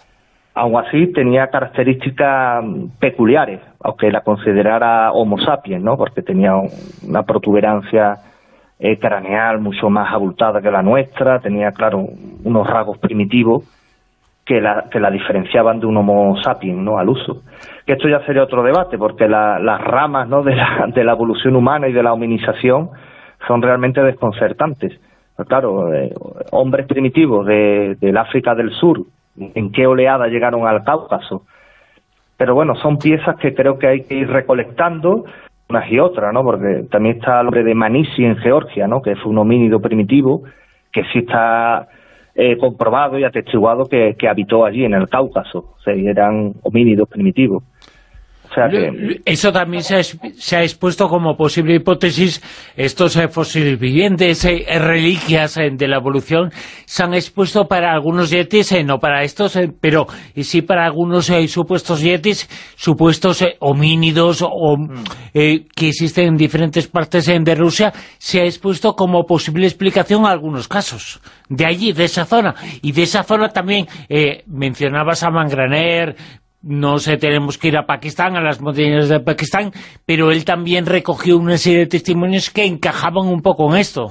Aun así tenía características peculiares, aunque la considerara Homo sapiens, ¿no?, porque tenía una protuberancia eh, craneal mucho más abultada que la nuestra, tenía, claro, unos rasgos primitivos que la, que la diferenciaban de un Homo sapiens, ¿no?, al uso. Que esto ya sería otro debate, porque la, las ramas, ¿no?, de la, de la evolución humana y de la hominización son realmente desconcertantes. Pero claro, eh, hombres primitivos de, del África del Sur, ¿en qué oleada llegaron al Cáucaso? Pero bueno, son piezas que creo que hay que ir recolectando unas y otras, ¿no?, porque también está el hombre de Manisi en Georgia, ¿no?, que fue un homínido primitivo, que sí está Eh, comprobado y atestiguado que, que habitó allí en el Cáucaso, o sea, eran homínidos primitivos. O sea que... Eso también se ha, se ha expuesto como posible hipótesis. Estos eh, fósiles vivientes, eh, reliquias eh, de la evolución, se han expuesto para algunos yetis, eh, no para estos, eh, pero sí para algunos eh, supuestos yetis, supuestos eh, homínidos o, eh, que existen en diferentes partes eh, de Rusia. Se ha expuesto como posible explicación a algunos casos de allí, de esa zona. Y de esa zona también eh, mencionabas a Mangraner. No sé, tenemos que ir a Pakistán, a las montañas de Pakistán, pero él también recogió una serie de testimonios que encajaban un poco en esto.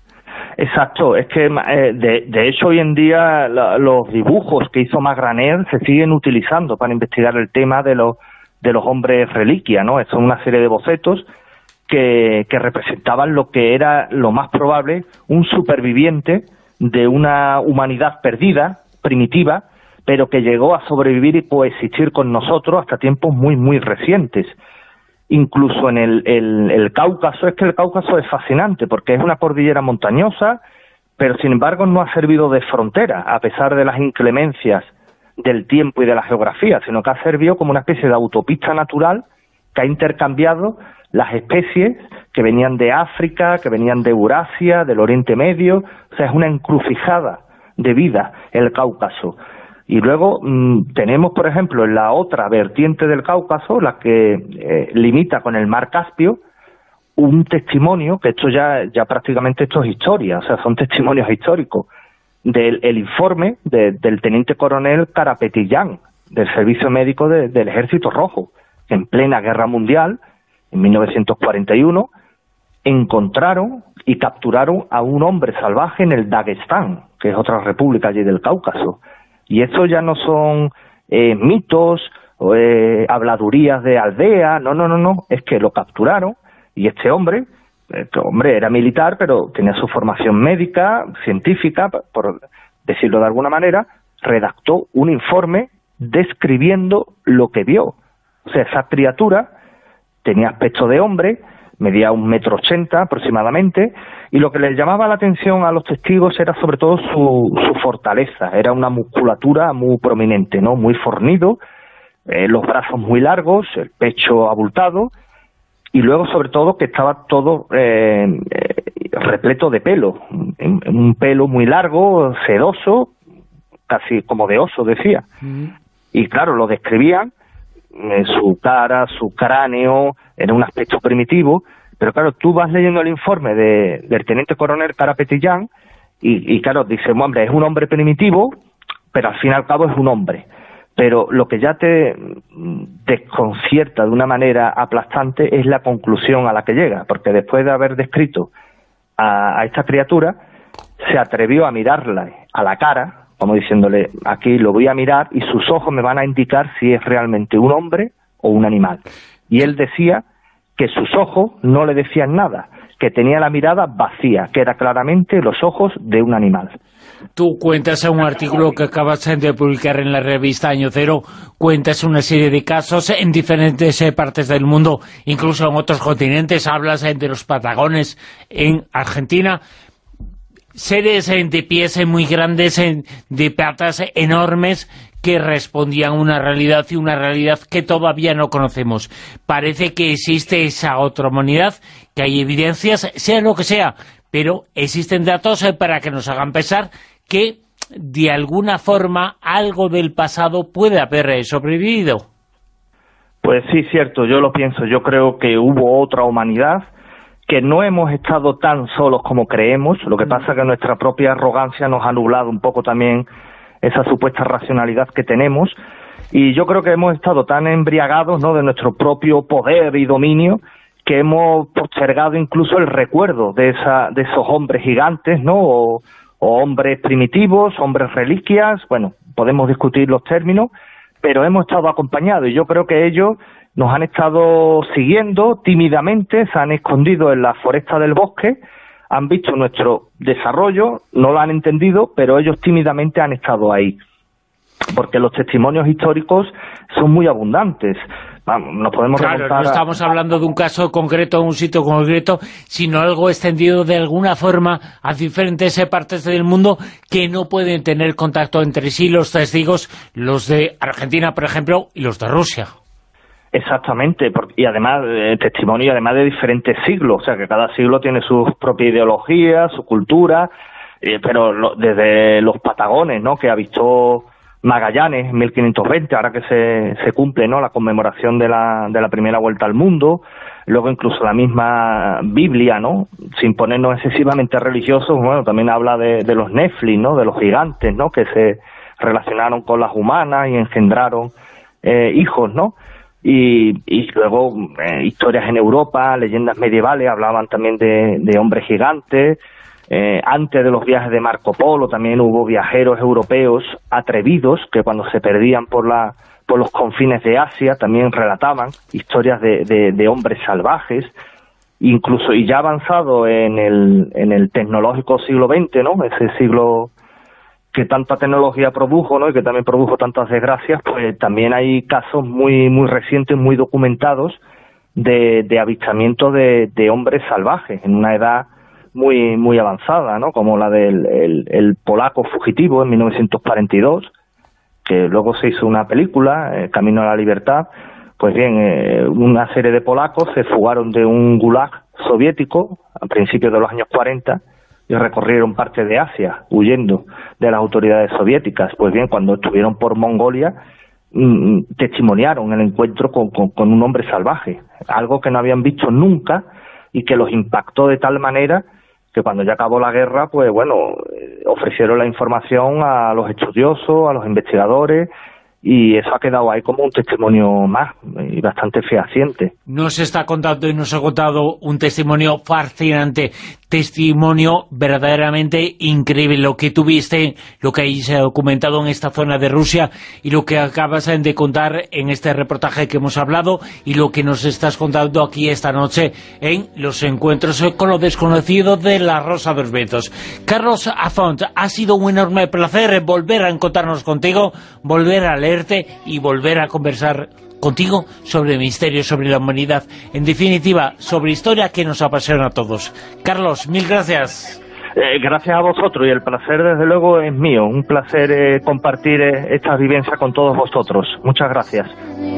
Exacto, es que eh, de, de hecho hoy en día la, los dibujos que hizo Mangraner se siguen utilizando para investigar el tema de los de los hombres reliquia, ¿no? Son una serie de bocetos que, que representaban lo que era lo más probable un superviviente de una humanidad perdida, primitiva, pero que llegó a sobrevivir y coexistir con nosotros hasta tiempos muy, muy recientes. Incluso en el, el, el Cáucaso, es que el Cáucaso es fascinante, porque es una cordillera montañosa, pero sin embargo no ha servido de frontera, a pesar de las inclemencias del tiempo y de la geografía, sino que ha servido como una especie de autopista natural que ha intercambiado las especies que venían de África, que venían de Eurasia, del Oriente Medio. O sea, es una encrucijada de vida el Cáucaso. Y luego mmm, tenemos, por ejemplo, en la otra vertiente del Cáucaso, la que eh, limita con el mar Caspio, un testimonio, que esto ya, ya prácticamente esto es historia, o sea, son testimonios históricos, del el informe de, del teniente coronel Karapetyan, del Servicio Médico de, del Ejército Rojo, que en plena Guerra Mundial, en mil novecientos cuarenta y uno, encontraron y capturaron a un hombre salvaje en el Dagestán, que es otra república allí del Cáucaso. Y esto ya no son eh, mitos o eh, habladurías de aldea, no, no, no, no, es que lo capturaron y este hombre, este hombre era militar, pero tenía su formación médica, científica, por decirlo de alguna manera, redactó un informe describiendo lo que vio. O sea, esa criatura tenía aspecto de hombre, medía un metro ochenta aproximadamente, y lo que les llamaba la atención a los testigos era sobre todo su, su fortaleza. Era una musculatura muy prominente, ¿no? Muy fornido, eh, los brazos muy largos, el pecho abultado, y luego sobre todo que estaba todo eh, eh, repleto de pelo, un, un pelo muy largo, sedoso, casi como de oso, decía. Mm. Y claro, lo describían, eh, su cara, su cráneo, era un aspecto primitivo, pero claro, tú vas leyendo el informe de, del teniente coronel Karapetyan y, y claro, dice, hombre, es un hombre primitivo, pero al fin y al cabo es un hombre. Pero lo que ya te desconcierta de una manera aplastante es la conclusión a la que llega, porque después de haber descrito a, a esta criatura, se atrevió a mirarla a la cara, como diciéndole, aquí lo voy a mirar y sus ojos me van a indicar si es realmente un hombre o un animal. Y él decía que sus ojos no le decían nada, que tenía la mirada vacía, que era claramente los ojos de un animal. Tú cuentas en un artículo que acabas de publicar en la revista Año Cero, cuentas una serie de casos en diferentes eh, partes del mundo, incluso en otros continentes, hablas eh, de los Patagones en Argentina, seres eh, de pies eh, muy grandes, eh, de patas eh, enormes, que respondían a una realidad y una realidad que todavía no conocemos. Parece que existe esa otra humanidad, que hay evidencias, sea lo que sea, pero existen datos eh, para que nos hagan pensar que de alguna forma algo del pasado puede haber eh, sobrevivido. Pues sí, cierto, yo lo pienso. Yo creo que hubo otra humanidad, que no hemos estado tan solos como creemos. Lo que pasa es que nuestra propia arrogancia nos ha nublado un poco también esa supuesta racionalidad que tenemos, y yo creo que hemos estado tan embriagados, ¿no?, de nuestro propio poder y dominio, que hemos postergado incluso el recuerdo de esa de esos hombres gigantes, ¿no?, o, o hombres primitivos, hombres reliquias, bueno, podemos discutir los términos, pero hemos estado acompañados, y yo creo que ellos nos han estado siguiendo tímidamente, se han escondido en la foresta del bosque, han visto nuestro desarrollo, no lo han entendido, pero ellos tímidamente han estado ahí. Porque los testimonios históricos son muy abundantes. Vamos, nos podemos claro, remontar no estamos a... hablando de un caso concreto, un sitio concreto, sino algo extendido de alguna forma a diferentes partes del mundo que no pueden tener contacto entre sí los testigos, los de Argentina, por ejemplo, y los de Rusia. Exactamente, y además eh, testimonio además de diferentes siglos, o sea que cada siglo tiene su propia ideología, su cultura, eh, pero lo, desde los Patagones, ¿no?, que avistó Magallanes en mil quinientos veinte, ahora que se, se cumple, ¿no?, la conmemoración de la, de la primera vuelta al mundo, luego incluso la misma Biblia, ¿no?, sin ponernos excesivamente religiosos, bueno, también habla de, de los Nephilim, ¿no?, de los gigantes, ¿no?, que se relacionaron con las humanas y engendraron eh, hijos, ¿no?, Y, y luego eh, historias en Europa, leyendas medievales, hablaban también de, de hombres gigantes. Eh, antes de los viajes de Marco Polo también hubo viajeros europeos atrevidos que cuando se perdían por la por los confines de Asia también relataban historias de, de, de hombres salvajes. Incluso, y ya avanzado en el, en el tecnológico siglo veinte, ¿no?, ese siglo que tanta tecnología produjo, ¿no?, y que también produjo tantas desgracias, pues también hay casos muy muy recientes, muy documentados de, de avistamiento de, de hombres salvajes en una edad muy muy avanzada, ¿no?, como la del el, el polaco fugitivo en mil novecientos cuarenta y dos, que luego se hizo una película, eh, Camino a la Libertad. Pues bien, eh, una serie de polacos se fugaron de un gulag soviético a principios de los años cuarenta y recorrieron parte de Asia, huyendo de las autoridades soviéticas. Pues bien, cuando estuvieron por Mongolia, mmm, testimoniaron el encuentro con, con, con un hombre salvaje, algo que no habían visto nunca, y que los impactó de tal manera que cuando ya acabó la guerra, pues bueno, ofrecieron la información a los estudiosos, a los investigadores, y eso ha quedado ahí como un testimonio más y bastante fehaciente. Nos está contando y nos ha contado un testimonio fascinante, testimonio verdaderamente increíble, lo que tuviste, lo que hay documentado en esta zona de Rusia y lo que acabas de contar en este reportaje que hemos hablado y lo que nos estás contando aquí esta noche en los encuentros con lo desconocido de la Rosa de los Vientos. Carlos Afont, ha sido un enorme placer volver a encontrarnos contigo, volver a leerte y volver a conversar contigo sobre misterios, sobre la humanidad, en definitiva, sobre historia que nos apasiona a todos. Carlos, mil gracias. Eh, gracias a vosotros, y el placer desde luego es mío, un placer eh, compartir eh, esta vivencia con todos vosotros. Muchas gracias.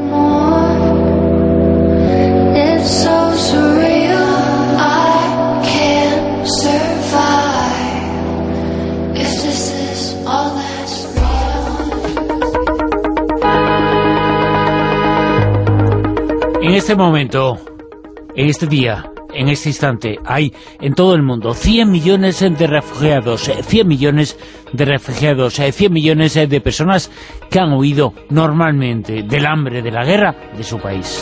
En este momento, en este día, en este instante, hay en todo el mundo cien millones de refugiados, cien millones de refugiados, cien millones de personas que han huido normalmente del hambre, de la guerra de su país.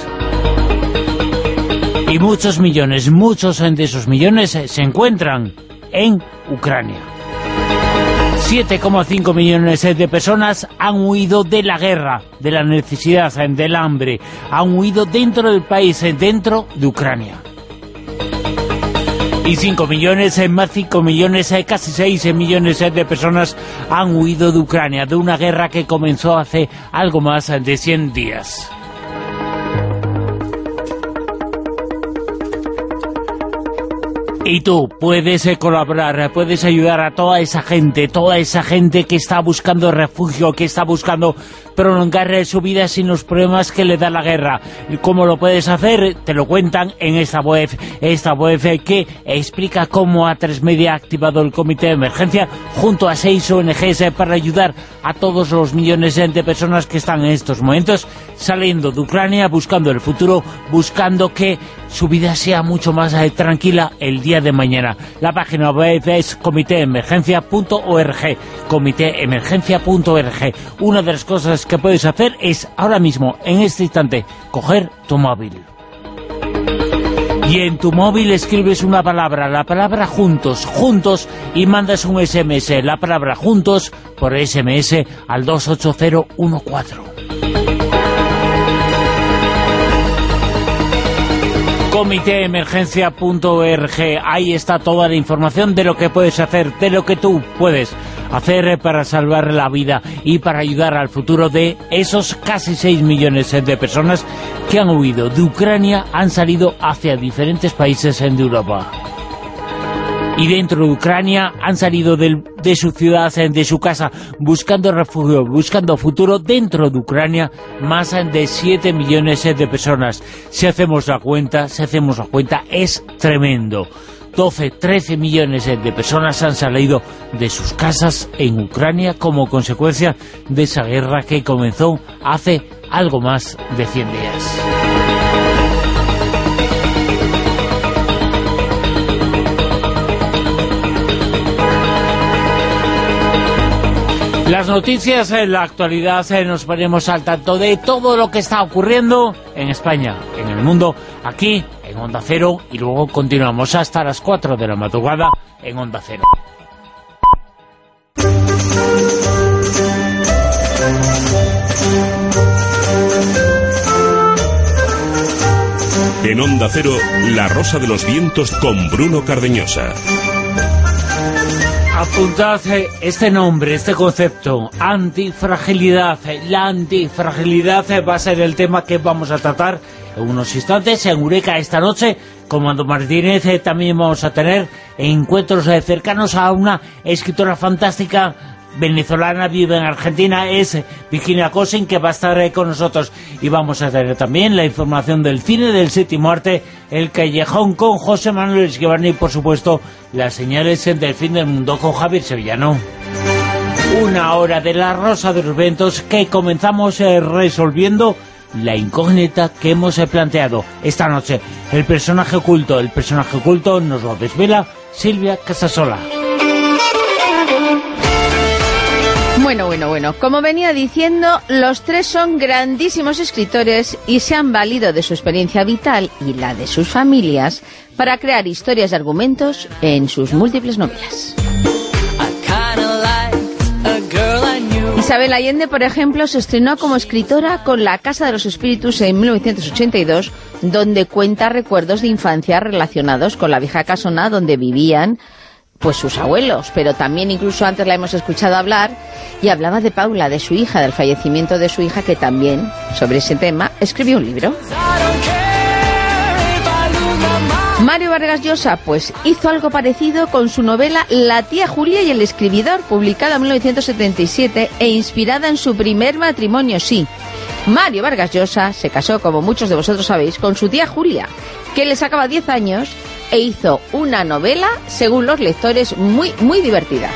Y muchos millones, muchos de esos millones se encuentran en Ucrania. siete coma cinco millones de personas han huido de la guerra, de la necesidad, del hambre. Han huido dentro del país, dentro de Ucrania. Y cinco millones, más cinco millones, casi seis millones de personas han huido de Ucrania, de una guerra que comenzó hace algo más de cien días. Y tú puedes eh, colaborar, puedes ayudar a toda esa gente, toda esa gente que está buscando refugio, que está buscando prolongar eh, su vida sin los problemas que le da la guerra. ¿Cómo lo puedes hacer? Te lo cuentan en esta web, esta web eh, que explica cómo A tres Media ha activado el comité de emergencia junto a seis O N Ges eh, para ayudar a todos los millones eh, de personas que están en estos momentos saliendo de Ucrania, buscando el futuro, buscando que su vida sea mucho más eh, tranquila el día de mañana. La página web es comité emergencia punto org, comité emergencia punto org. Una de las cosas que puedes hacer es ahora mismo, en este instante, coger tu móvil. Y en tu móvil escribes una palabra, la palabra juntos, juntos, y mandas un S M S, la palabra juntos, por S M S al dos ocho cero uno cuatro. comité emergencia punto org, ahí está toda la información de lo que puedes hacer, de lo que tú puedes hacer para salvar la vida y para ayudar al futuro de esos casi seis millones de personas que han huido de Ucrania, han salido hacia diferentes países de Europa. Y dentro de Ucrania han salido de, de su ciudad, de su casa, buscando refugio, buscando futuro dentro de Ucrania, más de siete millones de personas. Si hacemos la cuenta, si hacemos la cuenta, es tremendo. doce, trece millones de personas han salido de sus casas en Ucrania como consecuencia de esa guerra que comenzó hace algo más de cien días. Las noticias en la actualidad, nos ponemos al tanto de todo lo que está ocurriendo en España, en el mundo, aquí en Onda Cero, y luego continuamos hasta las cuatro de la madrugada en Onda Cero. En Onda Cero, La Rosa de los Vientos con Bruno Cardeñosa. Apuntad este nombre, este concepto, antifragilidad. La antifragilidad va a ser el tema que vamos a tratar en unos instantes en Eureka esta noche. Con Mando Martínez también vamos a tener encuentros cercanos a una escritora fantástica venezolana, vive en Argentina, es Virginia Cosin, que va a estar con nosotros. Y vamos a tener también la información del cine, del séptimo arte, El Callejón con José Manuel Escribano y, por supuesto, las señales del fin del mundo con Javier Sevillano. Una hora de La Rosa de los Vientos que comenzamos eh, resolviendo la incógnita que hemos planteado esta noche. El personaje oculto, el personaje oculto nos lo desvela Silvia Casasola. Bueno, bueno, bueno. Como venía diciendo, los tres son grandísimos escritores y se han valido de su experiencia vital y la de sus familias para crear historias y argumentos en sus múltiples novelas. Isabel Allende, por ejemplo, se estrenó como escritora con La Casa de los Espíritus en mil novecientos ochenta y dos, donde cuenta recuerdos de infancia relacionados con la vieja casona donde vivían pues sus abuelos, pero también incluso antes la hemos escuchado hablar y hablaba de Paula, de su hija, del fallecimiento de su hija, que también sobre ese tema escribió un libro. Mario Vargas Llosa pues hizo algo parecido con su novela La tía Julia y el escribidor, publicada en mil novecientos setenta y siete e inspirada en su primer matrimonio. Sí, Mario Vargas Llosa se casó, como muchos de vosotros sabéis, con su tía Julia, que le sacaba diez años, e hizo una novela, según los lectores, muy, muy divertida.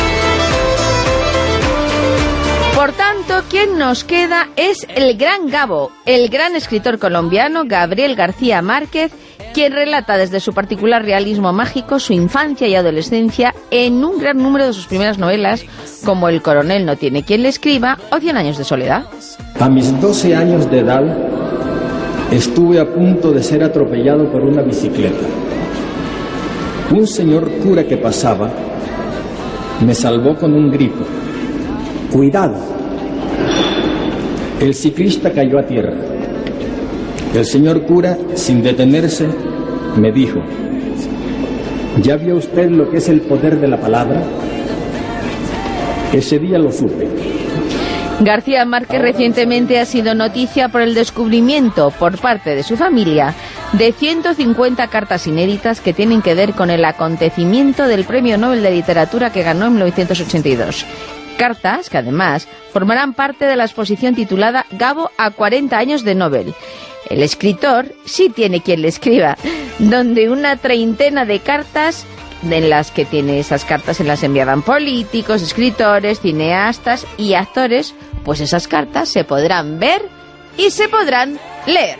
Por tanto, quien nos queda es el gran Gabo, el gran escritor colombiano Gabriel García Márquez, quien relata desde su particular realismo mágico su infancia y adolescencia en un gran número de sus primeras novelas, como El coronel no tiene quien le escriba o Cien años de soledad. A mis doce años de edad estuve a punto de ser atropellado por una bicicleta. Un señor cura que pasaba me salvó con un grito: ¡cuidado! El ciclista cayó a tierra. El señor cura, sin detenerse, me dijo: ¿ya vio usted lo que es el poder de la palabra? Ese día lo supe. García Márquez recientemente ha sido noticia por el descubrimiento por parte de su familia de ciento cincuenta cartas inéditas que tienen que ver con el acontecimiento del Premio Nobel de Literatura que ganó en mil novecientos ochenta y dos. Cartas que además formarán parte de la exposición titulada Gabo a cuarenta años de Nobel. El escritor sí tiene quien le escriba, donde una treintena de cartas, en las que tiene esas cartas, se las enviaban políticos, escritores, cineastas y actores, pues esas cartas se podrán ver y se podrán leer.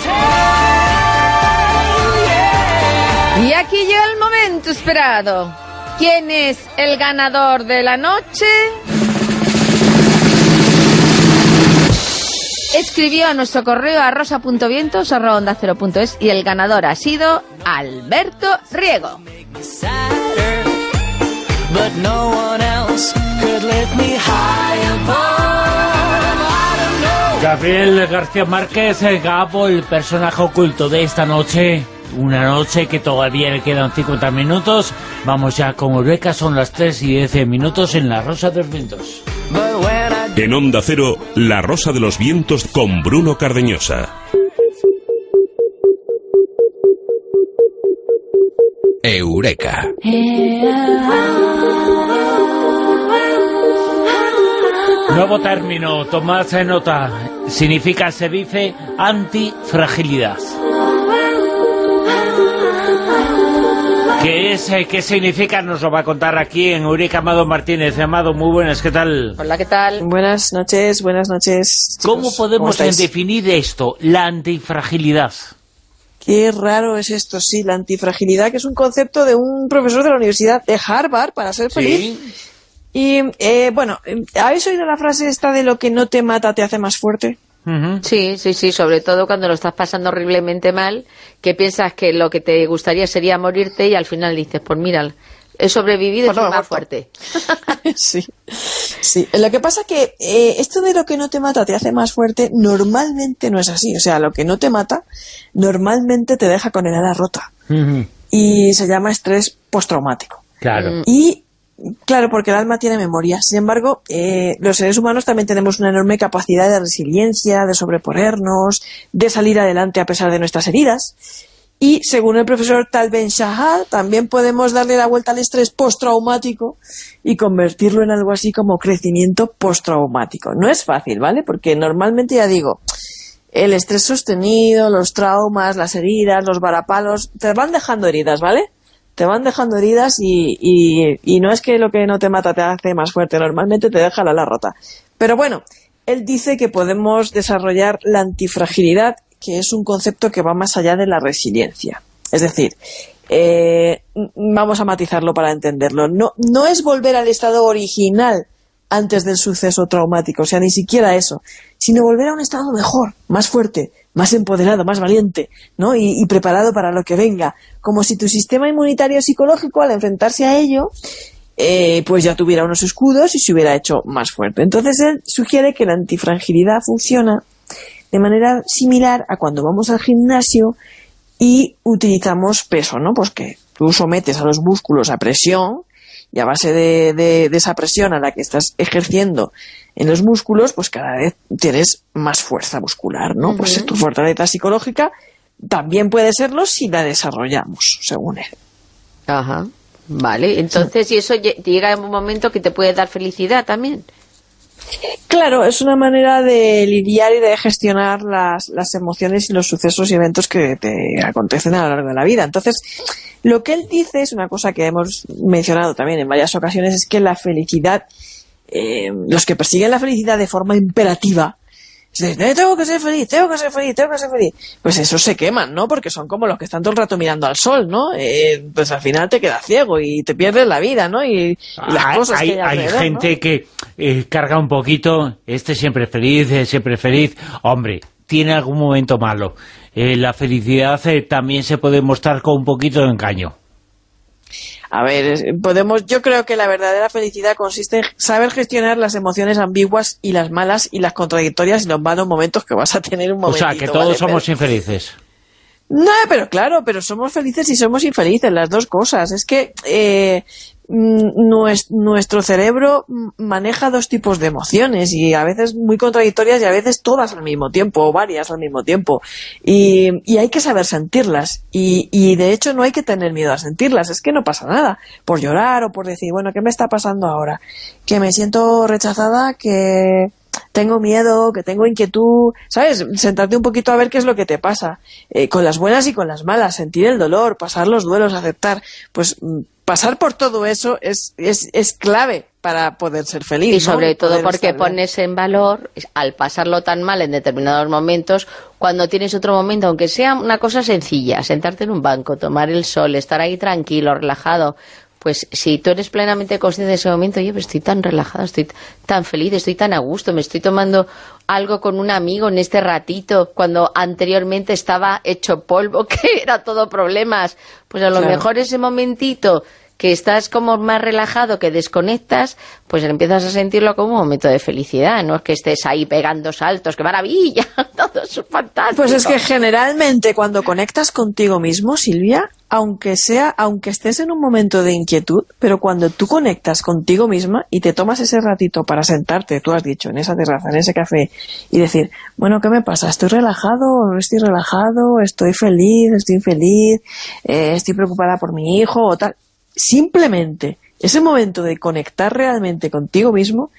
Y aquí llega el momento esperado. ¿Quién es el ganador de la noche? Escribió a nuestro correo a rosa punto vientos arroba onda cero punto es y el ganador ha sido Alberto Riego. Gabriel García Márquez, Gabo, el personaje oculto de esta noche. Una noche que todavía le quedan cincuenta minutos. Vamos ya con Eureka, son las tres y diez minutos en La Rosa de los Vientos. En Onda Cero, La Rosa de los Vientos con Bruno Cardeñosa. Eureka. Nuevo término, tomad nota. Significa, se dice, antifragilidad. ¿Qué es? ¿Qué significa? Nos lo va a contar aquí en Eureka Amado Martínez. Amado, muy buenas, ¿qué tal? Hola, ¿qué tal? Buenas noches, buenas noches. ¿Cómo podemos ¿Cómo definir esto, la antifragilidad? Qué raro es esto, sí, la antifragilidad, que es un concepto de un profesor de la Universidad de Harvard, para ser feliz. Sí. Y, eh, bueno, ¿habéis oído la frase esta de lo que no te mata te hace más fuerte? Uh-huh. Sí, sí, sí, sobre todo cuando lo estás pasando horriblemente mal, que piensas que lo que te gustaría sería morirte y al final dices, pues mira, he sobrevivido y soy más fuerte. Sí, sí. Lo que pasa que eh, esto de lo que no te mata te hace más fuerte normalmente no es así. O sea, lo que no te mata normalmente te deja con el ala rota. Uh-huh. Y se llama estrés postraumático. Claro. Y claro, porque el alma tiene memoria. Sin embargo, eh, los seres humanos también tenemos una enorme capacidad de resiliencia, de sobreponernos, de salir adelante a pesar de nuestras heridas. Y según el profesor Tal Ben-Shahar, también podemos darle la vuelta al estrés postraumático y convertirlo en algo así como crecimiento postraumático. No es fácil, ¿vale? Porque normalmente, ya digo, el estrés sostenido, los traumas, las heridas, los varapalos, te van dejando heridas, ¿vale? Te van dejando heridas y, y, y no es que lo que no te mata te hace más fuerte, normalmente te deja la ala rota. Pero bueno, él dice que podemos desarrollar la antifragilidad, que es un concepto que va más allá de la resiliencia. Es decir, eh, vamos a matizarlo para entenderlo. No, no es volver al estado original antes del suceso traumático, o sea, ni siquiera eso, sino volver a un estado mejor, más fuerte, más empoderado, más valiente, ¿no? Y, y preparado para lo que venga, como si tu sistema inmunitario psicológico, al enfrentarse a ello, eh, pues ya tuviera unos escudos y se hubiera hecho más fuerte. Entonces él sugiere que la antifragilidad funciona de manera similar a cuando vamos al gimnasio y utilizamos peso, ¿no? Pues que tú sometes a los músculos a presión, y a base de, de, de esa presión a la que estás ejerciendo en los músculos, pues cada vez tienes más fuerza muscular, ¿no? Uh-huh. Pues tu fortaleza psicológica también puede serlo si la desarrollamos, según él. Ajá, vale. Entonces, sí. ¿Y eso llega en un momento que te puede dar felicidad también? Claro, es una manera de lidiar y de gestionar las, las emociones y los sucesos y eventos que te acontecen a lo largo de la vida. Entonces, lo que él dice es una cosa que hemos mencionado también en varias ocasiones, es que la felicidad, eh, los que persiguen la felicidad de forma imperativa, es decir, tengo que ser feliz, tengo que ser feliz, tengo que ser feliz, pues esos se queman, ¿no? Porque son como los que están todo el rato mirando al sol, ¿no? Eh, pues al final te quedas ciego y te pierdes la vida, ¿no? Y, y las hay, cosas hay, que hay alrededor, hay gente, ¿no?, que eh, carga un poquito, este siempre feliz, eh, siempre feliz. Hombre, tiene algún momento malo. Eh, la felicidad eh, también se puede mostrar con un poquito de engaño. A ver, podemos, yo creo que la verdadera felicidad consiste en saber gestionar las emociones ambiguas y las malas y las contradictorias y los malos momentos que vas a tener un momentito. O sea, que todos ¿vale? somos pero... infelices. No, pero claro, pero somos felices y somos infelices, las dos cosas. Es que eh, nuestro cerebro maneja dos tipos de emociones y a veces muy contradictorias y a veces todas al mismo tiempo o varias al mismo tiempo y, y hay que saber sentirlas y, y de hecho no hay que tener miedo a sentirlas, es que no pasa nada por llorar o por decir, bueno, ¿qué me está pasando ahora? Que me siento rechazada, que tengo miedo, que tengo inquietud, ¿sabes? Sentarte un poquito a ver qué es lo que te pasa, eh, con las buenas y con las malas, sentir el dolor, pasar los duelos, aceptar, pues pasar por todo eso es, es, es clave para poder ser feliz. Y sobre ¿no? todo poder porque pones en valor, al pasarlo tan mal en determinados momentos, cuando tienes otro momento, aunque sea una cosa sencilla, sentarte en un banco, tomar el sol, estar ahí tranquilo, relajado, pues si tú eres plenamente consciente de ese momento, oye, pues estoy tan relajada, estoy tan feliz, estoy tan a gusto, me estoy tomando algo con un amigo en este ratito, cuando anteriormente estaba hecho polvo, que era todo problemas, pues a lo claro. mejor ese momentito que estás como más relajado, que desconectas, pues empiezas a sentirlo como un momento de felicidad, no es que estés ahí pegando saltos, ¡qué maravilla! Todo es fantástico. Pues es que generalmente cuando conectas contigo mismo, Silvia, aunque sea, aunque estés en un momento de inquietud, pero cuando tú conectas contigo misma y te tomas ese ratito para sentarte, tú has dicho, en esa terraza, en ese café, y decir, bueno, ¿qué me pasa? ¿Estoy relajado o no estoy relajado? ¿Estoy feliz? ¿Estoy infeliz? Eh, ¿Estoy preocupada por mi hijo? O tal. Simplemente ese momento de conectar realmente contigo mismo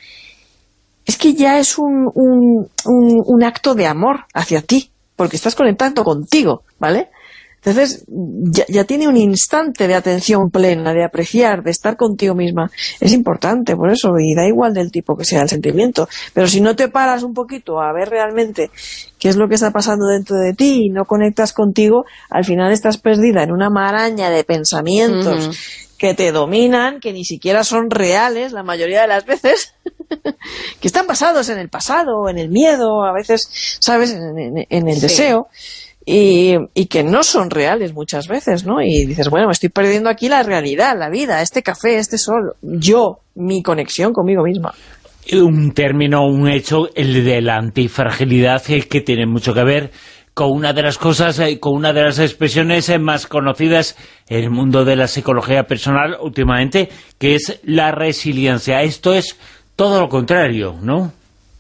es que ya es un, un, un, un acto de amor hacia ti, porque estás conectando contigo, ¿vale? Entonces ya, ya tiene un instante de atención plena, de apreciar, de estar contigo misma. Es importante por eso, y da igual del tipo que sea el sentimiento, pero si no te paras un poquito a ver realmente qué es lo que está pasando dentro de ti y no conectas contigo, al final estás perdida en una maraña de pensamientos uh-huh. que te dominan, que ni siquiera son reales la mayoría de las veces, que están basados en el pasado, en el miedo, a veces, ¿sabes?, en, en, en el sí. deseo. Y, y que no son reales muchas veces, ¿no? Y dices, bueno, me estoy perdiendo aquí la realidad, la vida, este café, este sol, yo, mi conexión conmigo misma. Un término, un hecho, el de la antifragilidad, que tiene mucho que ver con una de las cosas, con una de las expresiones más conocidas en el mundo de la psicología personal últimamente, que es la resiliencia. Esto es todo lo contrario, ¿no?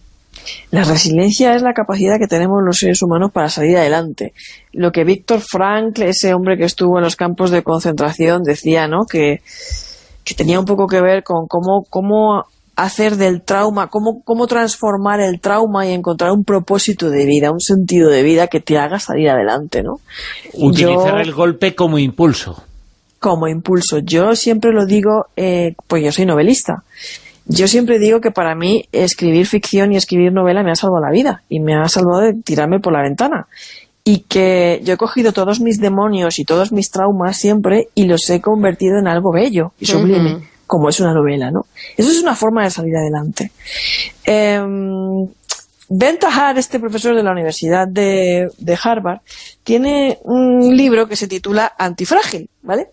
La resiliencia es la capacidad que tenemos los seres humanos para salir adelante. Lo que Víctor Frankl, ese hombre que estuvo en los campos de concentración, decía, ¿no?, que, que tenía un poco que ver con cómo, cómo hacer del trauma, cómo, cómo transformar el trauma y encontrar un propósito de vida, un sentido de vida que te haga salir adelante, ¿no? Utilizar yo, el golpe como impulso. Como impulso. Yo siempre lo digo, eh, pues yo soy novelista. Yo siempre digo que para mí escribir ficción y escribir novela me ha salvado la vida y me ha salvado de tirarme por la ventana. Y que yo he cogido todos mis demonios y todos mis traumas siempre y los he convertido en algo bello y sublime, uh-huh. como es una novela, ¿no? Eso es una forma de salir adelante. Eh, Ben Tahar, este profesor de la Universidad de, de Harvard, tiene un libro que se titula Antifrágil, ¿vale?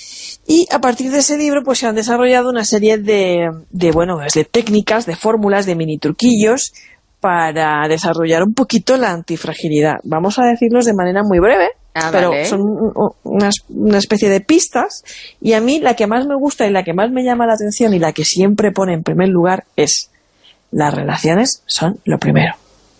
Y a partir de ese libro pues se han desarrollado una serie de, de bueno, de técnicas, de fórmulas, de mini truquillos para desarrollar un poquito la antifragilidad. Vamos a decirlos de manera muy breve, ah, pero vale. son una, una especie de pistas, y a mí la que más me gusta y la que más me llama la atención y la que siempre pone en primer lugar es: las relaciones son lo primero.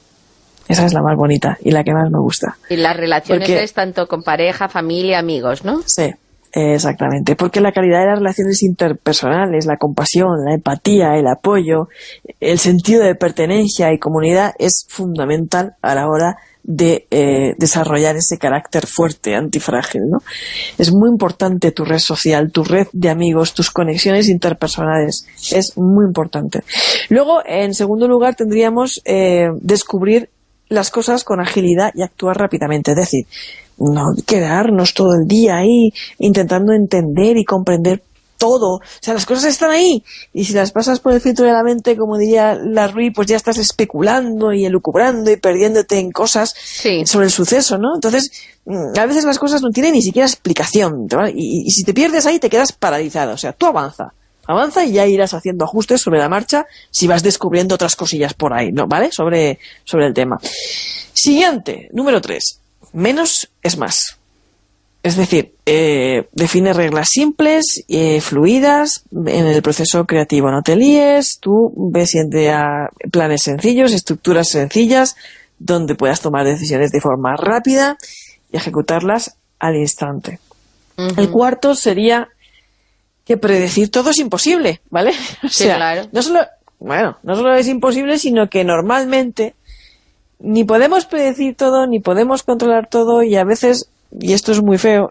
Esa es la más bonita y la que más me gusta. Y las relaciones Porque, es tanto con pareja, familia, amigos, ¿no? Sí. Exactamente, porque la calidad de las relaciones interpersonales, la compasión, la empatía, el apoyo, el sentido de pertenencia y comunidad es fundamental a la hora de eh, desarrollar ese carácter fuerte, antifrágil, ¿no? Es muy importante tu red social, tu red de amigos, tus conexiones interpersonales, es muy importante. Luego, en segundo lugar, tendríamos eh, descubrir las cosas con agilidad y actuar rápidamente, es decir, no quedarnos todo el día ahí intentando entender y comprender todo. O sea, las cosas están ahí y si las pasas por el filtro de la mente, como diría Larry, pues ya estás especulando y elucubrando y perdiéndote en cosas sí. sobre el suceso, ¿no? Entonces, a veces las cosas no tienen ni siquiera explicación, ¿vale? y, y si te pierdes ahí te quedas paralizado. O sea, tú avanza, avanza y ya irás haciendo ajustes sobre la marcha si vas descubriendo otras cosillas por ahí, ¿no? ¿Vale? Sobre, sobre el tema. Siguiente, número tres. Menos es más. Es decir, eh, define reglas simples, eh, fluidas en el proceso creativo. No te líes, tú ves siempre a planes sencillos, estructuras sencillas, donde puedas tomar decisiones de forma rápida y ejecutarlas al instante. Uh-huh. El cuarto sería que predecir todo es imposible, ¿vale? O sí, sea, claro. no solo, bueno, no solo es imposible, sino que normalmente ni podemos predecir todo, ni podemos controlar todo, y a veces, y esto es muy feo,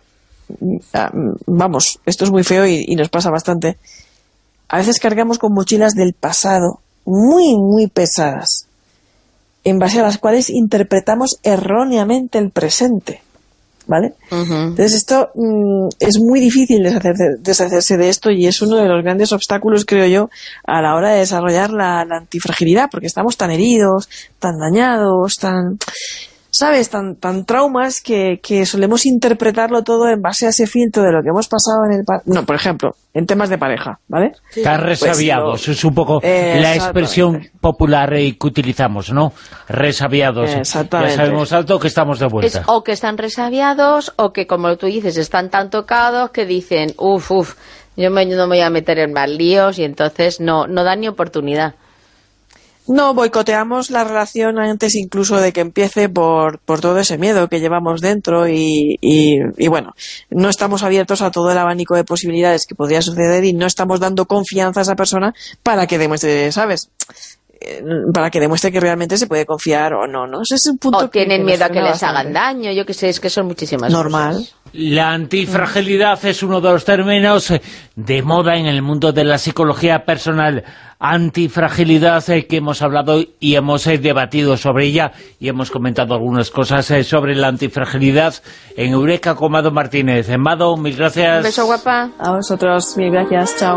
vamos, esto es muy feo y, y nos pasa bastante, a veces cargamos con mochilas del pasado muy, muy pesadas, en base a las cuales interpretamos erróneamente el presente, ¿vale? Uh-huh. Entonces esto mmm, es muy difícil deshacerse, deshacerse de esto, y es uno de los grandes obstáculos, creo yo, a la hora de desarrollar la, la antifragilidad, porque estamos tan heridos, tan dañados, tan, ¿sabes? Tan, tan traumas que, que solemos interpretarlo todo en base a ese filtro de lo que hemos pasado en el... Pa- no, por ejemplo, en temas de pareja, ¿vale? Sí. Están resabiados, pues, es un poco eh, la expresión popular que utilizamos, ¿no? Resabiados. Exactamente. Ya sabemos alto que estamos de vuelta. Es o que están resabiados, o que, como tú dices, están tan tocados que dicen, uff, uff, yo me, no me voy a meter en más líos, y entonces no, no dan ni oportunidad. No, boicoteamos la relación antes incluso de que empiece por, por todo ese miedo que llevamos dentro y, y, y bueno, no estamos abiertos a todo el abanico de posibilidades que podría suceder, y no estamos dando confianza a esa persona para que demuestre, ¿sabes? Para que demuestre que realmente se puede confiar o no, ¿no? Ese es un punto o tienen que miedo a que les bastante. hagan daño, yo que sé, es que son muchísimas Normal. cosas. La antifragilidad mm. es uno de los términos de moda en el mundo de la psicología personal. Antifragilidad, eh, que hemos hablado y hemos eh, debatido sobre ella, y hemos comentado algunas cosas eh, sobre la antifragilidad en Eureka con Mado Martínez. Mado, mil gracias. Un beso, guapa. A vosotros, mil gracias, chao.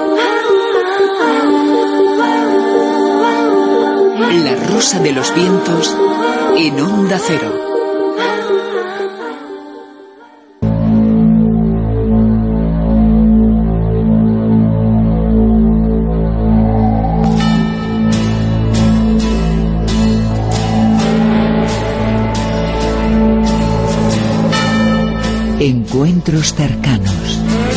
La Rosa de los Vientos en Onda Cero. Encuentros cercanos.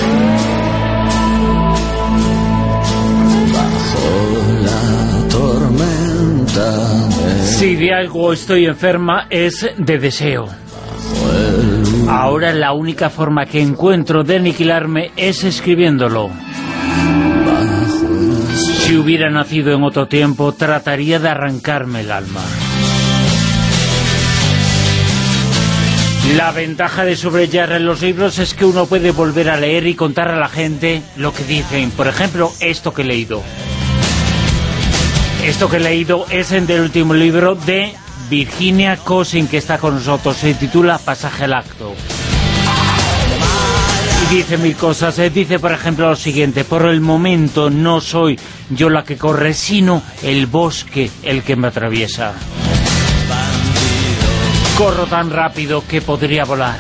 Si de algo estoy enferma es de deseo. Ahora la única forma que encuentro de aniquilarme es escribiéndolo. Si hubiera nacido en otro tiempo, trataría de arrancarme el alma. La ventaja de sobrellevar en los libros es que uno puede volver a leer y contar a la gente lo que dicen. Por ejemplo, esto que he leído. Esto que he leído es en el último libro de Virginia Cousin, que está con nosotros. Se titula Pasaje al acto. Y dice mil cosas. Dice, por ejemplo, lo siguiente: por el momento no soy yo la que corre, sino el bosque el que me atraviesa. Corro tan rápido que podría volar.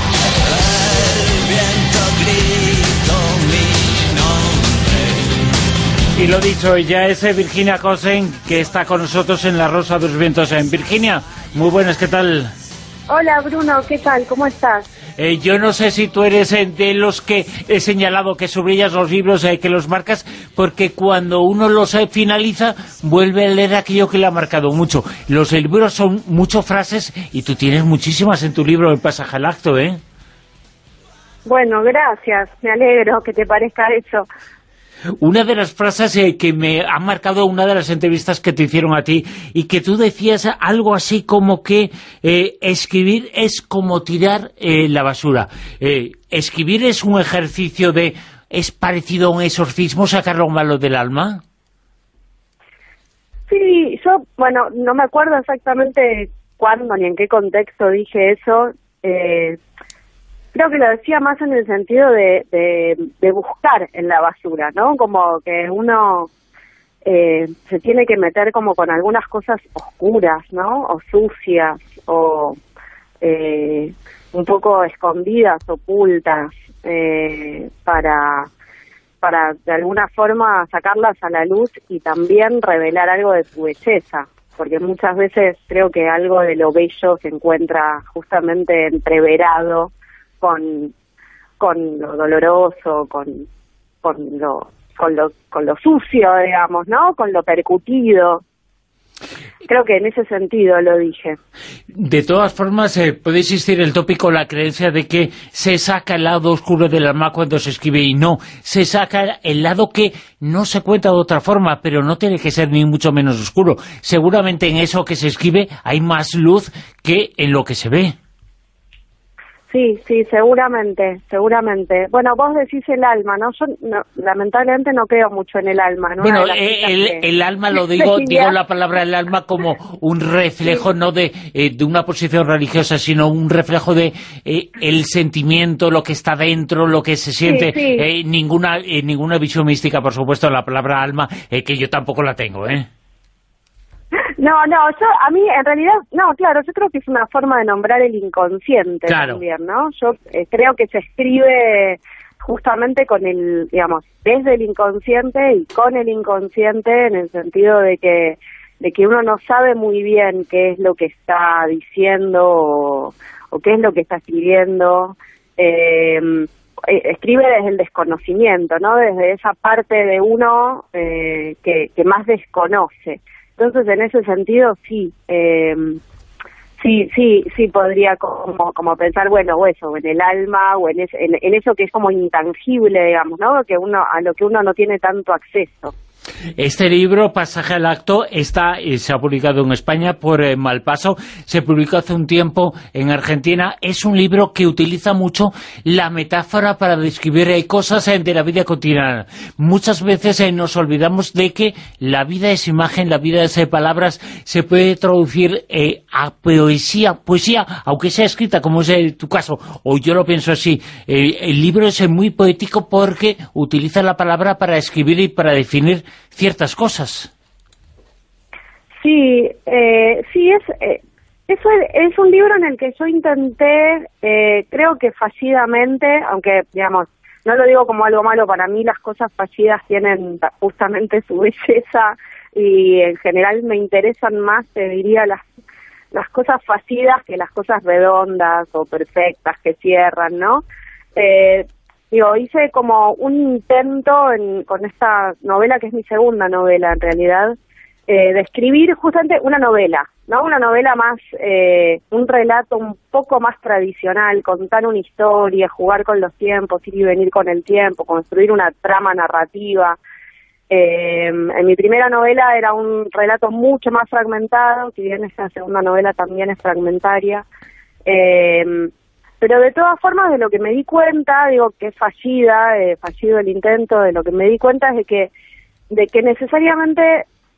Y lo dicho, ella es Virginia Cousin, que está con nosotros en La Rosa de los Vientos. En Virginia, muy buenas, ¿qué tal? Hola Bruno, ¿qué tal? ¿Cómo estás? Eh, yo no sé si tú eres eh, de los que he señalado que subrayas los libros, eh, que los marcas, porque cuando uno los eh, finaliza, vuelve a leer aquello que le ha marcado mucho. Los libros son muchas frases y tú tienes muchísimas en tu libro, El pasaje al acto, ¿eh? Bueno, gracias, me alegro que te parezca eso. Una de las frases eh, que me ha marcado una de las entrevistas que te hicieron a ti, y que tú decías algo así como que eh, escribir es como tirar eh, la basura. Eh, escribir es un ejercicio de... ¿Es parecido a un exorcismo, sacar lo malo del alma? Sí, yo, bueno, no me acuerdo exactamente cuándo ni en qué contexto dije eso. Eh, creo que lo decía más en el sentido de, de, de buscar en la basura, ¿no? Como que uno eh, se tiene que meter como con algunas cosas oscuras, ¿no? O sucias, o eh, un poco escondidas, ocultas, eh, para, para de alguna forma sacarlas a la luz y también revelar algo de tu belleza. Porque muchas veces creo que algo de lo bello se encuentra justamente entreverado con con lo doloroso, con con lo con lo con lo sucio, digamos, ¿no? Con lo percutido. Creo que en ese sentido lo dije. De todas formas, eh, puede existir el tópico, la creencia de que se saca el lado oscuro del alma cuando se escribe, y no, se saca el lado que no se cuenta de otra forma, pero no tiene que ser ni mucho menos oscuro. Seguramente en eso que se escribe hay más luz que en lo que se ve. Sí, sí, seguramente, seguramente. Bueno, vos decís el alma, ¿no? Yo no, lamentablemente no creo mucho en el alma, ¿no? Bueno, eh, el, que... el alma lo digo, digo la palabra el alma como un reflejo, sí, no de, eh, de una posición religiosa, sino un reflejo de eh, el sentimiento, lo que está dentro, lo que se siente. Sí, sí. Eh, ninguna eh, ninguna visión mística, por supuesto, la palabra alma, eh, que yo tampoco la tengo, ¿eh? No, no, yo, a mí en realidad, no, claro, yo creo que es una forma de nombrar el inconsciente, claro, también, ¿no? Yo eh, creo que se escribe justamente con el, digamos, desde el inconsciente y con el inconsciente, en el sentido de que de que uno no sabe muy bien qué es lo que está diciendo o, o qué es lo que está escribiendo. Eh, escribe desde el desconocimiento, ¿no? Desde esa parte de uno eh, que, que más desconoce. Entonces, en ese sentido, sí, eh, sí, sí, sí podría como, como pensar, bueno, o eso, en el alma, o en, es, en, en eso que es como intangible, digamos, ¿no? Que uno, a lo que uno no tiene tanto acceso. Este libro, Pasaje al acto, está eh, se ha publicado en España por eh, Malpaso, se publicó hace un tiempo en Argentina. Es un libro que utiliza mucho la metáfora para describir eh, cosas eh, de la vida cotidiana. Muchas veces eh, nos olvidamos de que la vida es imagen, la vida es eh, palabras, se puede traducir eh, a poesía, poesía, aunque sea escrita, como es eh, tu caso, o yo lo pienso así. Eh, el libro es eh, muy poético porque utiliza la palabra para escribir y para definir ciertas cosas. Sí, eh, sí, es, eh, eso es, es un libro en el que yo intenté, eh, creo que fallidamente, aunque, digamos, no lo digo como algo malo, para mí las cosas fallidas tienen justamente su belleza y en general me interesan más, te diría, las, las cosas fallidas que las cosas redondas o perfectas que cierran, ¿no? Eh, Digo, hice como un intento en, con esta novela, que es mi segunda novela en realidad, eh, de escribir justamente una novela, ¿no? Una novela más, eh, un relato un poco más tradicional, contar una historia, jugar con los tiempos, ir y venir con el tiempo, construir una trama narrativa. Eh, en mi primera novela era un relato mucho más fragmentado, si bien esta segunda novela también es fragmentaria. Eh, Pero de todas formas, de lo que me di cuenta, digo que es fallida, eh, fallido el intento, de lo que me di cuenta es de que, de que necesariamente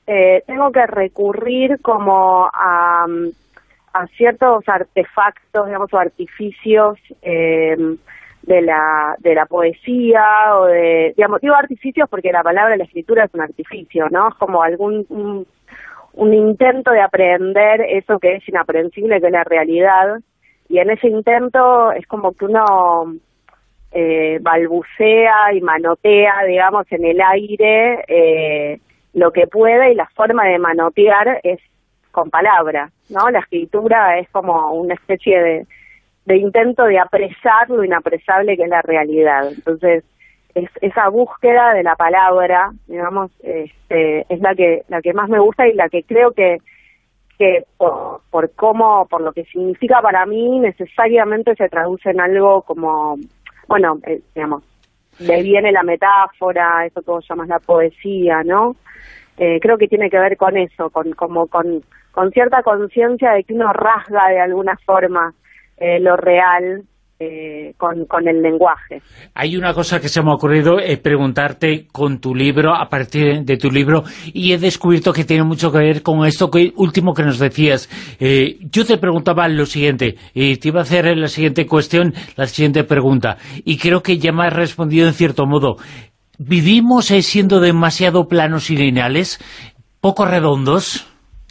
eh, tengo que recurrir como a, a ciertos artefactos, digamos, o artificios eh, de la de la poesía o de, digamos, digo artificios porque la palabra de la escritura es un artificio, ¿no? Es como algún un, un intento de aprender eso que es inaprensible, que es la realidad, y en ese intento es como que uno eh, balbucea y manotea, digamos, en el aire eh, lo que puede, y la forma de manotear es con palabras, ¿no? La escritura es como una especie de, de intento de apresar lo inapresable que es la realidad. Entonces, es, esa búsqueda de la palabra, digamos, este, es la que la que más me gusta y la que creo que que por, por cómo, por lo que significa para mí, necesariamente se traduce en algo como, bueno, eh, digamos, de ahí viene la metáfora, eso que vos llamas la poesía, ¿no? Eh, creo que tiene que ver con eso, con como con, con cierta conciencia de que uno rasga de alguna forma eh, lo real eh, con, con el lenguaje. Hay una cosa que se me ha ocurrido eh, preguntarte con tu libro, a partir de tu libro, y he descubierto que tiene mucho que ver con esto que último que nos decías. Eh, yo te preguntaba lo siguiente, y te iba a hacer la siguiente cuestión, la siguiente pregunta, y creo que ya me has respondido en cierto modo. ¿Vivimos eh, siendo demasiado planos y lineales, poco redondos?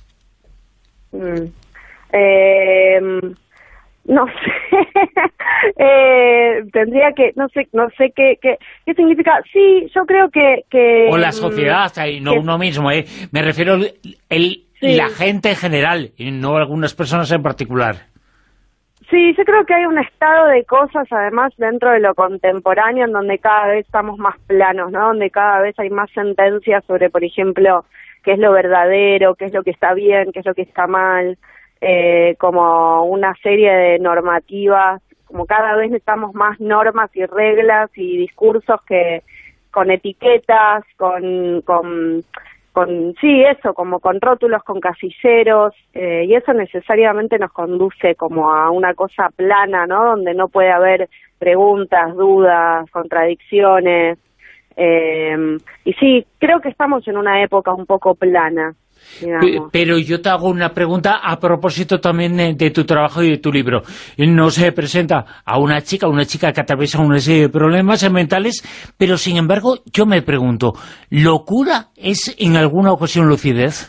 Mm. Eh... No sé, eh, tendría que, no sé, no sé qué, qué, qué significa. Sí, yo creo que, que o la sociedad, y no que, uno mismo, eh. Me refiero el, el sí. la gente en general, y no algunas personas en particular. Sí, yo creo que hay un estado de cosas, además, dentro de lo contemporáneo, en donde cada vez estamos más planos, ¿no? Donde cada vez hay más sentencias sobre, por ejemplo, qué es lo verdadero, qué es lo que está bien, qué es lo que está mal. Eh, como una serie de normativas, como cada vez necesitamos más normas y reglas y discursos que con etiquetas, con, con, con sí, eso, como con rótulos, con casilleros, eh, y eso necesariamente nos conduce como a una cosa plana, ¿no? Donde no puede haber preguntas, dudas, contradicciones, eh, y sí, creo que estamos en una época un poco plana. Digamos. Pero yo te hago una pregunta a propósito también de tu trabajo y de tu libro. No se presenta a una chica, una chica que atraviesa una serie de problemas mentales, pero sin embargo yo me pregunto, ¿locura es en alguna ocasión lucidez?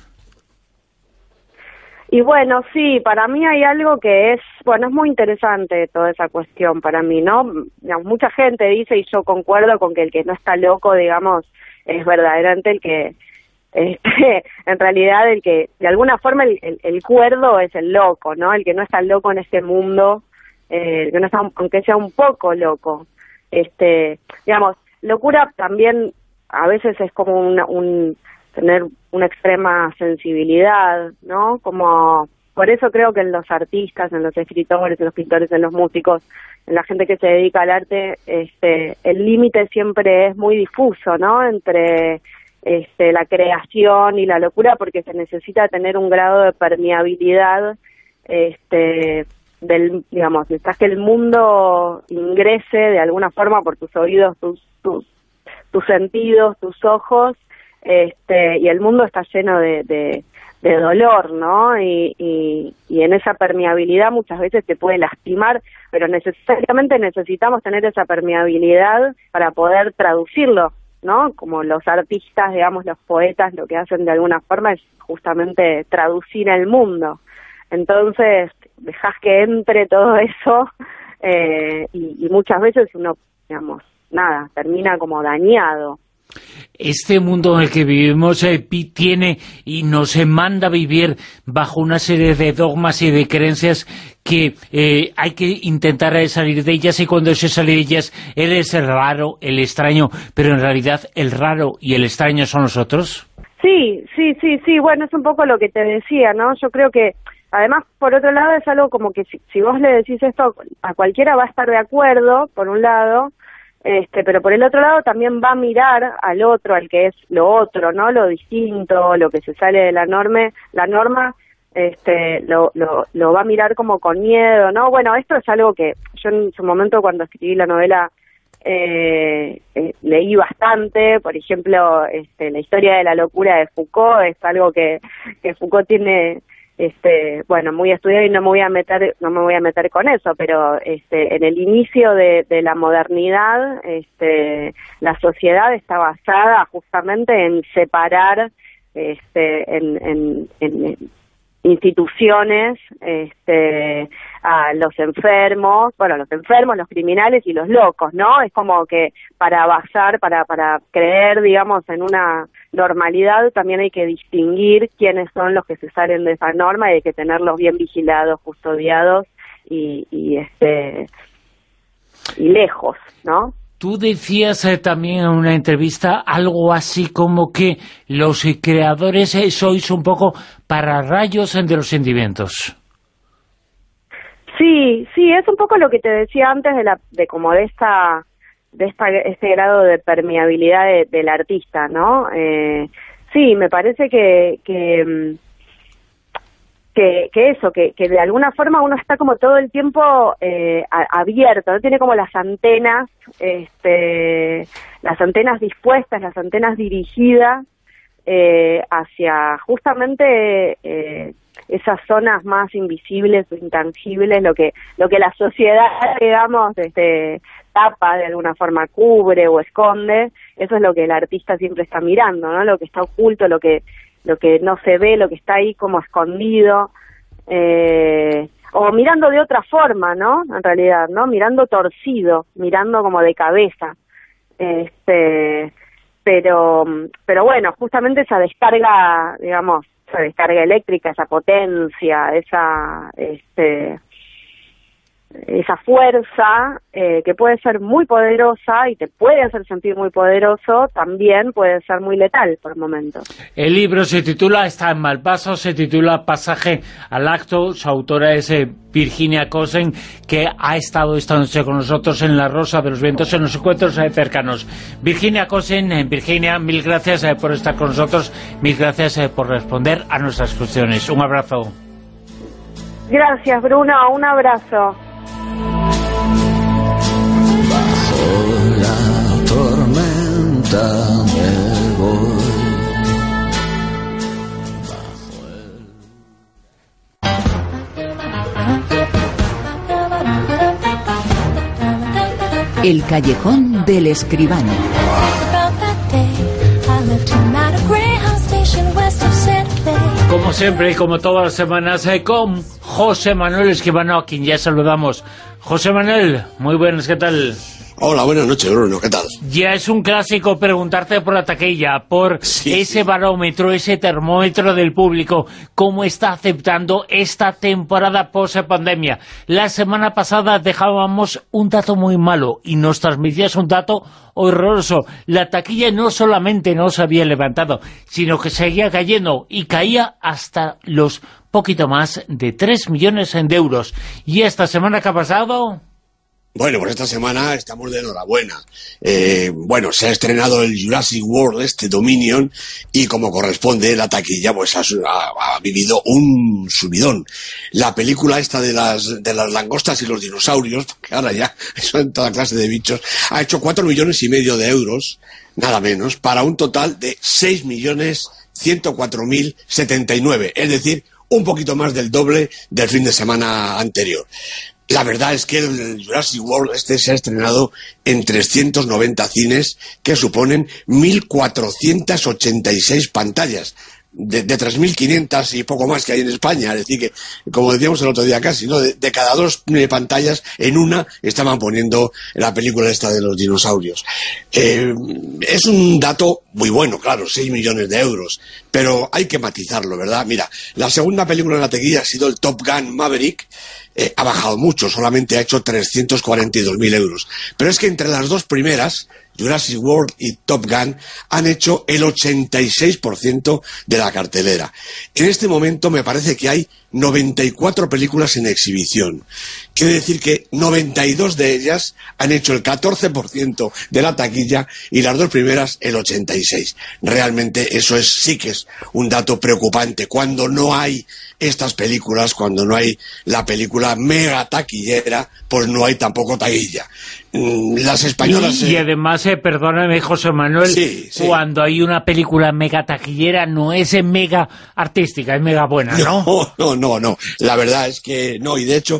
Y bueno, sí, para mí hay algo que es, bueno, es muy interesante toda esa cuestión para mí, ¿no? Digamos, mucha gente dice, y yo concuerdo con que el que no está loco, digamos, es verdaderamente el que... Este, en realidad el que, de alguna forma, el, el, el cuerdo es el loco, ¿no? El que no está loco en este mundo, eh, el que no está, aunque sea un poco loco. Este, digamos, locura también a veces es como una, un tener una extrema sensibilidad, ¿no? Como, por eso creo que en los artistas, en los escritores, en los pintores, en los músicos, en la gente que se dedica al arte, este, el límite siempre es muy difuso, ¿no? Entre Este, la creación y la locura, porque se necesita tener un grado de permeabilidad, este, del, digamos, necesitas que el mundo ingrese de alguna forma por tus oídos, tus, tus, tus sentidos, tus ojos, este, y el mundo está lleno de, de, de dolor, ¿no? Y, y, y en esa permeabilidad muchas veces te puede lastimar, pero necesariamente necesitamos tener esa permeabilidad para poder traducirlo, ¿no? Como los artistas, digamos, los poetas, lo que hacen de alguna forma es justamente traducir el mundo. Entonces, dejas que entre todo eso eh, y, y muchas veces uno, digamos, nada, termina como dañado. Este mundo en el que vivimos eh, tiene y nos manda a vivir bajo una serie de dogmas y de creencias que eh, hay que intentar salir de ellas, y cuando se sale de ellas eres el raro, el extraño, pero en realidad el raro y el extraño son nosotros. Sí, sí, sí, sí, bueno, es un poco lo que te decía, ¿no? Yo creo que, además, por otro lado, es algo como que si, si vos le decís esto a cualquiera va a estar de acuerdo, por un lado, Este, pero por el otro lado también va a mirar al otro, al que es lo otro, ¿no? Lo distinto, lo que se sale de la norma, la norma, este, lo, lo, lo va a mirar como con miedo, ¿no? Bueno, esto es algo que yo en su momento cuando escribí la novela eh, eh, leí bastante, por ejemplo, este, la historia de la locura de Foucault es algo que, que Foucault tiene, este, bueno, muy estudiado y no me voy a meter, no me voy a meter con eso, pero este, en el inicio de, de la modernidad, este, la sociedad está basada justamente en separar, este, en, en, en instituciones, este, a los enfermos, bueno, los enfermos, los criminales y los locos, ¿no? Es como que para basar, para, para creer, digamos, en una normalidad, también hay que distinguir quiénes son los que se salen de esa norma y hay que tenerlos bien vigilados, custodiados y, y este, y lejos, ¿no? Tú decías eh, también en una entrevista algo así como que los eh, creadores eh, sois un poco pararrayos de los sentimientos. Sí, sí, es un poco lo que te decía antes de la, de como de esta, de esta, este grado de permeabilidad de, del artista, ¿no? Eh, sí, me parece que, que Que, que eso, que, que de alguna forma uno está como todo el tiempo eh, a, abierto, no tiene como las antenas, este, las antenas dispuestas, las antenas dirigidas eh, hacia justamente eh, esas zonas más invisibles o intangibles, lo que lo que la sociedad, digamos, este, tapa de alguna forma, cubre o esconde. Eso es lo que el artista siempre está mirando, ¿no? Lo que está oculto, lo que lo que no se ve, lo que está ahí como escondido, eh, o mirando de otra forma, ¿no? En realidad, ¿no? Mirando torcido, mirando como de cabeza, este, pero, pero bueno, justamente esa descarga, digamos, esa descarga eléctrica, esa potencia, esa, este, esa fuerza eh, que puede ser muy poderosa y te puede hacer sentir muy poderoso, también puede ser muy letal por momentos. El libro se titula, está en Malpaso, se titula Pasaje al acto. Su autora es eh, Virginia Cosen, que ha estado esta noche con nosotros en La Rosa de los Vientos, en los encuentros eh, cercanos. Virginia Cosen, eh, Virginia, mil gracias eh, por estar con nosotros, mil gracias eh, por responder a nuestras cuestiones. Un abrazo. Gracias, Bruno, un abrazo. Bajo la tormenta me voy. El callejón del escribano. Como siempre y como todas las semanas, eh, con José Manuel Escribano, a quien ya saludamos. José Manuel, muy buenas, ¿qué tal? Hola, buenas noches, Bruno, ¿qué tal? Ya es un clásico preguntarte por la taquilla, por sí, ese barómetro, ese termómetro del público, cómo está aceptando esta temporada post-pandemia. La semana pasada dejábamos un dato muy malo y nos transmitías un dato horroroso. La taquilla no solamente no se había levantado, sino que seguía cayendo y caía hasta los poquito más de tres millones de euros. ¿Y esta semana qué ha pasado? Bueno, pues esta semana estamos de enhorabuena. Eh, bueno, se ha estrenado el Jurassic World, este Dominion, y como corresponde, la taquilla pues ha, ha, ha vivido un subidón. La película esta de las de las langostas y los dinosaurios, que ahora ya son toda clase de bichos, ha hecho cuatro millones y medio de euros, nada menos, para un total de seis millones ciento cuatro mil setenta y nueve, es decir, un poquito más del doble del fin de semana anterior. La verdad es que el Jurassic World este se ha estrenado en trescientos noventa cines, que suponen mil cuatrocientas ochenta y seis pantallas, de, de tres mil quinientas y poco más que hay en España. Es decir que, como decíamos el otro día casi, ¿no? de, de cada dos pantallas, en una estaban poniendo la película esta de los dinosaurios. Eh, es un dato muy bueno, claro, seis millones de euros, pero hay que matizarlo, ¿verdad? Mira, la segunda película en la taquilla ha sido el Top Gun Maverick. Eh, ha bajado mucho, solamente ha hecho trescientos cuarenta y dos mil euros. Pero es que entre las dos primeras, Jurassic World y Top Gun, han hecho el ochenta y seis por ciento de la cartelera. En este momento me parece que hay noventa y cuatro películas en exhibición. Quiere decir que noventa y dos de ellas han hecho el catorce por ciento de la taquilla y las dos primeras el ochenta y seis por ciento. dieciséis. Realmente eso es sí que es un dato preocupante. Cuando no hay estas películas, cuando no hay la película mega taquillera, pues no hay tampoco taquilla. Las españolas... Y, y además, eh, perdóname, José Manuel, sí, sí. cuando hay una película mega taquillera no es mega artística, es mega buena, ¿no? No, no, no, no. La verdad es que no, y de hecho,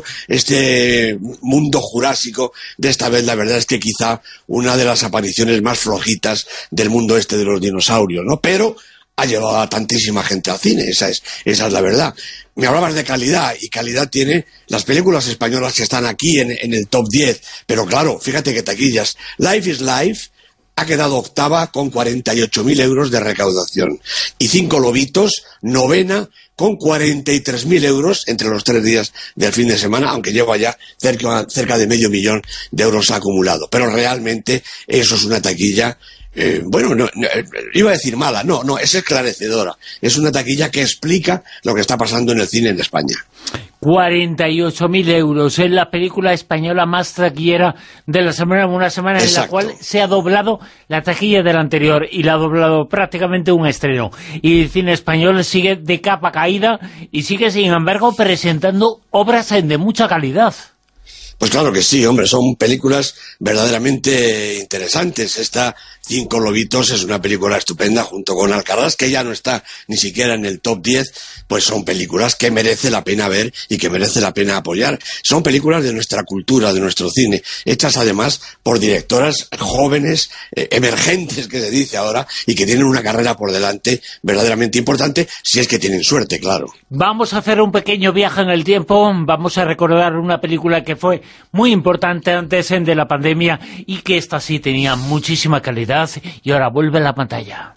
este mundo jurásico de esta vez, la verdad es que quizá una de las apariciones más flojitas del mundo este de los dinosaurios, ¿no? Pero ha llevado a tantísima gente al cine, esa es, esa es la verdad. Me hablabas de calidad, y calidad tiene las películas españolas que están aquí en, en el top diez, pero claro, fíjate que taquillas. Life is Life ha quedado octava con cuarenta y ocho mil euros de recaudación, y Cinco Lobitos, novena, con cuarenta y tres mil euros entre los tres días del fin de semana, aunque lleva ya cerca, cerca de medio millón de euros acumulado. Pero realmente eso es una taquilla... Eh, bueno, no, no, iba a decir mala, no, no, es esclarecedora. Es una taquilla que explica lo que está pasando en el cine en España. cuarenta y ocho mil euros, es la película española más taquillera de la semana, una semana Exacto. en la cual se ha doblado la taquilla del anterior y la ha doblado prácticamente un estreno. Y el cine español sigue de capa caída y sigue, sin embargo, presentando obras de mucha calidad. Pues claro que sí, hombre, son películas verdaderamente interesantes. Esta Cinco Lobitos es una película estupenda junto con Alcarrás, que ya no está ni siquiera en el top diez, pues son películas que merece la pena ver y que merece la pena apoyar. Son películas de nuestra cultura, de nuestro cine, hechas además por directoras jóvenes, eh, emergentes, que se dice ahora, y que tienen una carrera por delante verdaderamente importante, si es que tienen suerte, claro. Vamos a hacer un pequeño viaje en el tiempo, vamos a recordar una película que fue muy importante antes de la pandemia y que esta sí tenía muchísima calidad y ahora vuelve a la pantalla.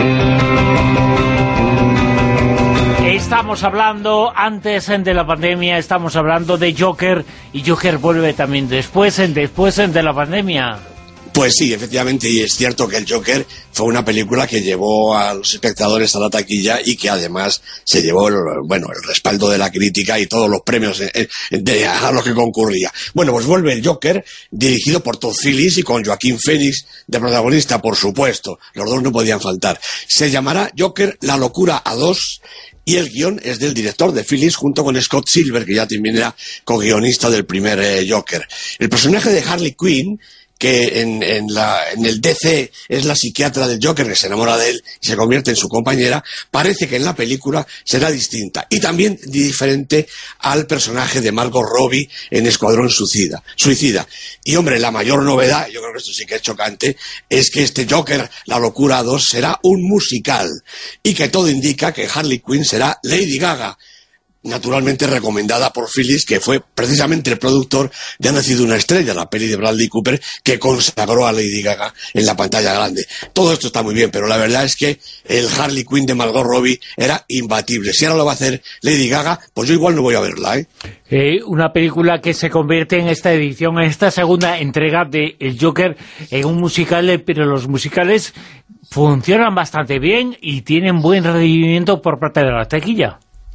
Estamos hablando antes de la pandemia, estamos hablando de Joker, y Joker vuelve también después, después de la pandemia. Pues sí, efectivamente, y es cierto que el Joker fue una película que llevó a los espectadores a la taquilla y que además se llevó el, bueno, el respaldo de la crítica y todos los premios de, de, a los que concurría. Bueno, pues vuelve el Joker, dirigido por Todd Phillips y con Joaquín Phoenix de protagonista, por supuesto. Los dos no podían faltar. Se llamará Joker, la locura a dos, y el guión es del director de Phillips junto con Scott Silver, que ya también era co-guionista del primer eh, Joker. El personaje de Harley Quinn, que en, en, la, en el D C es la psiquiatra del Joker, que se enamora de él y se convierte en su compañera, parece que en la película será distinta. Y también diferente al personaje de Margot Robbie en Escuadrón Suicida. Suicida. Y hombre, la mayor novedad, yo creo que esto sí que es chocante, es que este Joker, la locura dos, será un musical. Y que todo indica que Harley Quinn será Lady Gaga, naturalmente recomendada por Phillips, que fue precisamente el productor de Ha nacido una estrella, la peli de Bradley Cooper, que consagró a Lady Gaga en la pantalla grande. Todo esto está muy bien, pero la verdad es que el Harley Quinn de Margot Robbie era imbatible. Si ahora lo va a hacer Lady Gaga, pues yo igual no voy a verla, ¿eh? Eh, una película que se convierte en esta edición, en esta segunda entrega de El Joker, en un musical, pero los musicales funcionan bastante bien y tienen buen rendimiento por parte de la taquilla.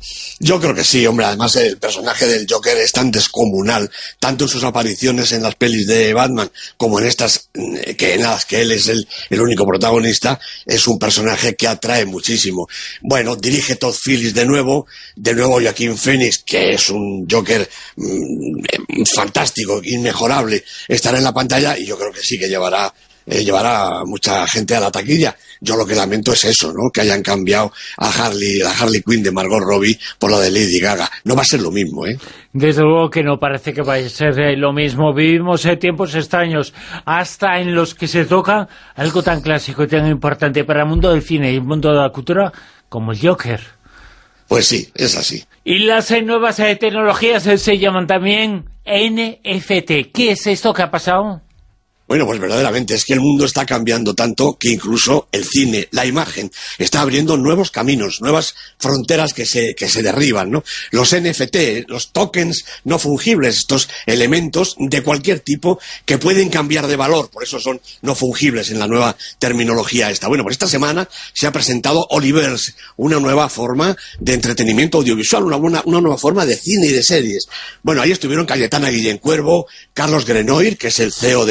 Yo creo que sí, hombre, además el personaje del Joker es tan descomunal, tanto en sus apariciones en las pelis de Batman como en estas, que en las que él es el, el único protagonista, es un personaje que atrae muchísimo. Bueno, dirige Todd Phillips de nuevo, de nuevo Joaquín Phoenix, que es un Joker mmm, fantástico, inmejorable, estará en la pantalla y yo creo que sí que llevará Eh, llevará mucha gente a la taquilla. Yo lo que lamento es eso, ¿no? Que hayan cambiado a Harley, la Harley Quinn de Margot Robbie por la de Lady Gaga. No va a ser lo mismo, ¿eh? Desde luego que no parece que vaya a ser eh, lo mismo. Vivimos eh, tiempos extraños, hasta en los que se toca algo tan clásico y tan importante para el mundo del cine y el mundo de la cultura como el Joker. Pues sí, es así. Y las eh, nuevas eh, tecnologías eh, se llaman también N F T. ¿Qué es esto que ha pasado? Bueno, pues verdaderamente es que el mundo está cambiando tanto que incluso el cine, la imagen, está abriendo nuevos caminos, nuevas fronteras que se, que se derriban, ¿no? Los N F T, los tokens no fungibles, estos elementos de cualquier tipo que pueden cambiar de valor, por eso son no fungibles en la nueva terminología esta. Bueno, pues esta semana se ha presentado Oliverse, una nueva forma de entretenimiento audiovisual, una, una, una nueva forma de cine y de series. Bueno, ahí estuvieron Cayetana Guillén Cuervo, Carlos Grenoir, que es el C E O de Oliseus,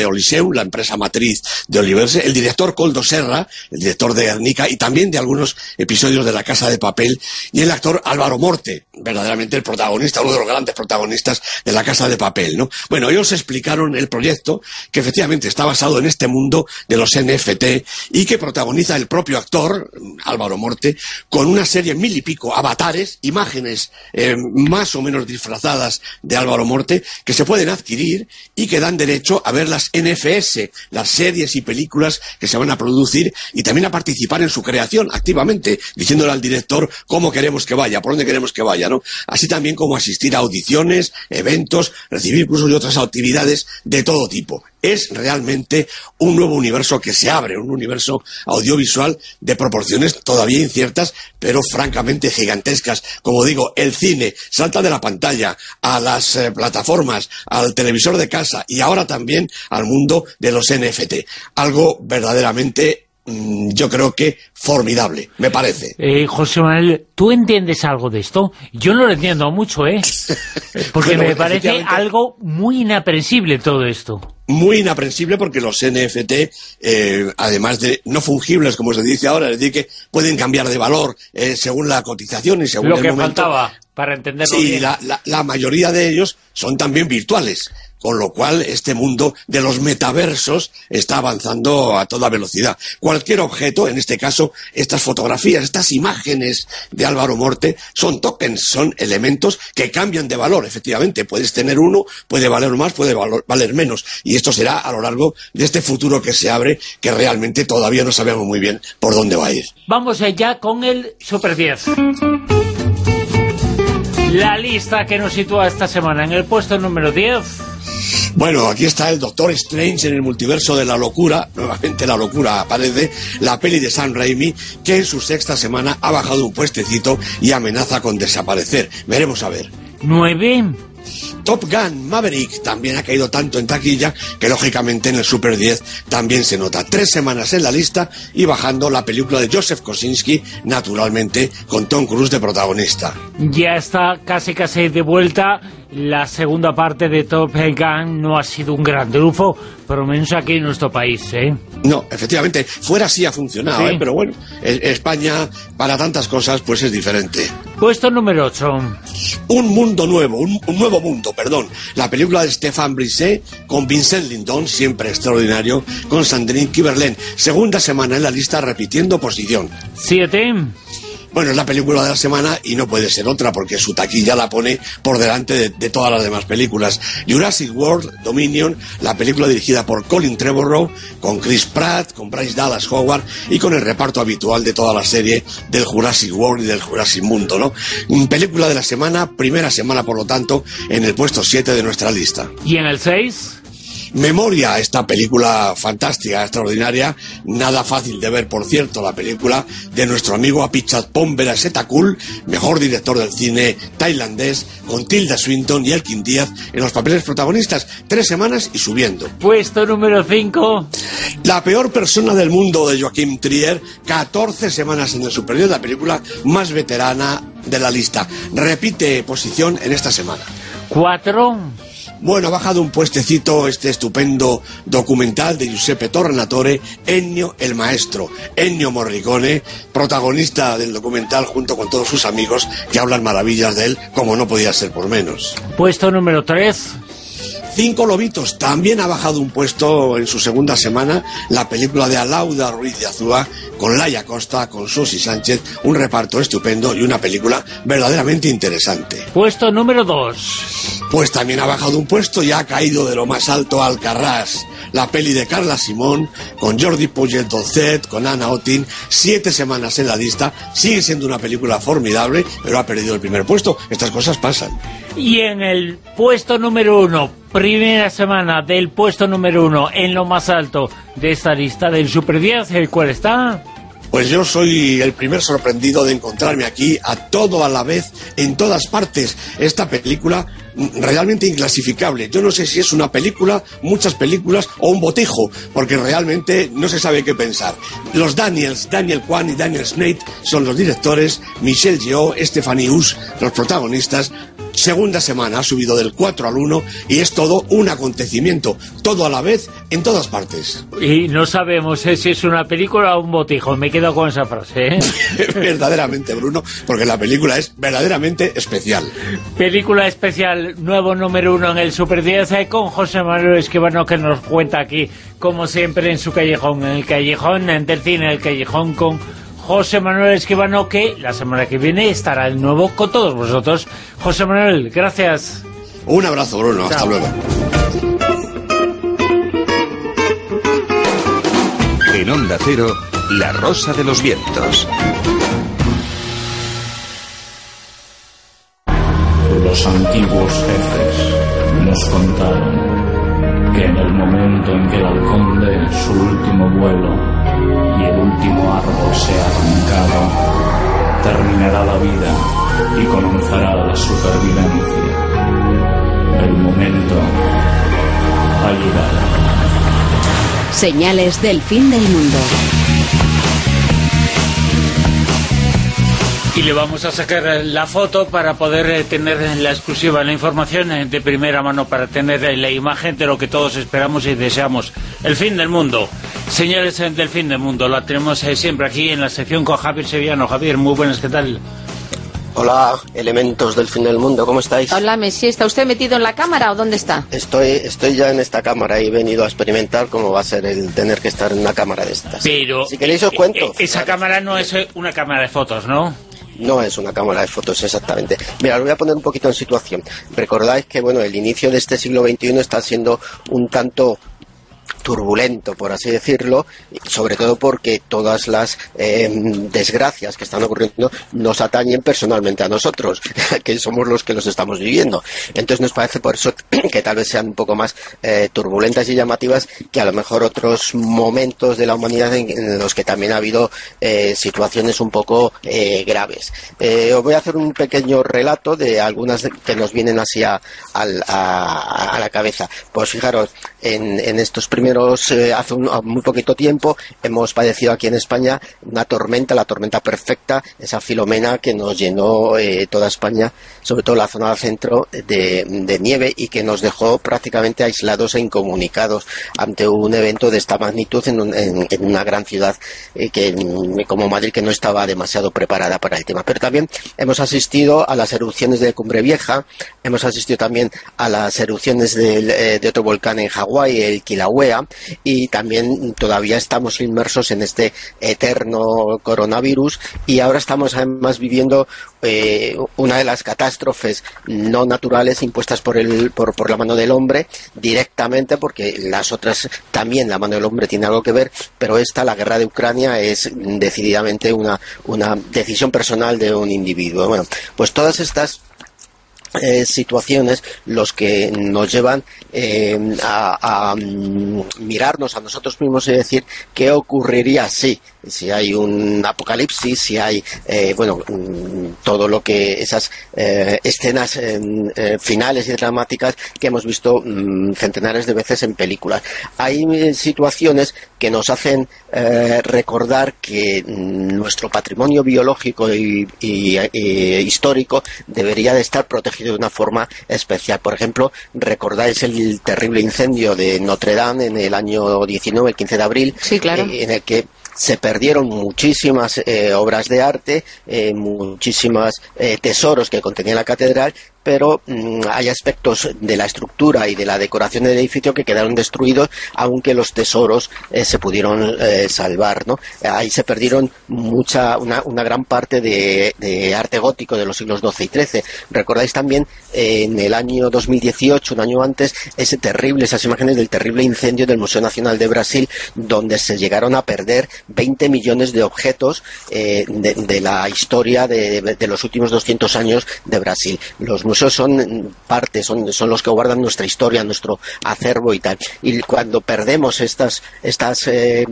Film, la empresa matriz de Oliverse, el director Koldo Serra, el director de Guernica y también de algunos episodios de La Casa de Papel, y el actor Álvaro Morte, verdaderamente el protagonista, uno de los grandes protagonistas de La Casa de Papel, ¿no? Bueno, ellos explicaron el proyecto, que efectivamente está basado en este mundo de los N F T y que protagoniza el propio actor, Álvaro Morte, con una serie mil y pico avatares, imágenes eh, más o menos disfrazadas de Álvaro Morte, que se pueden adquirir y que dan derecho a ver las N F S, las series y películas que se van a producir, y también a participar en su creación activamente, diciéndole al director cómo queremos que vaya, por dónde queremos que vaya, ¿no? Así también como asistir a audiciones, eventos, recibir cursos y otras actividades de todo tipo. Es realmente un nuevo universo que se abre, un universo audiovisual de proporciones todavía inciertas, pero francamente gigantescas. Como digo, el cine salta de la pantalla a las eh, plataformas, al televisor de casa y ahora también al mundo de los N F T. Algo verdaderamente, mmm, yo creo que formidable, me parece. Eh, José Manuel, ¿tú entiendes algo de esto? Yo no lo entiendo mucho, ¿eh? Porque bueno, me parece algo muy inaprensible todo esto. Muy inaprensible porque los N F T, eh, además de no fungibles, como se dice ahora, es decir, que pueden cambiar de valor eh, según la cotización y según lo el que momento. Faltaba para entenderlo sí, bien. La, la, la mayoría de ellos son también virtuales, con lo cual este mundo de los metaversos está avanzando a toda velocidad. Cualquier objeto, en este caso estas fotografías, estas imágenes de Álvaro Morte, son tokens, son elementos que cambian de valor, efectivamente. Puedes tener uno, puede valer más, puede valor, valer menos, y esto será a lo largo de este futuro que se abre, que realmente todavía no sabemos muy bien por dónde va a ir. Vamos ya con el Super diez. La lista que nos sitúa esta semana en el puesto número diez. Bueno, aquí está el Doctor Strange en el multiverso de la locura, nuevamente la locura aparece, la peli de Sam Raimi, que en su sexta semana ha bajado un puestecito y amenaza con desaparecer. Veremos a ver. Nueve. Top Gun Maverick también ha caído tanto en taquilla que lógicamente en el Super diez también se nota. Tres semanas en la lista y bajando la película de Joseph Kosinski, naturalmente con Tom Cruise de protagonista. Ya está casi casi de vuelta. La segunda parte de Top Gun no ha sido un gran triunfo, por lo menos aquí en nuestro país, ¿eh? No, efectivamente, fuera sí ha funcionado, sí. ¿eh? Pero bueno, España para tantas cosas pues es diferente. Puesto número ocho. Un mundo nuevo, un, un nuevo mundo, perdón. La película de Stéphane Brisset con Vincent Lindon, siempre extraordinario, con Sandrine Kiberlin. Segunda semana en la lista repitiendo posición. Siete. Bueno, es la película de la semana y no puede ser otra porque su taquilla la pone por delante de, de todas las demás películas. Jurassic World Dominion, la película dirigida por Colin Trevorrow, con Chris Pratt, con Bryce Dallas Howard y con el reparto habitual de toda la serie del Jurassic World y del Jurassic Mundo, ¿no? Película de la semana, primera semana por lo tanto, en el puesto siete de nuestra lista. ¿Y en el seis? Memoria, esta película fantástica, extraordinaria, nada fácil de ver, por cierto, la película de nuestro amigo Apichatpong Veerasettakul, mejor director del cine tailandés, con Tilda Swinton y Elkin Díaz en los papeles protagonistas, tres semanas y subiendo. Puesto número cinco. La peor persona del mundo de Joachim Trier, catorce semanas en el Super diez, la película más veterana de la lista. Repite posición en esta semana. Cuatro. Bueno, ha bajado un puestecito este estupendo documental de Giuseppe Tornatore, Ennio el Maestro. Ennio Morricone, protagonista del documental junto con todos sus amigos que hablan maravillas de él, como no podía ser por menos. Puesto número tres. Cinco lobitos, también ha bajado un puesto en su segunda semana la película de Alauda Ruiz de Azúa con Laia Costa, con Susi Sánchez, un reparto estupendo y una película verdaderamente interesante. Puesto número dos. Pues también ha bajado un puesto y ha caído de lo más alto Alcarrás, la peli de Carla Simón con Jordi Puyol-Dolcet, con Anna Otin, siete semanas en la lista, sigue siendo una película formidable, pero ha perdido el primer puesto. Estas cosas pasan. Y en el puesto número uno, primera semana del puesto número uno, en lo más alto de esta lista del Super diez, ¿el cual está? Pues yo soy el primer sorprendido de encontrarme aquí a todo a la vez, en todas partes. Esta película realmente inclasificable. Yo no sé si es una película, muchas películas o un botijo, porque realmente no se sabe qué pensar. Los Daniels, Daniel Kwan y Daniel Snate son los directores, Michelle Yeoh, Stephanie Hughes, los protagonistas. Segunda semana, ha subido del cuatro al uno y es todo un acontecimiento, todo a la vez, en todas partes. Y no sabemos eh, si es una película o un botijo, me quedo con esa frase, ¿eh? Verdaderamente, Bruno, porque la película es verdaderamente especial. Película especial, nuevo número uno en el Super diez, eh, con José Manuel Escribano, que nos cuenta aquí, como siempre, en su callejón, en el callejón del cine, el callejón con José Manuel Escribano, que la semana que viene estará de nuevo con todos vosotros. José Manuel, gracias. Un abrazo, Bruno. Chao. Hasta luego. En Onda Cero, La Rosa de los Vientos. Los antiguos jefes nos contaron que en el momento en que el halcón dé su último vuelo y el último árbol sea arrancado, terminará la vida y comenzará la supervivencia. El momento ha llegado. Señales del fin del mundo. Y le vamos a sacar la foto para poder tener la exclusiva, la información de primera mano, para tener la imagen de lo que todos esperamos y deseamos. El fin del mundo. Señales del fin del mundo. La tenemos siempre aquí en la sección con Javier Sevillano. Javier, muy buenas, ¿qué tal? Hola, elementos del fin del mundo, ¿cómo estáis? Hola, Messi, ¿está usted metido en la cámara o dónde está? Estoy, estoy ya en esta cámara y he venido a experimentar cómo va a ser el tener que estar en una cámara de estas. Pero si queréis os cuento. Esa cámara no es una cámara de fotos, ¿no? No es una cámara de fotos, exactamente. Mira, os voy a poner un poquito en situación. Recordáis que, bueno, el inicio de este siglo veintiuno está siendo un tanto turbulento, por así decirlo, sobre todo porque todas las eh, desgracias que están ocurriendo nos atañen personalmente a nosotros, que somos los que los estamos viviendo. Entonces nos parece por eso que tal vez sean un poco más eh, turbulentas y llamativas que a lo mejor otros momentos de la humanidad en, en los que también ha habido eh, situaciones un poco eh, graves. Eh, os voy a hacer un pequeño relato de algunas que nos vienen así a, a, a la cabeza. Pues fijaros, en, en estos primeros Eh, hace un, muy poquito tiempo hemos padecido aquí en España una tormenta, la tormenta perfecta, esa Filomena que nos llenó eh, toda España, sobre todo la zona del centro, de, de nieve y que nos dejó prácticamente aislados e incomunicados ante un evento de esta magnitud en, un, en, en una gran ciudad eh, que, como Madrid, que no estaba demasiado preparada para el tema. Pero también hemos asistido a las erupciones de Cumbre Vieja, hemos asistido también a las erupciones del, eh, de otro volcán en Hawái, el Kilauea, y también todavía estamos inmersos en este eterno coronavirus y ahora estamos además viviendo eh, una de las catástrofes no naturales impuestas por, el, por, por la mano del hombre directamente, porque las otras también la mano del hombre tiene algo que ver, pero esta, la guerra de Ucrania, es decididamente una, una decisión personal de un individuo. Bueno, pues todas estas Eh, situaciones los que nos llevan eh, a, a mirarnos a nosotros mismos y decir qué ocurriría si si hay un apocalipsis, si hay eh, bueno todo lo que esas eh, escenas eh, eh, finales y dramáticas que hemos visto mm, centenares de veces en películas. Hay eh, situaciones que nos hacen eh, recordar que mm, nuestro patrimonio biológico y, y, y histórico debería de estar protegido de una forma especial. Por ejemplo, recordáis el terrible incendio de Notre Dame en el año diecinueve, el quince de abril, sí, claro. eh, en el que se perdieron muchísimas eh, obras de arte, eh, muchísimos eh, tesoros que contenía la catedral, pero mmm, hay aspectos de la estructura y de la decoración del edificio que quedaron destruidos, aunque los tesoros eh, se pudieron eh, salvar, ¿no? Ahí se perdieron mucha, una, una gran parte de, de arte gótico de los siglos doce y trece. Recordáis también eh, en el año dos mil dieciocho, un año antes, ese terrible, esas imágenes del terrible incendio del Museo Nacional de Brasil, donde se llegaron a perder veinte millones de objetos eh, de, de la historia de, de los últimos doscientos años de Brasil. Los museos son parte, son, son los que guardan nuestra historia, nuestro acervo y tal. Y cuando perdemos estas, estas eh,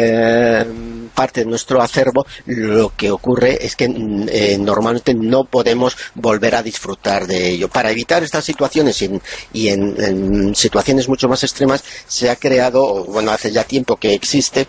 eh, parte de nuestro acervo, lo que ocurre es que eh, normalmente no podemos volver a disfrutar de ello. Para evitar estas situaciones y, en, y en, en situaciones mucho más extremas se ha creado, bueno, hace ya tiempo que existe,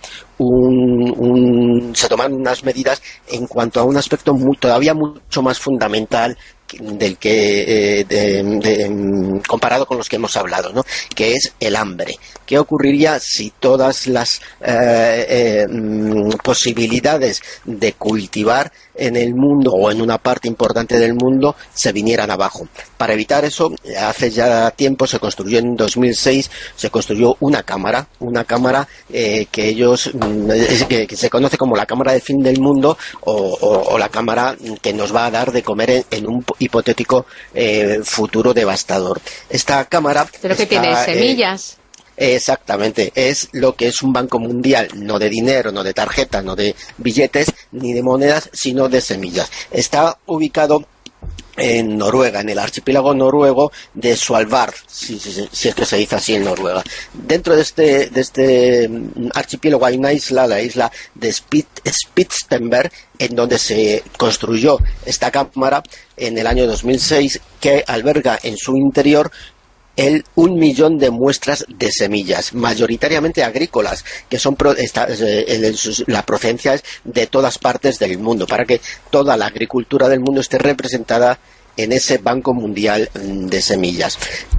un, un, se toman unas medidas en cuanto a un aspecto muy, todavía mucho más fundamental del que eh, de, de, comparado con los que hemos hablado, ¿no? Que es el hambre. ¿Qué ocurriría si todas las eh, eh, posibilidades de cultivar en el mundo o en una parte importante del mundo se vinieran abajo? Para evitar eso, hace ya tiempo se construyó, en dos mil seis se construyó una cámara, una cámara eh, que ellos que, que se conoce como la cámara de fin del mundo o, o, o la cámara que nos va a dar de comer en, en un hipotético eh, futuro devastador. Esta cámara... ¿Pero que tiene? ¿Semillas? Eh, exactamente, es lo que es un banco mundial, no de dinero, no de tarjetas, no de billetes, ni de monedas, sino de semillas. Está ubicado en Noruega, en el archipiélago noruego de Svalbard, si, si, si es que se dice así en Noruega. Dentro de este, de este archipiélago hay una isla, la isla de Spitsbergen, en donde se construyó esta cámara en el año dos mil seis, que alberga en su interior el un millón de muestras de semillas, mayoritariamente agrícolas, que son pro, esta, eh, la procedencia es de todas partes del mundo, para que toda la agricultura del mundo esté representada en ese Banco Mundial de Semillas.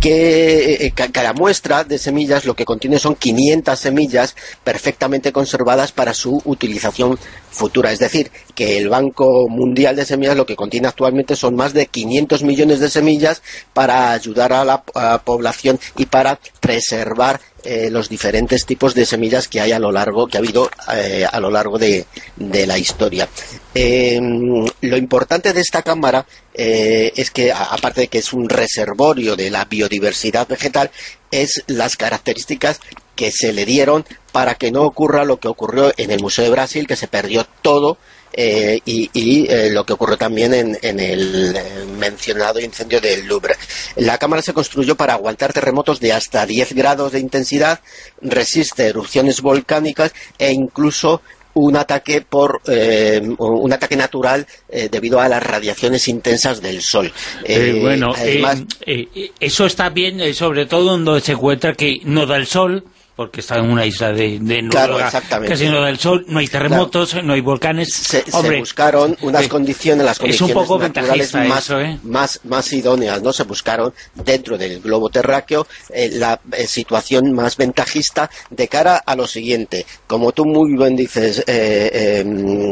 Que eh, cada muestra de semillas lo que contiene son quinientas semillas perfectamente conservadas para su utilización futura. Es decir, que el Banco Mundial de Semillas lo que contiene actualmente son más de quinientos millones de semillas para ayudar a la a población y para preservar eh, los diferentes tipos de semillas que hay a lo largo, que ha habido eh, a lo largo de, de la historia. Eh, lo importante de esta cámara eh, es que, aparte de que es un reservorio de la biodiversidad vegetal, es las características que se le dieron para que no ocurra lo que ocurrió en el Museo de Brasil, que se perdió todo, eh, y, y eh, lo que ocurrió también en, en el eh, mencionado incendio del Louvre. La cámara se construyó para aguantar terremotos de hasta diez grados de intensidad, resiste erupciones volcánicas e incluso un ataque por eh, un ataque natural eh, debido a las radiaciones intensas del sol. Eh, eh, bueno, además, eh, eh, eso está bien, eh, sobre todo donde se encuentra que no da el sol, porque está en una isla de, de Noruega, claro, casi no da el sol, no hay terremotos, claro, no hay volcanes. Se, Hombre, se buscaron unas eh, condiciones, las condiciones es un poco naturales más, eso, ¿eh? más, más idóneas, ¿no? Se buscaron dentro del globo terráqueo eh, la eh, situación más ventajista de cara a lo siguiente. Como tú muy bien dices, eh, eh,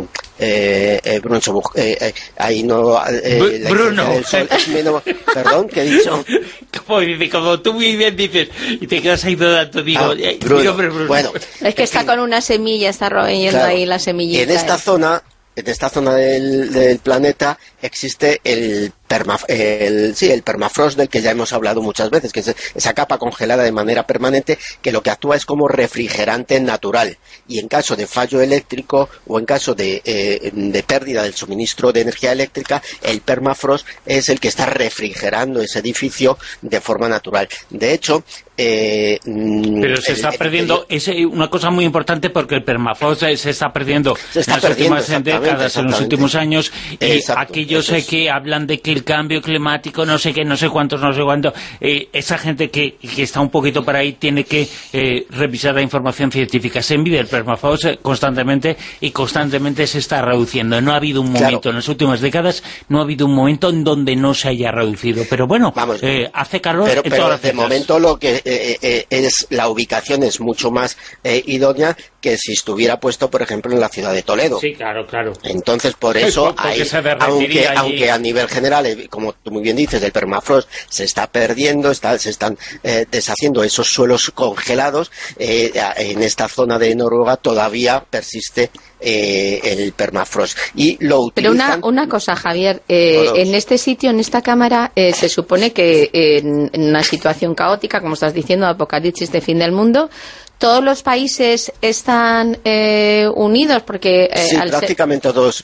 eh, eh, Bruno, eh, eh, ahí no... Eh, Bruno. El sol es menos, perdón, ¿qué he dicho? Como, como tú muy bien dices, y te quedas ahí dudando, digo... Ah, Bruno, digo Bruno. Bueno, es que está con una semilla, está royendo claro, ahí la semillita. En esta eh. zona, en esta zona del, del planeta existe el Permaf el, sí, el permafrost, del que ya hemos hablado muchas veces, que es esa capa congelada de manera permanente que lo que actúa es como refrigerante natural, y en caso de fallo eléctrico o en caso de, eh, de pérdida del suministro de energía eléctrica, el permafrost es el que está refrigerando ese edificio de forma natural. De hecho, eh, pero se está el, perdiendo, el, es una cosa muy importante, porque el permafrost se está perdiendo se está en las perdiendo, últimas décadas, en los últimos años, y exacto, aquellos es. que hablan de que el cambio climático, no sé qué, no sé cuántos, no sé cuánto, eh, esa gente que, que está un poquito por ahí tiene que eh, revisar la información científica. Se mide el permafrost constantemente y constantemente se está reduciendo. No ha habido un momento, claro, en las últimas décadas, no ha habido un momento en donde no se haya reducido. Pero bueno, Vamos, eh, hace calor pero, en pero todas las de fechas. momento lo que eh, eh, es la ubicación es mucho más eh, idónea que si estuviera puesto, por ejemplo, en la ciudad de Toledo. Sí, claro, claro. Entonces, por eso, hay, aunque, aunque a nivel general, como tú muy bien dices, el permafrost se está perdiendo, está, se están eh, deshaciendo esos suelos congelados, eh, en esta zona de Noruega todavía persiste eh, el permafrost. Y lo utilizan... Pero una, una cosa, Javier, eh, en este sitio, en esta cámara, eh, se supone que eh, en, en una situación caótica, como estás diciendo, apocalipsis de fin del mundo, ¿Todos los países están eh, unidos? Porque eh, sí, al prácticamente ser... todos.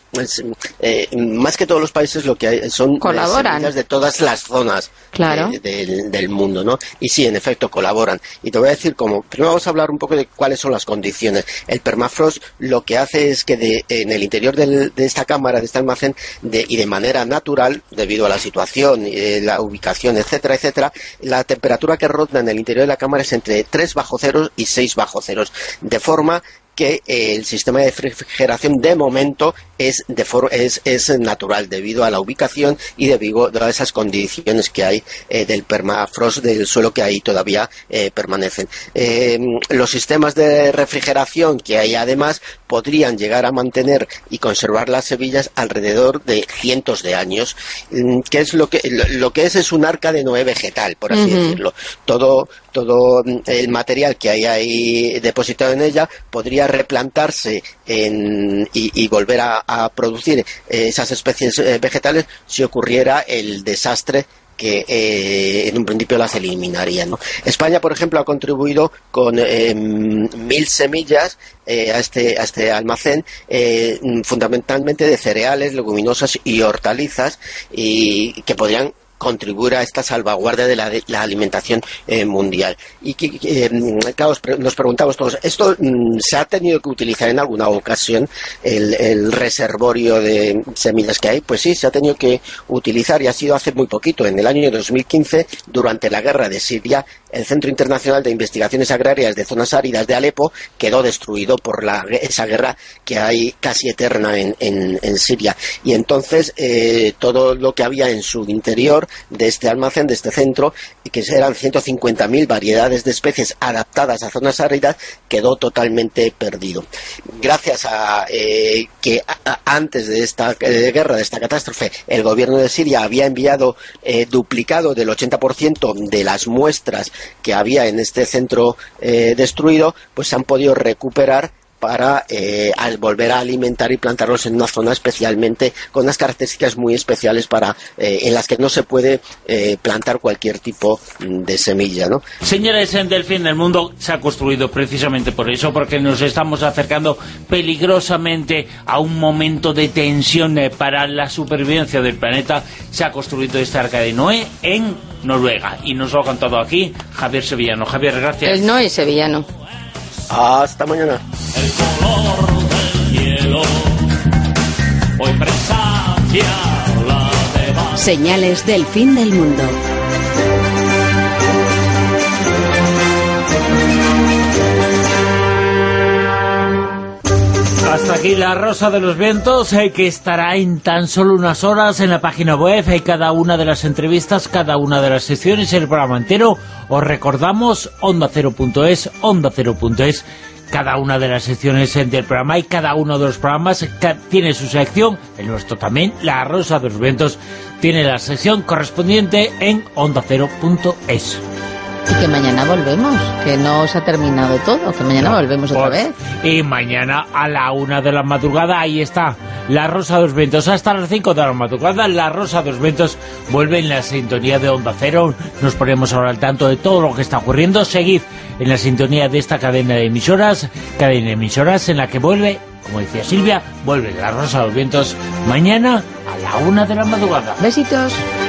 Eh, más que todos los países, lo que hay son colaboran semillas de todas las zonas claro. de, de, del mundo, ¿no? Y sí, en efecto, colaboran. Y te voy a decir cómo. Primero vamos a hablar un poco de cuáles son las condiciones. El permafrost lo que hace es que de, en el interior del, de esta cámara, de este almacén, de, y de manera natural, debido a la situación, eh, la ubicación, etcétera, etcétera, la temperatura que ronda en el interior de la cámara es entre tres bajo cero y seis bajo ceros, de forma que eh, el sistema de refrigeración de momento es, de for es, es natural debido a la ubicación y debido a esas condiciones que hay eh, del permafrost del suelo que ahí todavía eh, permanecen. Eh, los sistemas de refrigeración que hay además podrían llegar a mantener y conservar las semillas alrededor de cientos de años, que es lo que lo que es es un arca de Noé vegetal, por así uh-huh. decirlo. Todo todo el material que hay ahí depositado en ella podría replantarse en, y, y volver a, a producir esas especies vegetales si ocurriera el desastre que eh, en un principio las eliminaría, ¿no? España, por ejemplo, ha contribuido con eh, mil semillas eh, a este a este almacén, eh, fundamentalmente de cereales, leguminosas y hortalizas, y que podrían contribuir a esta salvaguardia de la, de la alimentación eh, mundial. Y que, eh, claro, nos preguntamos todos, ¿esto mm, se ha tenido que utilizar en alguna ocasión el, el reservorio de semillas que hay? Pues sí, se ha tenido que utilizar, y ha sido hace muy poquito, en el año dos mil quince, durante la guerra de Siria. El Centro Internacional de Investigaciones Agrarias de Zonas Áridas de Alepo quedó destruido por la, esa guerra que hay casi eterna en, en, en Siria. Y entonces eh, todo lo que había en su interior de este almacén, de este centro, que eran ciento cincuenta mil variedades de especies adaptadas a zonas áridas, quedó totalmente perdido. Gracias a eh, que a, a, antes de esta eh, guerra, de esta catástrofe, el gobierno de Siria había enviado eh, duplicado del ochenta por ciento de las muestras que había en este centro eh, destruido, pues se han podido recuperar para eh, al volver a alimentar y plantarlos en una zona especialmente con unas características muy especiales para eh, en las que no se puede eh, plantar cualquier tipo de semilla, ¿no? Señores, en Del Fin del Mundo se ha construido precisamente por eso, porque nos estamos acercando peligrosamente a un momento de tensión eh, para la supervivencia del planeta. Se ha construido esta Arca de Noé en Noruega y nos lo ha contado aquí Javier Sevillano. Javier, gracias. El Noé sevillano. Hasta mañana. El color del hielo hoy presagia la deba. Señales del fin del mundo. Hasta aquí la Rosa de los Vientos, eh, que estará en tan solo unas horas en la página web. Hay eh, cada una de las entrevistas, cada una de las secciones, el programa entero. Os recordamos onda cero punto es, onda cero punto es. Cada una de las secciones del programa y cada uno de los programas tiene su sección. El nuestro también, la Rosa de los Vientos, tiene la sección correspondiente en onda cero punto es. Y que mañana volvemos, que no se ha terminado todo, que mañana no, volvemos otra vez. Y mañana a la una de la madrugada, ahí está, la Rosa de los Vientos. Hasta las cinco de la madrugada, la Rosa de los Vientos vuelve en la sintonía de Onda Cero. Nos ponemos ahora al tanto de todo lo que está ocurriendo. Seguid en la sintonía de esta cadena de emisoras, cadena de emisoras en la que vuelve, como decía Silvia, vuelve la Rosa de los Vientos mañana a la una de la madrugada. Besitos.